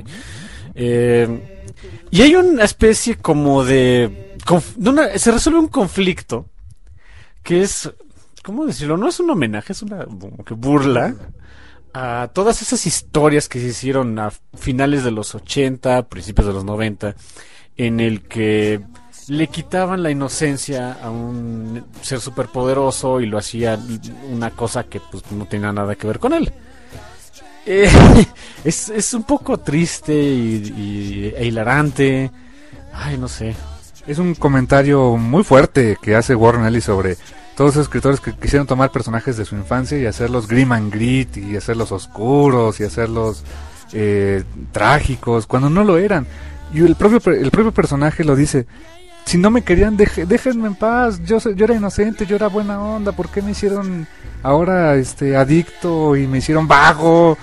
B: Y hay una especie como se resuelve un conflicto que es, ¿cómo decirlo? No es un homenaje, es una como que burla a todas esas historias que se hicieron a finales de los 80, principios de los 90, en el que le quitaban la inocencia a un ser superpoderoso y lo hacía una cosa que pues no tenía nada que ver con él. Es un poco triste e hilarante. Ay, no sé.
A: Es un comentario muy fuerte que hace Warren Ellis sobre todos esos escritores que quisieron tomar personajes de su infancia y hacerlos grim and grit, y hacerlos oscuros, y hacerlos trágicos, cuando no lo eran. Y el propio personaje lo dice. si no me querían, déjenme en paz. Yo era inocente, yo era buena onda. ¿Por qué me hicieron ahora adicto y me hicieron vago?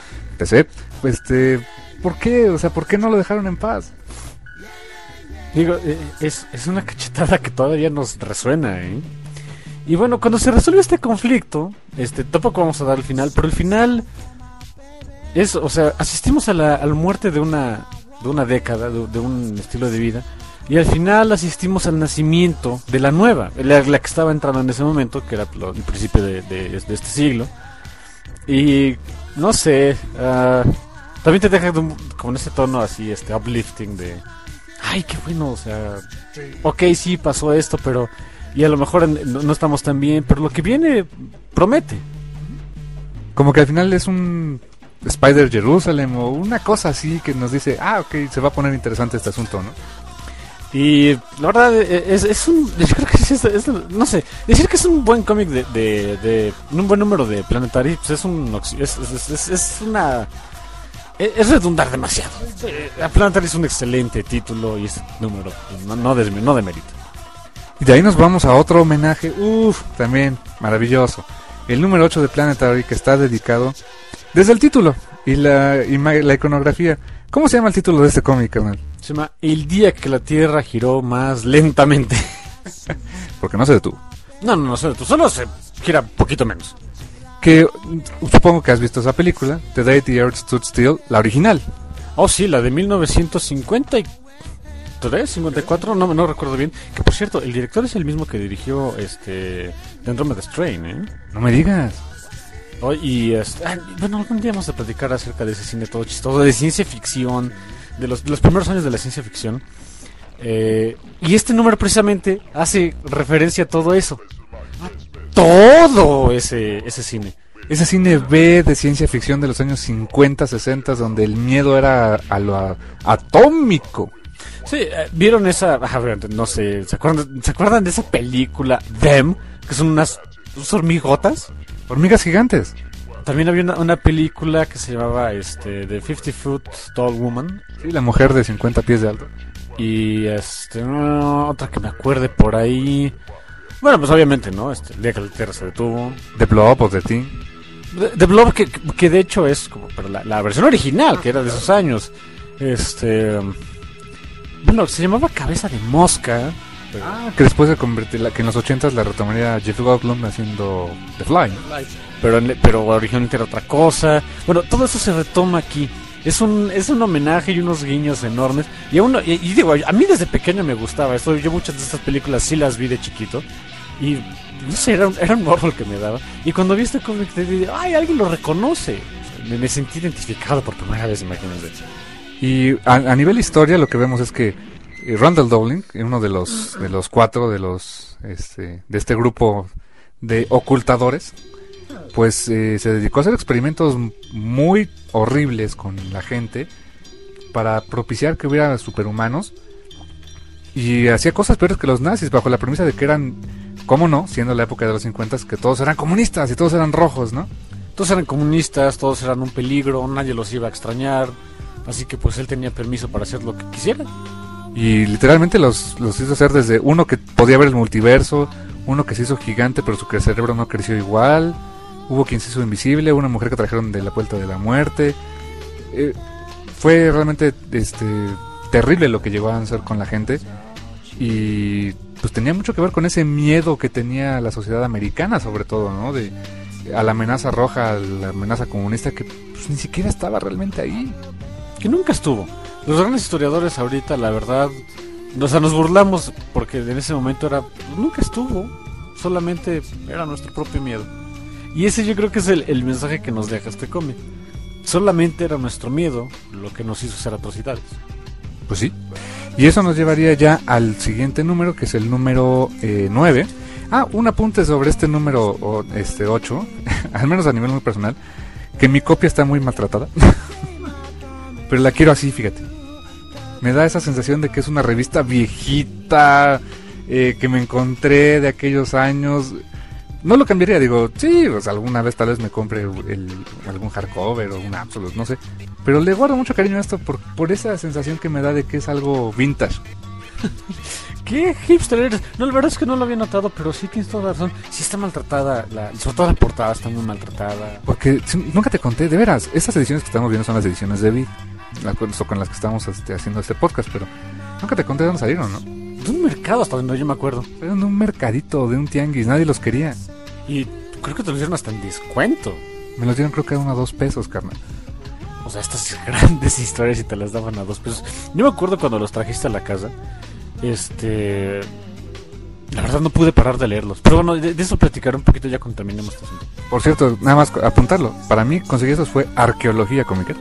A: ¿Por qué? O sea, ¿por qué no lo dejaron en paz?
B: Digo, es una cachetada que todavía nos resuena, ¿eh? Y bueno, cuando se resuelve este conflicto, tampoco vamos a dar el final, pero el final es, o sea, asistimos a la muerte de una década, de un estilo de vida, y al final asistimos al nacimiento de la nueva, la que estaba entrando en ese momento, que era el principio de este siglo. Y no sé, también te deja con ese tono así, uplifting de, ay, qué bueno, o sea, ok, sí pasó esto, pero y a lo mejor no estamos tan bien, pero lo que viene promete.
A: Como que al final es un Spider Jerusalem o una cosa así que nos dice, ok, se va a poner interesante este asunto, ¿no?
B: Y la verdad es un, yo creo que no sé, decir que es un buen cómic de un buen número de Planetary, pues es redundar demasiado. Planetary es un excelente título y este número no de mérito.
A: Y de ahí nos vamos a otro homenaje, también maravilloso. El número 8 de Planetary, que está dedicado desde el título y la iconografía. ¿Cómo se llama el título de este cómic, carnal?
B: Se llama El día que la Tierra giró más lentamente.
A: Porque no se detuvo.
B: No se detuvo, solo se gira poquito menos.
A: Que supongo que has visto esa película, The Day the Earth Stood Still, la original.
B: Oh, sí, la de 1953, 54, no recuerdo bien. Que por cierto, el director es el mismo que dirigió The Andromeda Strain, ¿eh?
A: No me digas.
B: Oh, y bueno, algún día vamos a platicar acerca de ese cine todo chistoso, de ciencia ficción, de los primeros años de la ciencia ficción. Y este número precisamente hace referencia a todo eso. Todo ese cine.
A: Ese cine B de ciencia ficción de los años 50, 60, donde el miedo era a lo atómico.
B: Sí, vieron esa, no sé, ¿se acuerdan de esa película Them? Que son unas hormigotas.
A: Hormigas gigantes.
B: También había una película que se llamaba The 50 Foot Tall Woman.
A: Sí, la mujer de 50 pies de alto.
B: Y otra que me acuerde por ahí. Bueno, pues obviamente, ¿no? El día que la Tierra se detuvo.
A: The Blob o The Thing.
B: The Blob, que de hecho es como pero la versión original, que era de esos años. Bueno, se llamaba Cabeza de Mosca. Pero...
A: que después de convertirla, que en los 80s la retomaría Jeff Goldblum haciendo The Fly.
B: Pero originalmente era otra cosa. Bueno, todo eso se retoma aquí. Es un homenaje y unos guiños enormes. Y digo, a mí desde pequeño me gustaba esto. Yo muchas de estas películas sí las vi de chiquito. Y no sé, era un morbo que me daba. Y cuando vi este cómic te dije, ¡ay, alguien lo reconoce! O sea, me sentí identificado por primera vez, imagínense.
A: Y a nivel historia lo que vemos es que Randall Dowling, uno de los cuatro de este grupo de ocultadores, pues se dedicó a hacer experimentos muy horribles con la gente para propiciar que hubiera superhumanos, y hacía cosas peores que los nazis bajo la premisa de que eran, ¿cómo no? Siendo la época de los 50, que todos eran comunistas y todos eran rojos, ¿no?
B: Todos eran comunistas, todos eran un peligro, nadie los iba a extrañar, así que pues él tenía permiso para hacer lo que quisiera.
A: Y literalmente los hizo hacer desde uno que podía ver el multiverso, uno que se hizo gigante pero su cerebro no creció igual, hubo quien se hizo invisible, una mujer que trajeron de la vuelta de la muerte. Fue realmente terrible lo que llegó a hacer con la gente, y pues tenía mucho que ver con ese miedo que tenía la sociedad americana, sobre todo, ¿no? A la amenaza roja, a la amenaza comunista, que pues ni siquiera estaba realmente ahí,
B: que nunca estuvo. Los grandes historiadores ahorita, la verdad, nos burlamos porque en ese momento nunca estuvo, solamente era nuestro propio miedo. Y ese yo creo que es el mensaje que nos deja este cómic. Solamente era nuestro miedo lo que nos hizo hacer atrocidades.
A: Pues sí. Y eso nos llevaría ya al siguiente número, que es el número 9. Un apunte sobre este número 8, al menos a nivel muy personal, que mi copia está muy maltratada. Pero la quiero así, fíjate. Me da esa sensación de que es una revista viejita, que me encontré de aquellos años. No lo cambiaría, digo, sí, pues alguna vez tal vez me compre algún hardcover o un Absolute, no sé. Pero le guardo mucho cariño a esto por esa sensación que me da de que es algo vintage.
B: ¿Qué hipster eres? No, la verdad es que no lo había notado, pero sí tienes toda la razón. Sí está maltratada, sobre todo la portada está muy maltratada.
A: Porque nunca te conté, de veras, estas ediciones que estamos viendo son las ediciones de Vid, con las que estamos haciendo este podcast, pero nunca te conté de dónde salieron, ¿no?
B: De un mercado hasta donde yo me acuerdo.
A: Eran de un mercadito, de un tianguis, nadie los quería.
B: Y creo que te lo hicieron hasta en descuento.
A: Me los dieron creo que a 1 a 2 pesos, carnal.
B: O sea, estas grandes historias y te las daban a 2 pesos. Yo me acuerdo cuando los trajiste a la casa. La verdad no pude parar de leerlos. Pero bueno, de eso platicaré un poquito ya cuando terminemos este asunto.
A: Por cierto, nada más apuntarlo. Para mí conseguir esos fue arqueología cómica.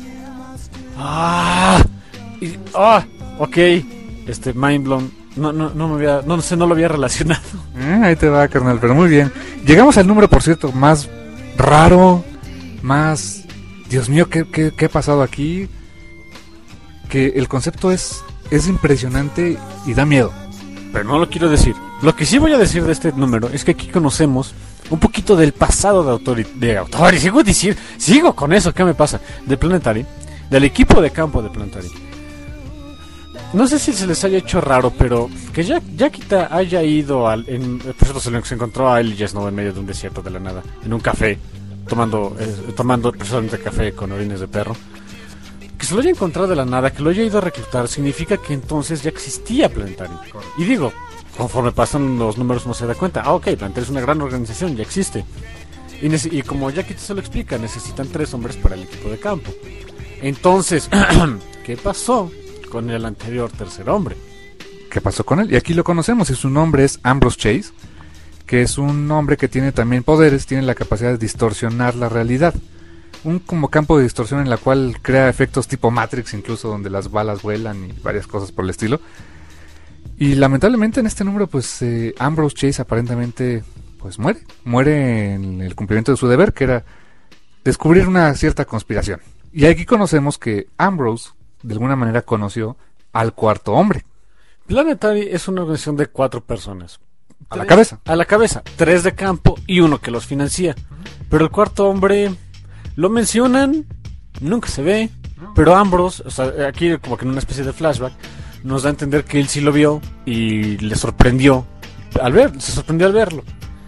B: Ok. Mind blown. No lo había relacionado.
A: Ahí te va, carnal, pero muy bien. Llegamos al número, por cierto, más raro, más... Dios mío, ¿qué ha pasado aquí? Que el concepto es impresionante y da miedo.
B: Pero no lo quiero decir. Lo que sí voy a decir de este número es que aquí conocemos un poquito del pasado de Authority. Sigo con eso, ¿qué me pasa? De Planetary, del equipo de campo de Planetary. No sé si se les haya hecho raro, pero que Yakita haya ido por cierto, se encontró a él y Snow en medio de un desierto de la nada, en un café, tomando personalmente café con orines de perro. Que se lo haya encontrado de la nada, que lo haya ido a reclutar, significa que entonces ya existía Planetary. Y digo, conforme pasan los números uno se da cuenta, ok, Planetary es una gran organización, ya existe. Y como Yakita se lo explica, necesitan 3 hombres para el equipo de campo. Entonces, ¿qué pasó con el anterior tercer hombre?
A: ¿Qué pasó con él? Y aquí lo conocemos, y su nombre es Ambrose Chase, que es un hombre que tiene también poderes, tiene la capacidad de distorsionar la realidad. Un como campo de distorsión en la cual crea efectos tipo Matrix, incluso donde las balas vuelan y varias cosas por el estilo. Y lamentablemente en este número, pues Ambrose Chase aparentemente pues muere en el cumplimiento de su deber, que era descubrir una cierta conspiración. Y aquí conocemos que Ambrose de alguna manera conoció al cuarto hombre.
B: Planetary es una organización de 4 personas.
A: A la cabeza.
B: 3 de campo y 1 que los financia. Pero el cuarto hombre lo mencionan, nunca se ve. Pero Ambrose, o sea, aquí como que en una especie de flashback, nos da a entender que él sí lo vio y le sorprendió se sorprendió al verlo.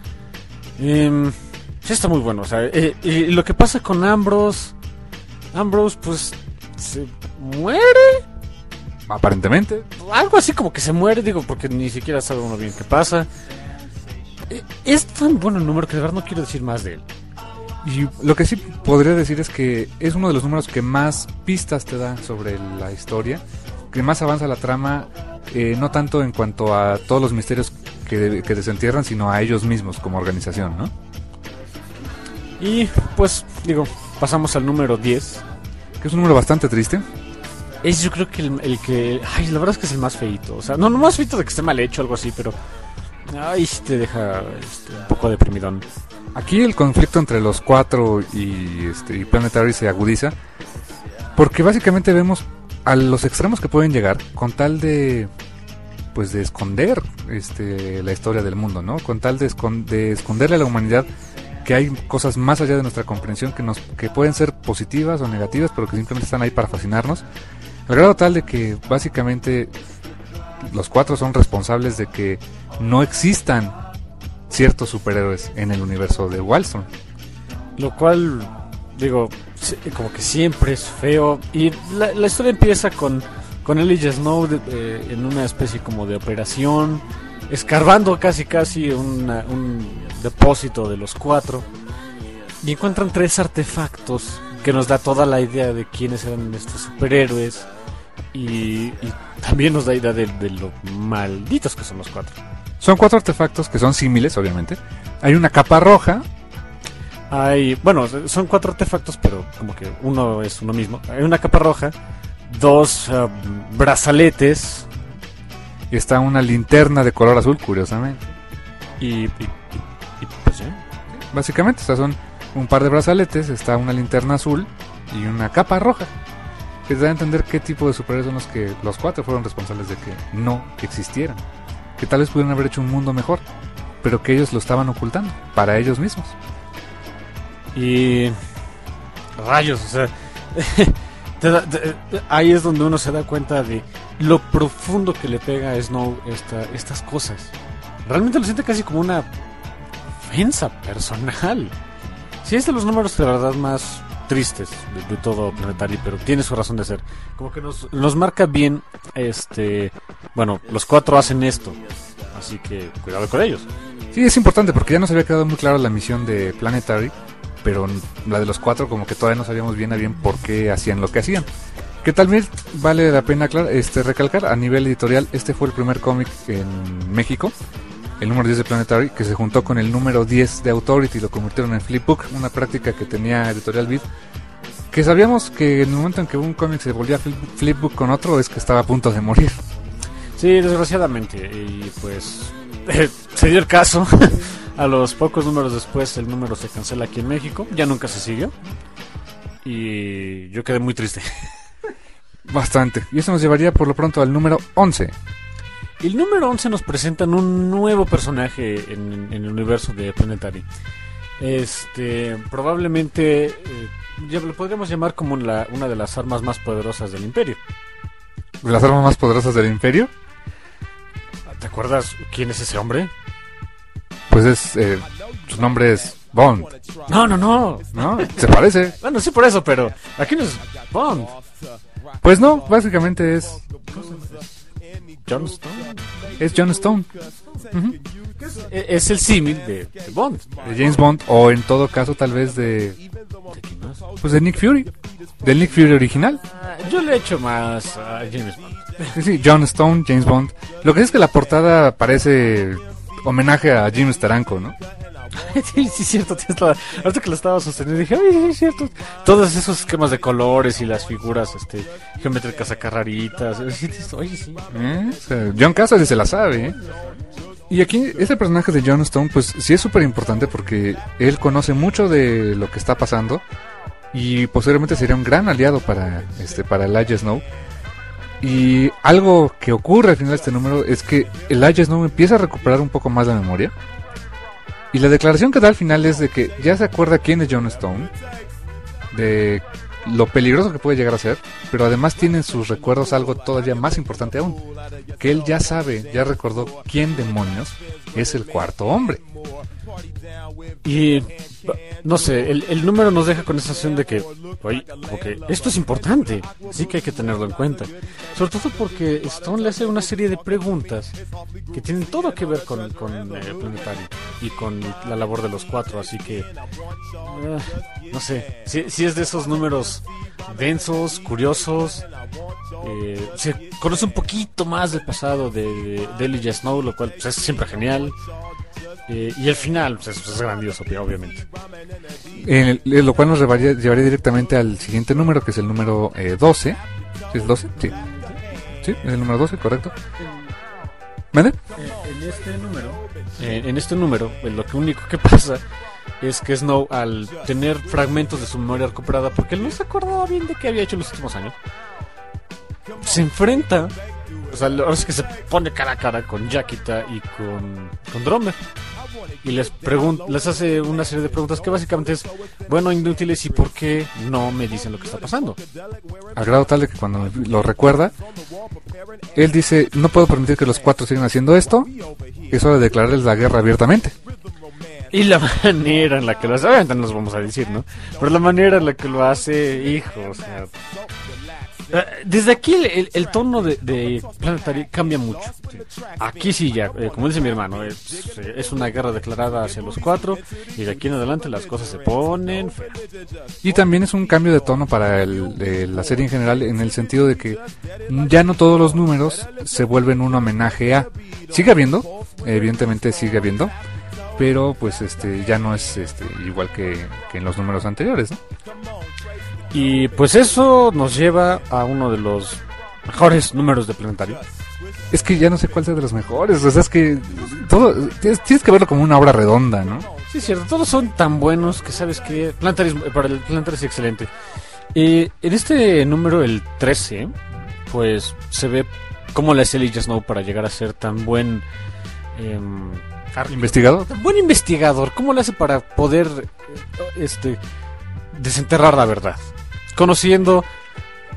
B: Sí está muy bueno, o sea, y lo que pasa con Ambrose pues se muere.
A: Aparentemente.
B: Algo así como que se muere, digo, porque ni siquiera sabe uno bien qué pasa. Es tan bueno el número que de verdad no quiero decir más de él.
A: Y lo que sí podría decir es que es uno de los números que más pistas te da sobre la historia, que más avanza la trama, no tanto en cuanto a todos los misterios que desentierran, sino a ellos mismos como organización, ¿no?
B: Y pues, digo, pasamos al número 10.
A: Que es un número bastante triste.
B: Es yo creo que el que... Ay, la verdad es que es el más feíto. O sea, no más feíto de que esté mal hecho o algo así, pero... Ay, sí te deja un poco deprimidón.
A: Aquí el conflicto entre los 4 y Planetary se agudiza, porque básicamente vemos a los extremos que pueden llegar con tal de pues de esconder la historia del mundo, ¿no? Con tal de esconderle a la humanidad que hay cosas más allá de nuestra comprensión que pueden ser positivas o negativas, pero que simplemente están ahí para fascinarnos, al grado tal de que básicamente los 4 son responsables de que no existan ciertos superhéroes en el universo de Wildstorm.
B: Lo cual, digo, como que siempre es feo. Y la historia empieza con él y Snow en una especie como de operación, escarbando casi un depósito de los 4. Y encuentran 3 artefactos que nos da toda la idea de quiénes eran estos superhéroes. Y también nos da idea de lo malditos que son los 4.
A: Son 4 artefactos que son símiles, obviamente. Hay una capa roja.
B: Bueno, son 4 artefactos, pero como que uno es uno mismo. Hay una capa roja, 2 brazaletes.
A: Y está una linterna de color azul, curiosamente.
B: Y pues sí.
A: Básicamente, estas son un par de brazaletes, está una linterna azul y una capa roja. Que te da a entender qué tipo de superhéroes son los que los 4 fueron responsables de que no existieran. Que tal vez pudieran haber hecho un mundo mejor, pero que ellos lo estaban ocultando para ellos mismos.
B: Y rayos, o sea, ahí es donde uno se da cuenta de lo profundo que le pega a Snow estas cosas. Realmente lo siente casi como una ofensa personal. Sí, es de los números de verdad más tristes de todo Planetary, pero tiene su razón de ser. Como que nos marca bien, bueno, los 4 hacen esto, así que cuidado con ellos.
A: Sí, es importante porque ya nos había quedado muy clara la misión de Planetary, pero la de los 4 como que todavía no sabíamos bien a bien por qué hacían lo que hacían. Que también vale la pena recalcar, a nivel editorial, este fue el primer cómic en México, el número 10 de Planetary, que se juntó con el número 10 de Authority y lo convirtieron en Flipbook, una práctica que tenía Editorial Vid, que sabíamos que en el momento en que un cómic se volvía Flipbook con otro es que estaba a punto de morir.
B: Sí, desgraciadamente, y pues se dio el caso. A los pocos números después el número se cancela aquí en México, ya nunca se siguió, y yo quedé muy triste.
A: Bastante, y eso nos llevaría por lo pronto al número 11.
B: El número 11 nos presentan un nuevo personaje en el universo de Planetary. Probablemente ya lo podríamos llamar como una de las armas más poderosas del Imperio.
A: ¿Las armas más poderosas del Imperio?
B: ¿Te acuerdas quién es ese hombre?
A: Pues su nombre es Bond.
B: No.
A: ¿No? ¿Se parece?
B: Bueno, sí por eso, pero aquí no es Bond.
A: Pues no, básicamente es
B: John Stone.
A: Es John Stone.
B: Uh-huh. Es el símil de Bond.
A: De James Bond, o en todo caso tal vez pues de Nick Fury. Del Nick Fury original.
B: Yo le echo más a James Bond.
A: Sí, John Stone, James Bond. Lo que es que la portada parece homenaje a Jim Steranko, ¿no?
B: Sí, cierto. Ahorita que lo estaba sosteniendo dije, ay, sí, cierto. Todos esos esquemas de colores y las figuras geométricas acá raritas. Oye, sí.
A: O sea, John Cassaday se la sabe, ¿eh? Y aquí, este personaje de John Stone, pues sí es súper importante porque él conoce mucho de lo que está pasando y posiblemente sería un gran aliado para Elijah Snow. Y algo que ocurre al final de este número es que Elijah Snow empieza a recuperar un poco más la memoria. Y la declaración que da al final es de que ya se acuerda quién es John Stone, de lo peligroso que puede llegar a ser, pero además tiene en sus recuerdos algo todavía más importante aún, que él ya recordó quién demonios es el cuarto hombre.
B: Y no sé, el número nos deja con esa sensación de que, oye, okay, esto es importante, sí que hay que tenerlo en cuenta. Sobre todo porque Stone le hace una serie de preguntas que tienen todo que ver con Planetary y con la labor de los 4, así que no sé, si es de esos números densos, curiosos. Se conoce un poquito más del pasado de Elijah Snow, lo cual pues, es siempre genial. Y el final pues, es grandioso, obviamente.
A: Lo cual nos llevaría directamente al siguiente número, que es el número 12. ¿Es 12? Sí. Sí, es el número 12, correcto. ¿Vale?
B: En este número, lo único que pasa es que Snow, al tener fragmentos de su memoria recuperada, porque él no se acordaba bien de qué había hecho en los últimos años, se enfrenta, o sea, ahora es que se pone cara a cara con Jaquita y con Drommer. Y les hace una serie de preguntas que básicamente es, bueno, inútiles, ¿y por qué no me dicen lo que está pasando?
A: Al grado tal de que cuando lo recuerda, él dice, no puedo permitir que los 4 sigan haciendo esto, es hora de declararles la guerra abiertamente.
B: Y la manera en la que lo hace, obviamente no nos vamos a decir, ¿no? Pero la manera en la que lo hace, hijo, o sea... Desde aquí el tono de Planetary cambia mucho. Aquí sí ya, como dice mi hermano, es una guerra declarada hacia los 4 y de aquí en adelante las cosas se ponen feas.
A: Y también es un cambio de tono para la serie en general, en el sentido de que ya no todos los números se vuelven un homenaje a... Sigue habiendo, evidentemente sigue habiendo, pero pues ya no es igual que en los números anteriores, ¿no?
B: Y pues eso nos lleva a uno de los mejores números de Planetary.
A: Es que ya no sé cuál sea de los mejores, o sea, es que todo tienes que verlo como una obra redonda, ¿no?
B: Sí, es cierto, todos son tan buenos que sabes que para el Planetary es excelente. En este número, el 13, pues se ve cómo le hace Elijah Snow para llegar a ser tan buen
A: investigador.
B: Buen investigador, ¿cómo le hace para poder desenterrar la verdad? Conociendo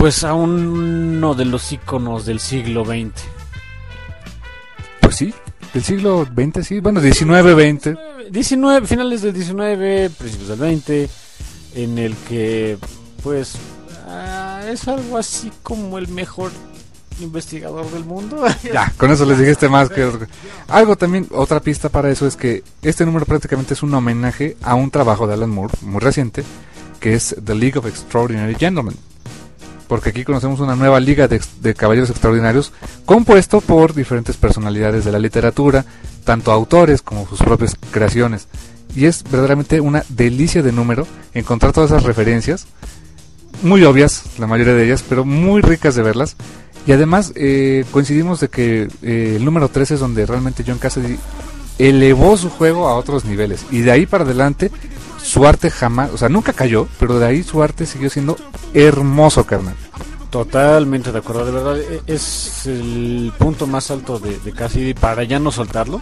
B: Pues a uno de los íconos del siglo XX.
A: Pues sí, del siglo XX, sí, bueno, 19, 20.
B: 19, finales del 19, principios del 20, en el que, pues, es algo así como el mejor investigador del mundo.
A: Ya, con eso les dijiste más que... Algo también, otra pista para eso es que este número prácticamente es un homenaje a un trabajo de Alan Moore, muy reciente, que es The League of Extraordinary Gentlemen. Porque aquí conocemos una nueva liga de caballeros extraordinarios compuesto por diferentes personalidades de la literatura, tanto autores como sus propias creaciones. Y es verdaderamente una delicia de número encontrar todas esas referencias, muy obvias la mayoría de ellas, pero muy ricas de verlas. Y además coincidimos de que el número 13 es donde realmente John Cassaday elevó su juego a otros niveles. Y de ahí para adelante su arte jamás, o sea, nunca cayó, pero de ahí su arte siguió siendo hermoso, carnal.
B: Totalmente de acuerdo, de verdad es el punto más alto de Cassaday para ya no soltarlo.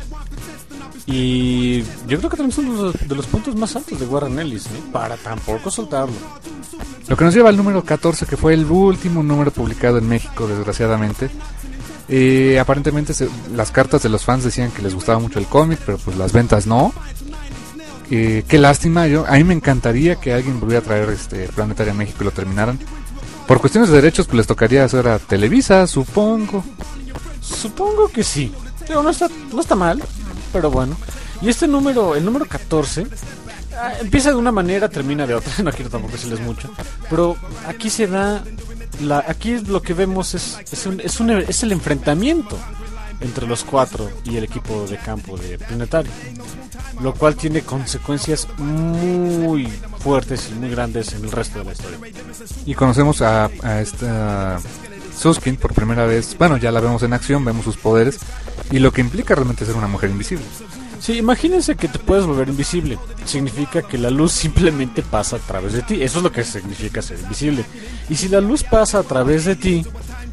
B: Y yo creo que también son de los puntos más altos de Warren Ellis, para tampoco soltarlo.
A: Lo que nos lleva al número 14, que fue el último número publicado en México, desgraciadamente. Aparentemente las cartas de los fans decían que les gustaba mucho el cómic, pero pues las ventas no. Qué lástima, a mí me encantaría que alguien volviera a traer Planetaria a México y lo terminaran. Por cuestiones de derechos, pues les tocaría hacer a Televisa, supongo.
B: Supongo que sí. Pero no está mal, pero bueno. Y este número, el número 14, empieza de una manera, termina de otra. No quiero tampoco decirles mucho. Pero aquí se da... aquí lo que vemos es el enfrentamiento entre los cuatro y el equipo de campo de Planetario, lo cual tiene consecuencias muy fuertes y muy grandes en el resto de la historia.
A: Y conocemos a esta Suskin por primera vez. Bueno, ya la vemos en acción, vemos sus poderes y lo que implica realmente ser una mujer invisible.
B: Sí, imagínense que te puedes volver invisible. Significa que la luz simplemente pasa a través de ti. Eso es lo que significa ser invisible. Y si la luz pasa a través de ti,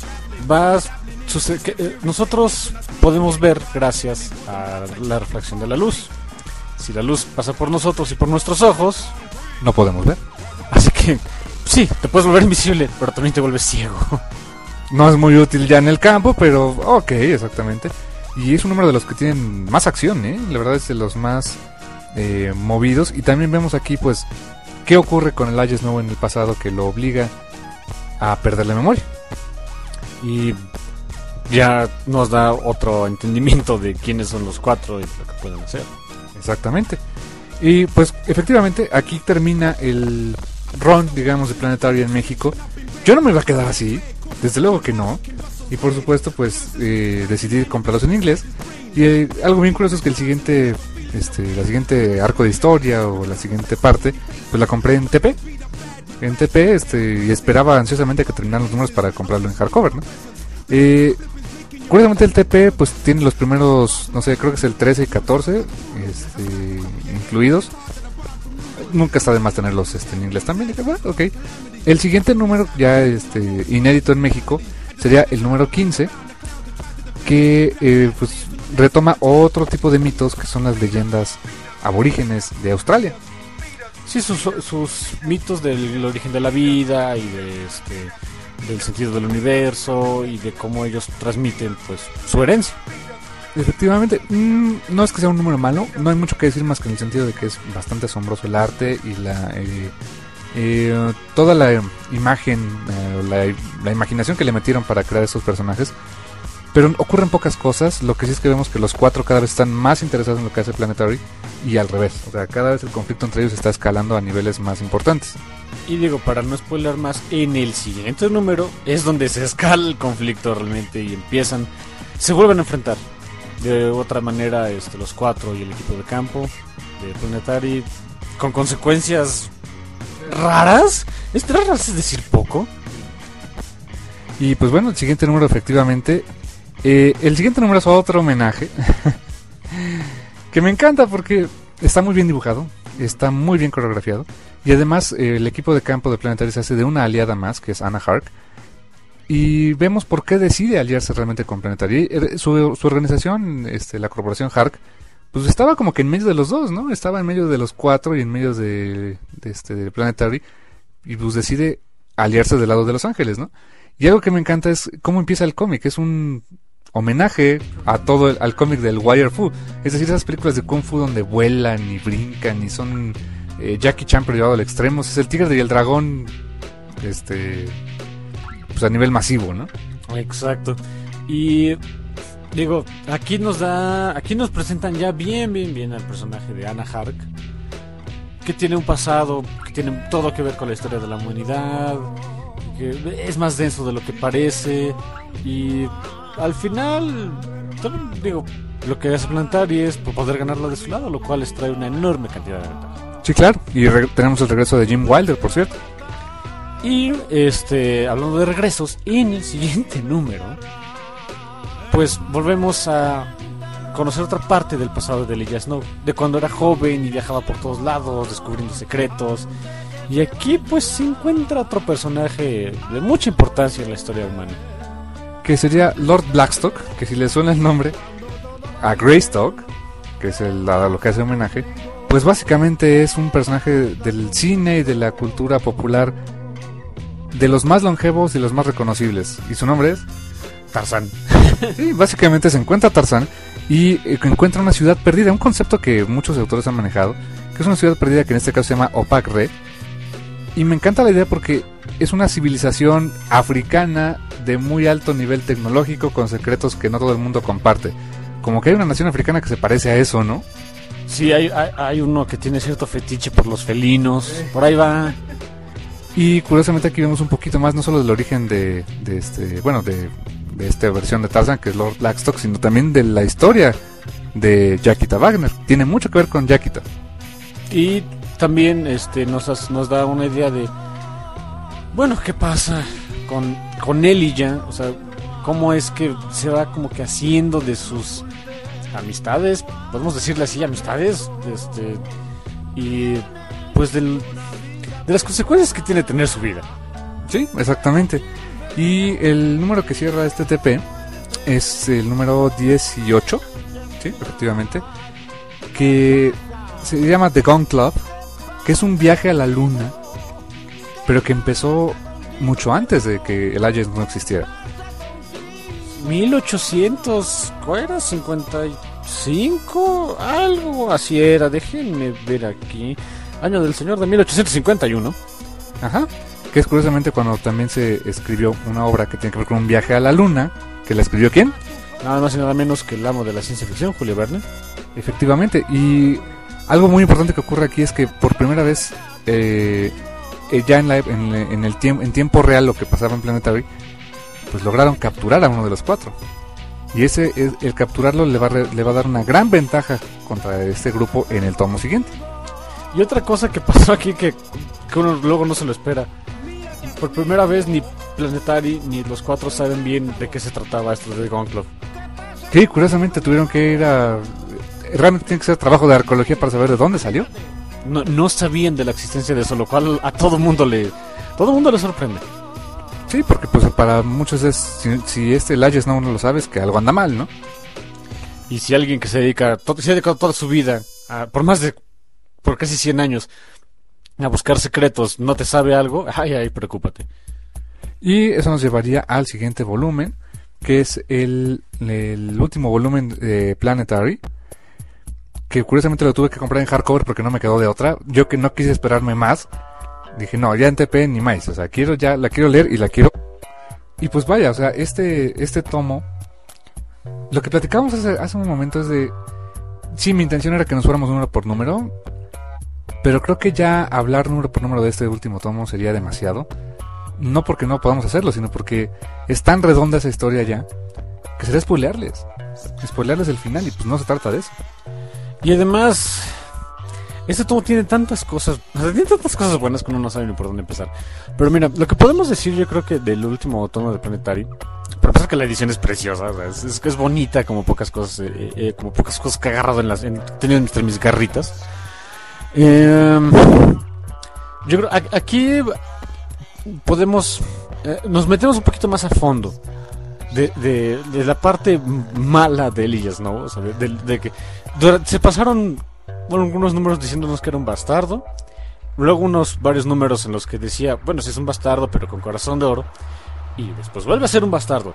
B: nosotros podemos ver gracias a la refracción de la luz. Si la luz pasa por nosotros y por nuestros ojos,
A: no podemos ver.
B: Así que sí, te puedes volver invisible, pero también te vuelves ciego.
A: No es muy útil ya en el campo, pero ok, exactamente. Y es un número de los que tienen más acción, la verdad es de los más movidos. Y también vemos aquí pues qué ocurre con el Aegis nuevo en el pasado, que lo obliga a perder la memoria.
B: Y ya nos da otro entendimiento de quiénes son los cuatro y lo que pueden hacer.
A: Exactamente. Y pues efectivamente aquí termina el run, digamos, de Planetario en México. Yo no me iba a quedar así, desde luego que no. Y por supuesto pues decidí comprarlos en inglés. Y algo bien curioso es que la siguiente arco de historia o la siguiente parte pues la compré en TP. Y esperaba ansiosamente que terminaran los números para comprarlo en hardcover, ¿no? Curiosamente el TP pues tiene los primeros, no sé, creo que es el 13 y 14 incluidos. Nunca está de más tenerlos en inglés también. Dije, bueno, ok. El siguiente número ya inédito en México sería el número 15, que pues retoma otro tipo de mitos que son las leyendas aborígenes de Australia.
B: Sí, sus mitos del origen de la vida y del sentido del universo y de cómo ellos transmiten pues su herencia.
A: Efectivamente, no es que sea un número malo, no hay mucho que decir más que en el sentido de que es bastante asombroso el arte y toda la imagen, la imaginación que le metieron para crear esos personajes. Pero ocurren pocas cosas. Lo que sí es que vemos que los cuatro cada vez están más interesados en lo que hace Planetary y al revés, o sea, cada vez el conflicto entre ellos está escalando a niveles más importantes.
B: Y digo, para no spoiler más, en el siguiente número es donde se escala el conflicto realmente y se vuelven a enfrentar de otra manera los cuatro y el equipo de campo de Planetary, con consecuencias raras. Raras es decir poco.
A: Y pues bueno, el siguiente número efectivamente, el siguiente número es otro homenaje que me encanta porque está muy bien dibujado, está muy bien coreografiado y además el equipo de campo de Planetary se hace de una aliada más, que es Anna Hark, y vemos por qué decide aliarse realmente con Planetary. Su organización, la corporación Hark, pues estaba como que en medio de los dos, ¿no? Estaba en medio de los cuatro y en medio de Planetary, y pues decide aliarse del lado de Los Ángeles, ¿no? Y algo que me encanta es cómo empieza el cómic. Es un homenaje a al cómic del Wire Fu. Es decir, esas películas de Kung Fu donde vuelan y brincan y son Jackie Chan pero llevado al extremo. Es el Tigre y el Dragón, pues a nivel masivo, ¿no?
B: Exacto. Y digo, aquí nos presentan ya bien al personaje de Anna Hark, que tiene un pasado que tiene todo que ver con la historia de la humanidad, que es más denso de lo que parece, y al final, digo, lo que hace Planetary es poder ganarla de su lado, lo cual les trae una enorme cantidad de ventajas.
A: Sí, claro, y tenemos el regreso de Jim Wilder, por cierto.
B: Y hablando de regresos, en el siguiente número, pues volvemos a conocer otra parte del pasado de Elijah Snow, de cuando era joven y viajaba por todos lados descubriendo secretos. Y aquí pues se encuentra otro personaje de mucha importancia en la historia humana,
A: que sería Lord Blackstock, que si le suena el nombre a Greystock, que es a lo que hace homenaje, pues básicamente es un personaje del cine y de la cultura popular, de los más longevos y los más reconocibles. Y su nombre es
B: Tarzán.
A: Sí, básicamente se encuentra Tarzán y encuentra una ciudad perdida, un concepto que muchos autores han manejado, que es una ciudad perdida que en este caso se llama Opak Red. Y me encanta la idea porque es una civilización africana de muy alto nivel tecnológico con secretos que no todo el mundo comparte. Como que hay una nación africana que se parece a eso, ¿no?
B: Sí, hay uno que tiene cierto fetiche por los felinos, por ahí va.
A: Y curiosamente aquí vemos un poquito más no solo del origen de esta versión de Tarzan, que es Lord Blackstock, sino también de la historia de Jaquita Wagner. Tiene mucho que ver con Jaquita.
B: Y también nos da una idea de, bueno, qué pasa con Elijah, o sea, cómo es que se va como que haciendo de sus amistades, podemos decirle así, amistades, y pues de las consecuencias que tiene tener su vida.
A: Sí, exactamente. Y el número que cierra este TP es el número 18, sí, efectivamente, que se llama The Gun Club, que es un viaje a la luna, pero que empezó mucho antes de que el Elijah no existiera.
B: 1800, ¿cuál era? 55, algo así era, déjenme ver aquí. Año del señor de 1851.
A: Ajá. Que es curiosamente cuando también se escribió una obra que tiene que ver con un viaje a la luna, que la escribió ¿quién?
B: Nada más y nada menos que el amo de la ciencia ficción, Julio Verne.
A: Efectivamente, y algo muy importante que ocurre aquí es que por primera vez ya en tiempo real lo que pasaba en Planetary, pues lograron capturar a uno de los cuatro. Y el capturarlo le va a dar una gran ventaja contra este grupo en el tomo siguiente.
B: Y otra cosa que pasó aquí que uno luego no se lo espera. Por primera vez ni Planetary ni los cuatro saben bien de qué se trataba esto de Gun Club.
A: Sí, curiosamente tuvieron que ir realmente tiene que ser trabajo de arqueología para saber de dónde salió.
B: No sabían de la existencia de eso, lo cual a todo mundo le sorprende.
A: Sí, porque pues para muchos es, si Elijah Snow no lo sabe, es que algo anda mal, ¿no?
B: Y si alguien que se ha dedicado toda su vida, por casi 100 años, a buscar secretos, no te sabe algo, ay, preocúpate.
A: Y eso nos llevaría al siguiente volumen, que es el último volumen de Planetary, que curiosamente lo tuve que comprar en hardcover porque no me quedó de otra. Yo que no quise esperarme más, dije no, ya en TP ni más, o sea, la quiero leer y la quiero. Y pues vaya, o sea, este tomo, lo que platicamos hace un momento es de, sí, mi intención era que nos fuéramos número por número, pero creo que ya hablar número por número de este último tomo sería demasiado. No porque no podamos hacerlo, sino porque es tan redonda esa historia ya, que sería spoilearles el final, y pues no se trata de eso.
B: Y además, este tomo tiene tantas cosas buenas que uno no sabe ni por dónde empezar. Pero mira, lo que podemos decir yo creo que del último tomo de Planetary, pero pasa que la edición es preciosa, o sea, es bonita como pocas cosas que he agarrado tenido entre mis garritas. Yo creo aquí podemos nos metemos un poquito más a fondo de la parte mala de Elijah Snow, ¿no? O sea, de que se pasaron algunos números diciéndonos que era un bastardo, luego varios números en los que decía, bueno, si es un bastardo, pero con corazón de oro, y después vuelve a ser un bastardo.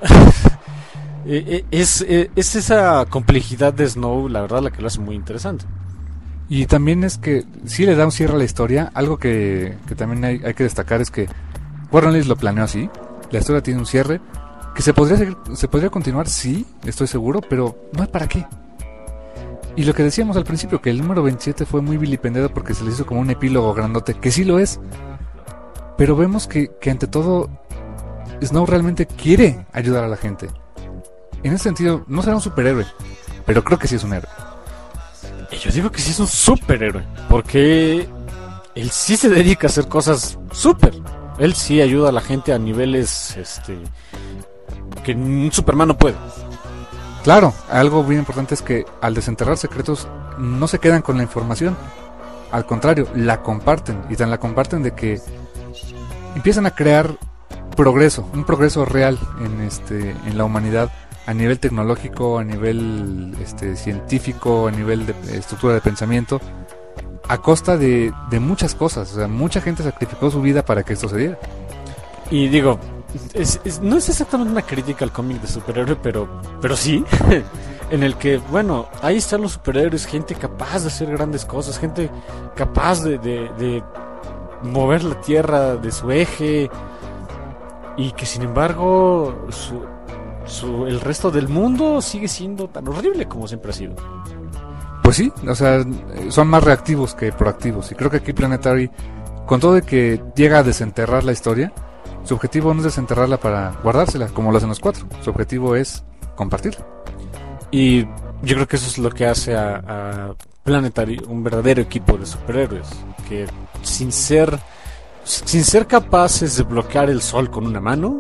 B: Es esa complejidad de Snow, la verdad, la que lo hace muy interesante.
A: Y también es que sí le da un cierre a la historia. Algo que también hay que destacar es que Warren Ellis lo planeó así. La historia tiene un cierre que se podría continuar, sí, estoy seguro, pero no hay para qué. Y lo que decíamos al principio, que el número 27 fue muy vilipendiado porque se le hizo como un epílogo grandote, que sí lo es. Pero vemos que ante todo Snow realmente quiere ayudar a la gente. En ese sentido, no será un superhéroe, pero creo que sí es un héroe.
B: Yo digo que sí es un superhéroe, porque él sí se dedica a hacer cosas súper. Él sí ayuda a la gente a niveles que un Superman no puede.
A: Claro, algo bien importante es que al desenterrar secretos no se quedan con la información. Al contrario, la comparten, y tan la comparten de que empiezan a crear progreso, un progreso real en la humanidad, a nivel tecnológico, a nivel científico, a nivel de estructura de pensamiento, a costa de muchas cosas. O sea, mucha gente sacrificó su vida para que esto se diera.
B: Y digo, no es exactamente una crítica al cómic de superhéroe, pero sí, en el que, bueno, ahí están los superhéroes, gente capaz de hacer grandes cosas, gente capaz de mover la tierra de su eje, y que sin embargo el resto del mundo sigue siendo tan horrible como siempre ha sido.
A: Pues sí, o sea, son más reactivos que proactivos, y creo que aquí Planetary, con todo de que llega a desenterrar la historia, su objetivo no es desenterrarla para guardársela, como lo hacen los 4. Su objetivo es compartirla.
B: Y yo creo que eso es lo que hace a Planetary un verdadero equipo de superhéroes, que sin ser capaces de bloquear el sol con una mano,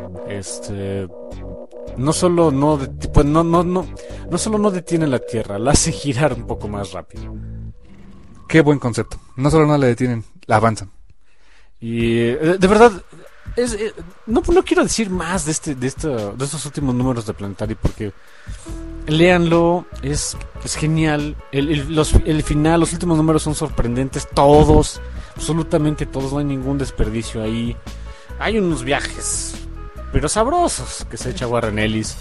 B: no solo no detiene la Tierra, la hace girar un poco más rápido.
A: Qué buen concepto. No solo no la detienen, la avanzan.
B: Y de verdad, no quiero decir más de estos últimos números de Planetary, porque léanlo, es genial. El final, los últimos números son sorprendentes, todos, absolutamente todos, no hay ningún desperdicio ahí. Hay unos viajes, pero sabrosos, que se echa Warren Ellis.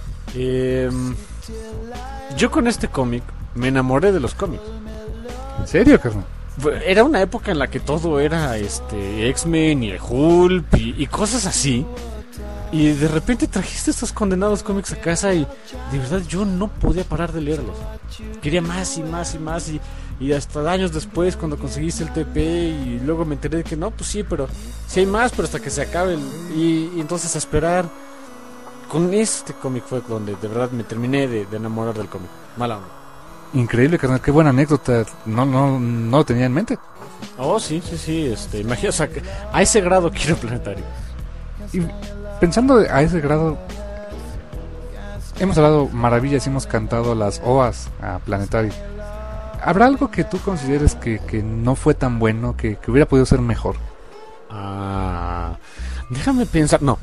B: Yo con este cómic me enamoré de los cómics.
A: ¿En serio, carnal?
B: Era una época en la que todo era X-Men y el Hulk y cosas así. Y de repente trajiste estos condenados cómics a casa y de verdad yo no podía parar de leerlos. Quería más y más y más, y hasta años después cuando conseguiste el TP y luego me enteré de que no, pues sí, pero sí hay más, pero hasta que se acabe y entonces a esperar. Con este cómic fue donde de verdad me terminé de enamorar del cómic. Mala onda.
A: Increíble, carnal, qué buena anécdota. No lo tenía en mente.
B: Oh, sí, imagínate, o sea, a ese grado quiero Planetary.
A: Y pensando a ese grado, hemos hablado maravillas y hemos cantado las oas a Planetary. ¿Habrá algo que tú consideres que no fue tan bueno, que hubiera podido ser mejor?
B: Déjame pensar. No.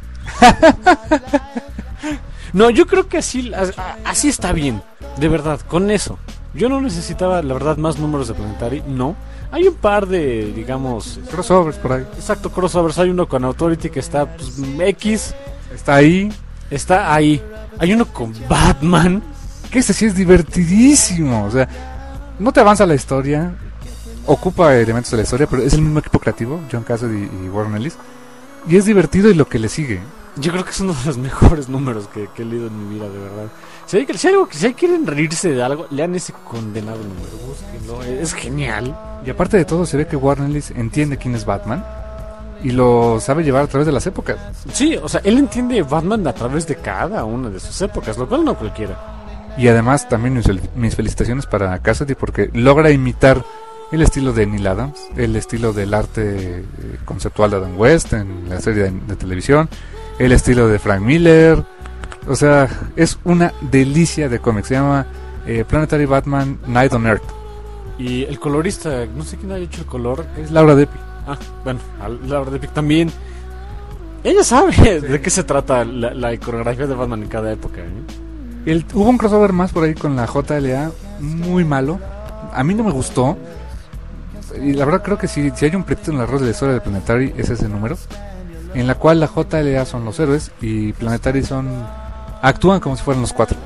B: No, yo creo que así está bien. De verdad, con eso. Yo no necesitaba, la verdad, más números de Planetary. No. Hay un par de, digamos,
A: crossovers por ahí.
B: Exacto, crossovers. Hay uno con Authority que está, pues, X.
A: Está ahí.
B: Hay uno con Batman,
A: que ese sí es divertidísimo. O sea, no te avanza la historia, ocupa elementos de la historia, pero es el mismo equipo creativo, John Cassaday y Warren Ellis, y es divertido y lo que le sigue.
B: Yo creo que es uno de los mejores números que he leído en mi vida, de verdad. Si quieren reírse de algo, lean ese condenado número, búsquenlo, es genial.
A: Y aparte de todo, se ve que Warren Ellis entiende quién es Batman y lo sabe llevar a través de las épocas.
B: Sí, o sea, él entiende Batman a través de cada una de sus épocas, lo cual no cualquiera.
A: Y además también mis felicitaciones para Cassaday, porque logra imitar el estilo de Neil Adams, el estilo del arte conceptual de Adam West en la serie de televisión, el estilo de Frank Miller. O sea, es una delicia de cómics. Se llama Planetary Batman Night on Earth.
B: Y el colorista, no sé quién ha hecho el color,
A: es Laura Deppi.
B: Bueno, Laura Deppi también. Ella sabe de qué se trata la iconografía de Batman en cada época,
A: Hubo un crossover más por ahí con la JLA, muy malo. A mí no me gustó. y la verdad creo que si hay un proyecto en la rueda de la historia de Planetary es ese número, en la cual la JLA son los héroes y Planetary actúan como si fueran los cuatro.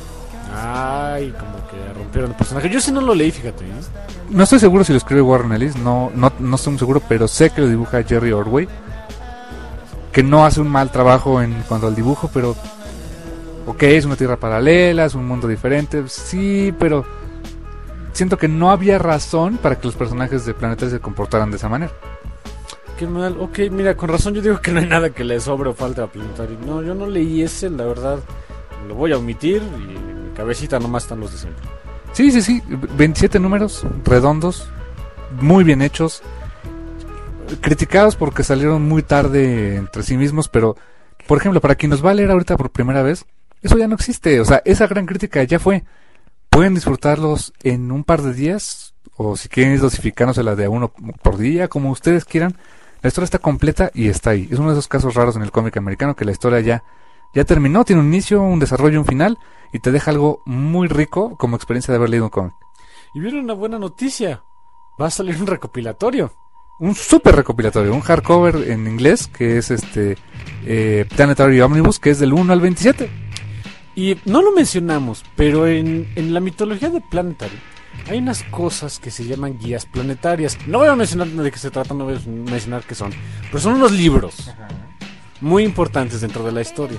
B: Ay, como que rompieron el personaje. Yo sí no lo leí, fíjate.
A: No estoy seguro si lo escribe Warren Ellis, no estoy muy seguro, pero sé que lo dibuja Jerry Ordway, que no hace un mal trabajo en cuanto al dibujo, pero ok, es una tierra paralela, es un mundo diferente, sí, pero siento que no había razón para que los personajes de Planetary se comportaran de esa manera.
B: Qué mal, ok, mira, con razón yo digo que no hay nada que le sobre o falte a Planetary. No, yo no leí ese, la verdad, lo voy a omitir y en mi cabecita nomás están los de siempre.
A: Sí, 27 números redondos, muy bien hechos, criticados porque salieron muy tarde entre sí mismos, pero, por ejemplo, para quien nos va a leer ahorita por primera vez, eso ya no existe, o sea, esa gran crítica ya fue. Pueden disfrutarlos en un par de días, o si quieren ir dosificándosela de a uno por día, como ustedes quieran. La historia está completa y está ahí. Es uno de esos casos raros en el cómic americano que la historia ya terminó, tiene un inicio, un desarrollo, un final, y te deja algo muy rico como experiencia de haber leído un cómic.
B: Y viene una buena noticia, va a salir un recopilatorio.
A: Un super recopilatorio, un hardcover en inglés, que es Planetary Omnibus, que es del 1 al 27.
B: Y no lo mencionamos, pero en la mitología de Planetary hay unas cosas que se llaman guías planetarias. No voy a mencionar de qué se trata, no voy a mencionar qué son, pero son unos libros muy importantes dentro de la historia.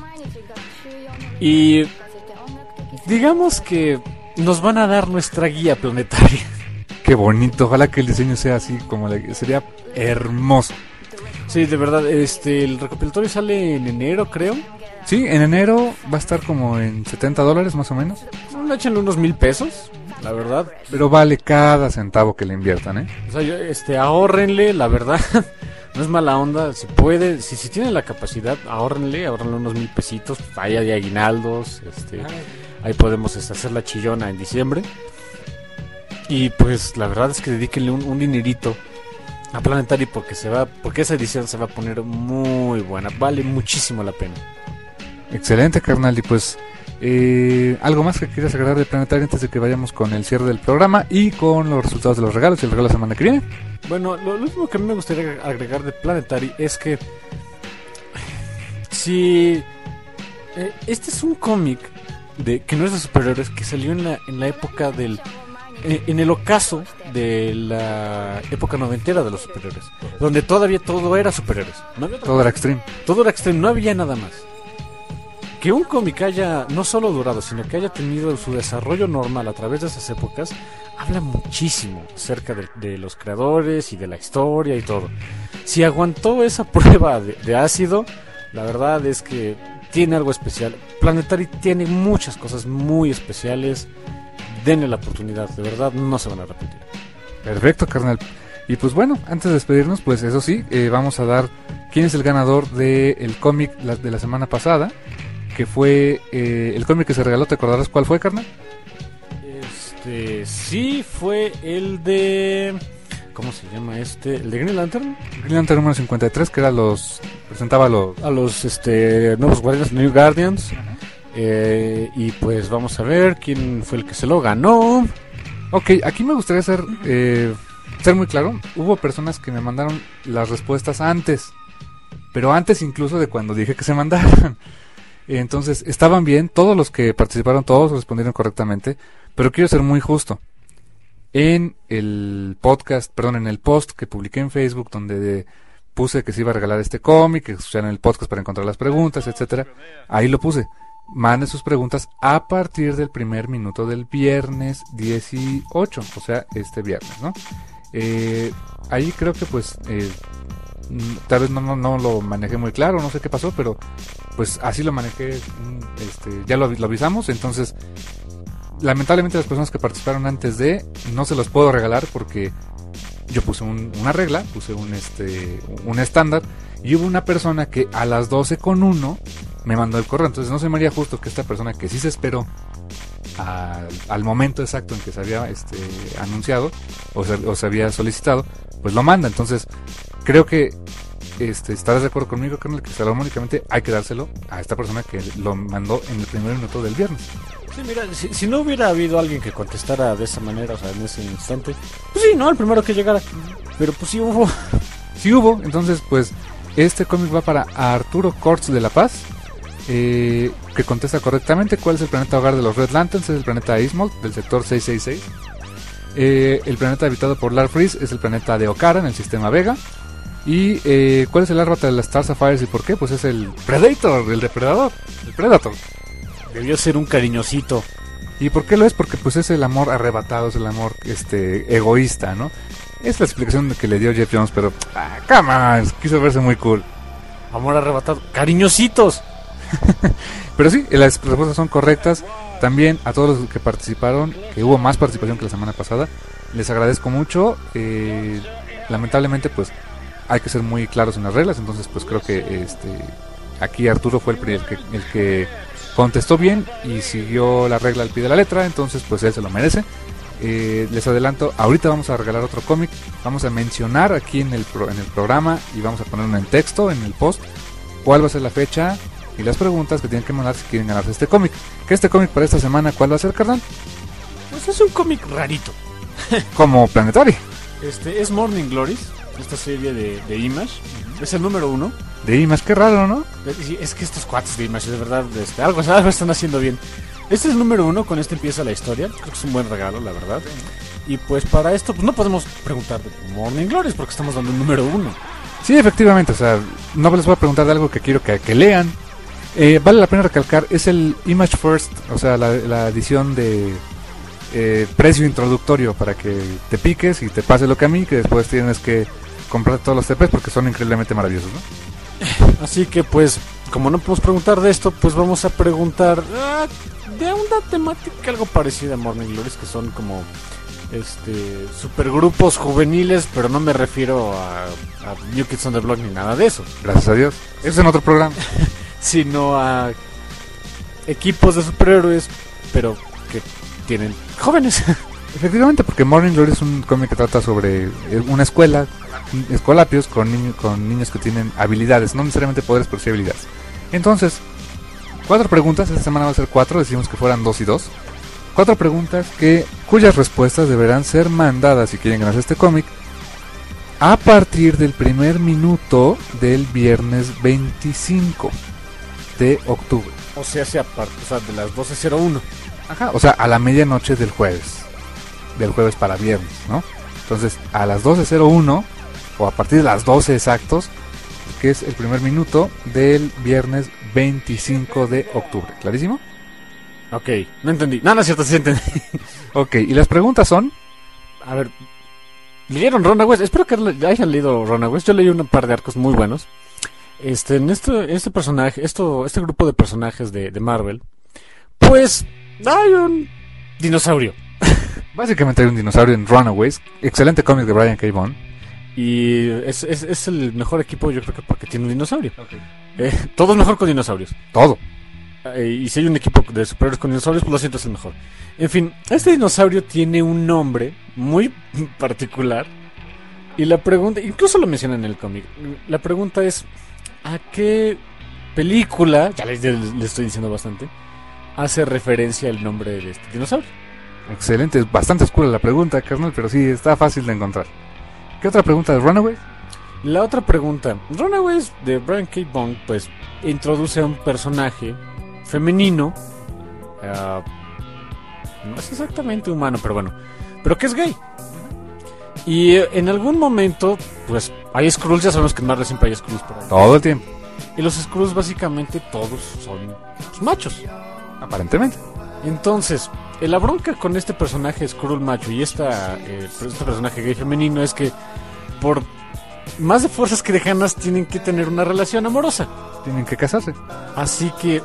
B: Y digamos que nos van a dar nuestra guía planetaria.
A: Qué bonito, ojalá que el diseño sea así como sería hermoso.
B: Sí, de verdad, el recopilatorio sale en enero, creo.
A: Sí, en enero va a estar como en $70 más o menos.
B: Échenle unos $1,000, la verdad.
A: Pero vale cada centavo que le inviertan, ¿eh?
B: O sea, ahórrenle, la verdad. No es mala onda, se puede, si tienen la capacidad, ahórrenle unos $1,000. Vaya de aguinaldos, ahí podemos hacer la chillona en diciembre. Y pues la verdad es que dedíquenle un dinerito a Planetary porque esa edición se va a poner muy buena, vale muchísimo la pena.
A: Excelente, carnal. Y pues algo más que quieras agregar de Planetary antes de que vayamos con el cierre del programa y con los resultados de los regalos y el regalo la semana que viene.
B: Bueno, lo último que a mí me gustaría agregar de Planetary es que si este es un cómic que no es de superhéroes, que salió en la época en el ocaso de la época noventera de los superhéroes, donde todavía todo era superhéroes,
A: todo era extreme,
B: no había nada más. Que un cómic haya no solo durado, sino que haya tenido su desarrollo normal a través de esas épocas, habla muchísimo acerca de los creadores y de la historia y todo. Si aguantó esa prueba de ácido, la verdad es que tiene algo especial. Planetary tiene muchas cosas muy especiales. Denle la oportunidad, de verdad no se van a arrepentir.
A: Perfecto, carnal. Y pues bueno, antes de despedirnos, pues eso sí, vamos a dar quién es el ganador del cómic de la semana pasada, que fue el cómic que se regaló. ¿Te acordarás cuál fue, carnal?
B: Sí, fue el de... ¿Cómo se llama el de Green Lantern?
A: Green Lantern número 53, que era presentaba a los
B: nuevos Guardians, New Guardians. Y pues vamos a ver quién fue el que se lo ganó.
A: Ok, aquí me gustaría ser muy claro. Hubo personas que me mandaron las respuestas antes, pero antes incluso de cuando dije que se mandaran. Entonces estaban bien, todos los que participaron, todos respondieron correctamente, pero quiero ser muy justo. En el post que publiqué en Facebook, donde puse que se iba a regalar este cómic, que escucharan el podcast para encontrar las preguntas, etcétera, ahí lo puse. Manden sus preguntas a partir del primer minuto del viernes 18, o sea, este viernes, ¿no? Ahí creo que pues tal vez no lo manejé muy claro, no sé qué pasó, pero pues así lo manejé, ya lo avisamos. Entonces lamentablemente las personas que participaron antes no se los puedo regalar porque yo puse una regla, puse un estándar, y hubo una persona que a las 12:01 me mandó el correo. Entonces no se me haría justo que esta persona que sí se esperó al momento exacto en que se había anunciado o se había solicitado, pues lo manda. Entonces creo que estarás de acuerdo conmigo, carnal, que salomónicamente hay que dárselo a esta persona que lo mandó en el primer minuto del viernes.
B: Sí, mira, si no hubiera habido alguien que contestara de esa manera, o sea, en ese instante, pues sí, ¿no? El primero que llegara. Pero pues sí hubo.
A: Sí hubo, entonces pues este cómic va para Arturo Cortz de La Paz, que contesta correctamente cuál es el planeta hogar de los Red Lanterns. Es el planeta Ismold, del sector 666. El planeta habitado por Larfreeze es el planeta de Okara, en el sistema Vega. Y cuál es el árbol de las Star Sapphires y por qué, pues es el Predator, el depredador, el Predator.
B: Debió ser un cariñosito.
A: ¿Y por qué lo es? Porque pues es el amor arrebatado, es el amor egoísta, ¿no? Es la explicación que le dio Jeff Jones, pero come on, quiso verse muy cool.
B: Amor arrebatado, cariñositos.
A: Pero sí, las respuestas son correctas. También a todos los que participaron, que hubo más participación que la semana pasada, les agradezco mucho. Lamentablemente pues hay que ser muy claros en las reglas, entonces pues creo que aquí Arturo fue el que contestó bien y siguió la regla al pie de la letra, entonces pues él se lo merece. Les adelanto, ahorita vamos a regalar otro cómic, vamos a mencionar aquí en el programa y vamos a poner en texto en el post cuál va a ser la fecha y las preguntas que tienen que mandar si quieren ganarse este cómic. ¿Qué este cómic para esta semana cuál va a ser, carnal?
B: Pues es un cómic rarito.
A: Como Planetary.
B: Es Morning Glories, esta serie de Image. Es el número 1.
A: De Image, qué raro, ¿no?
B: Es que estos cuates de Image, de verdad, algo están haciendo bien. Este es el número 1, con este empieza la historia. Creo que es un buen regalo, la verdad. Y pues para esto pues no podemos preguntar de Morning Glories porque estamos dando el número 1.
A: Sí, efectivamente, o sea, no les voy a preguntar de algo que quiero que lean. Vale la pena recalcar, es el Image First, o sea, la edición de precio introductorio para que te piques y te pase lo que a mí, que después tienes que comprar todos los TPs porque son increíblemente maravillosos, ¿no?
B: Así que pues, como no podemos preguntar de esto, pues vamos a preguntar de una temática algo parecida a Morning Glories, que son como supergrupos juveniles, pero no me refiero a New Kids on the Block ni nada de eso.
A: Gracias a Dios. Eso es en otro programa.
B: Sino a equipos de superhéroes, pero que tienen jóvenes.
A: Efectivamente, porque Morning Glory es un cómic que trata sobre una escuela, escolapios con niños que tienen habilidades, no necesariamente poderes, pero sí habilidades. Entonces, 4 preguntas, esta semana va a ser 4, decidimos que fueran 2 y 2. 4 preguntas cuyas respuestas deberán ser mandadas, si quieren ganarse este cómic, a partir del primer minuto del viernes 25 de octubre.
B: O sea, de las 12:01.
A: Ajá, o sea, a la medianoche del jueves. Del jueves para viernes, ¿no? Entonces, a las 12:01 o a partir de las 12 exactos, que es el primer minuto del viernes 25 de octubre. ¿Clarísimo?
B: Ok, no entendí. No es cierto, sí entendí.
A: Ok, y las preguntas son...
B: A ver, ¿leyeron Runaways? Espero que hayan leído Runaways. Yo leí un par de arcos muy buenos. En este personaje, este grupo de personajes de Marvel, pues hay un dinosaurio.
A: Básicamente hay un dinosaurio en Runaways. Excelente cómic de Brian K. Vaughan.
B: Y es el mejor equipo, yo creo que porque tiene un dinosaurio. Okay. Todo es mejor con dinosaurios.
A: Todo.
B: Y si hay un equipo de superhéroes con dinosaurios, pues lo siento, es el mejor. En fin, este dinosaurio tiene un nombre muy particular. Y la pregunta, incluso lo mencionan en el cómic, la pregunta es: ¿a qué película, ya le estoy diciendo bastante, hace referencia el nombre de este dinosaurio?
A: Excelente, es bastante oscura la pregunta, carnal, pero sí, está fácil de encontrar. ¿Qué otra pregunta de Runaways?
B: La otra pregunta, Runaways de Brian K. Vaughan, pues introduce a un personaje femenino, no es exactamente humano, pero bueno, pero que es gay. Y en algún momento, pues hay Skrulls, ya sabemos que en Marvel siempre hay Skrulls por ahí.
A: Todo el tiempo.
B: Y los Skrulls básicamente todos son pues, machos.
A: Aparentemente.
B: Entonces, la bronca con este personaje Skrull macho y este personaje gay femenino es que por más de fuerzas que de ganas tienen que tener una relación amorosa.
A: Tienen que casarse.
B: Así que,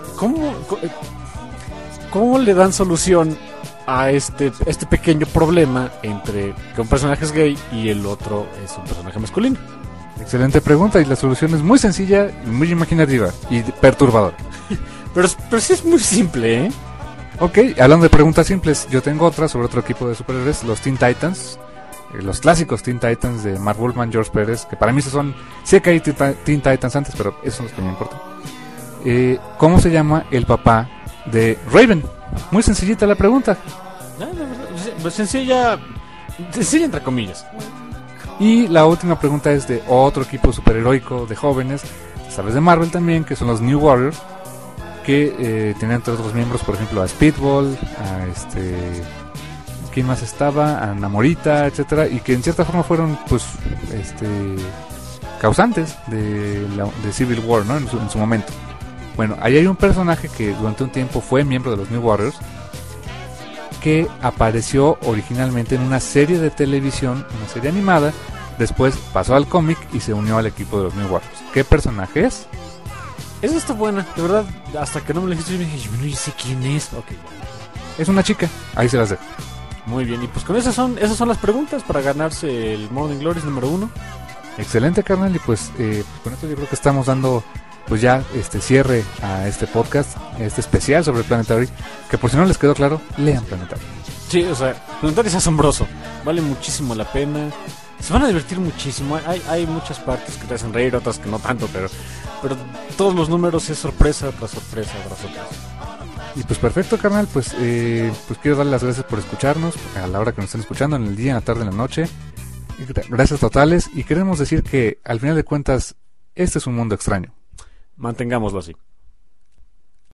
B: ¿cómo le dan solución a este pequeño problema entre que un personaje es gay y el otro es un personaje masculino?
A: Excelente pregunta, y la solución es muy sencilla, muy imaginativa y perturbadora.
B: pero sí es muy simple, ¿eh?
A: Ok, hablando de preguntas simples, yo tengo otra sobre otro equipo de superhéroes, los Teen Titans. los clásicos Teen Titans de Mark Wolfman, George Pérez, que para mí esos son, sé que hay Teen Titans antes, pero esos son los que me importan. ¿Cómo se llama el papá de Raven? Muy sencillita la pregunta.
B: Pues sencilla entre comillas.
A: Y la última pregunta es de otro equipo superheroico de jóvenes, sabes, de Marvel también, que son los New Warriors, que tienen entre otros miembros, por ejemplo, a Speedball, a ¿quién más estaba? A Namorita, etcétera, y que en cierta forma fueron, pues, causantes de Civil War, ¿no? En su momento. Bueno, ahí hay un personaje que durante un tiempo fue miembro de los New Warriors, que apareció originalmente en una serie de televisión, una serie animada, después pasó al cómic y se unió al equipo de los New Warriors. ¿Qué personaje es?
B: Esa está buena, de verdad, hasta que no me lo dijiste, yo me dije, yo no sé quién es. Ok,
A: es una chica, ahí se las dejo.
B: Muy bien, y pues con esas son las preguntas para ganarse el Morning Glories número 1.
A: Excelente, carnal, y pues con esto yo creo que estamos dando pues ya cierre a este podcast, este especial sobre Planetary, que por si no les quedó claro, lean Planetary.
B: Sí, o sea, Planetary es asombroso, vale muchísimo la pena, se van a divertir muchísimo, hay muchas partes que te hacen reír, otras que no tanto, pero todos los números es sorpresa tras sorpresa tras sorpresa.
A: Y pues perfecto, carnal, pues quiero darle las gracias por escucharnos a la hora que nos estén escuchando, en el día, en la tarde, en la noche. Gracias totales, y queremos decir que al final de cuentas este es un mundo extraño.
B: Mantengámoslo así.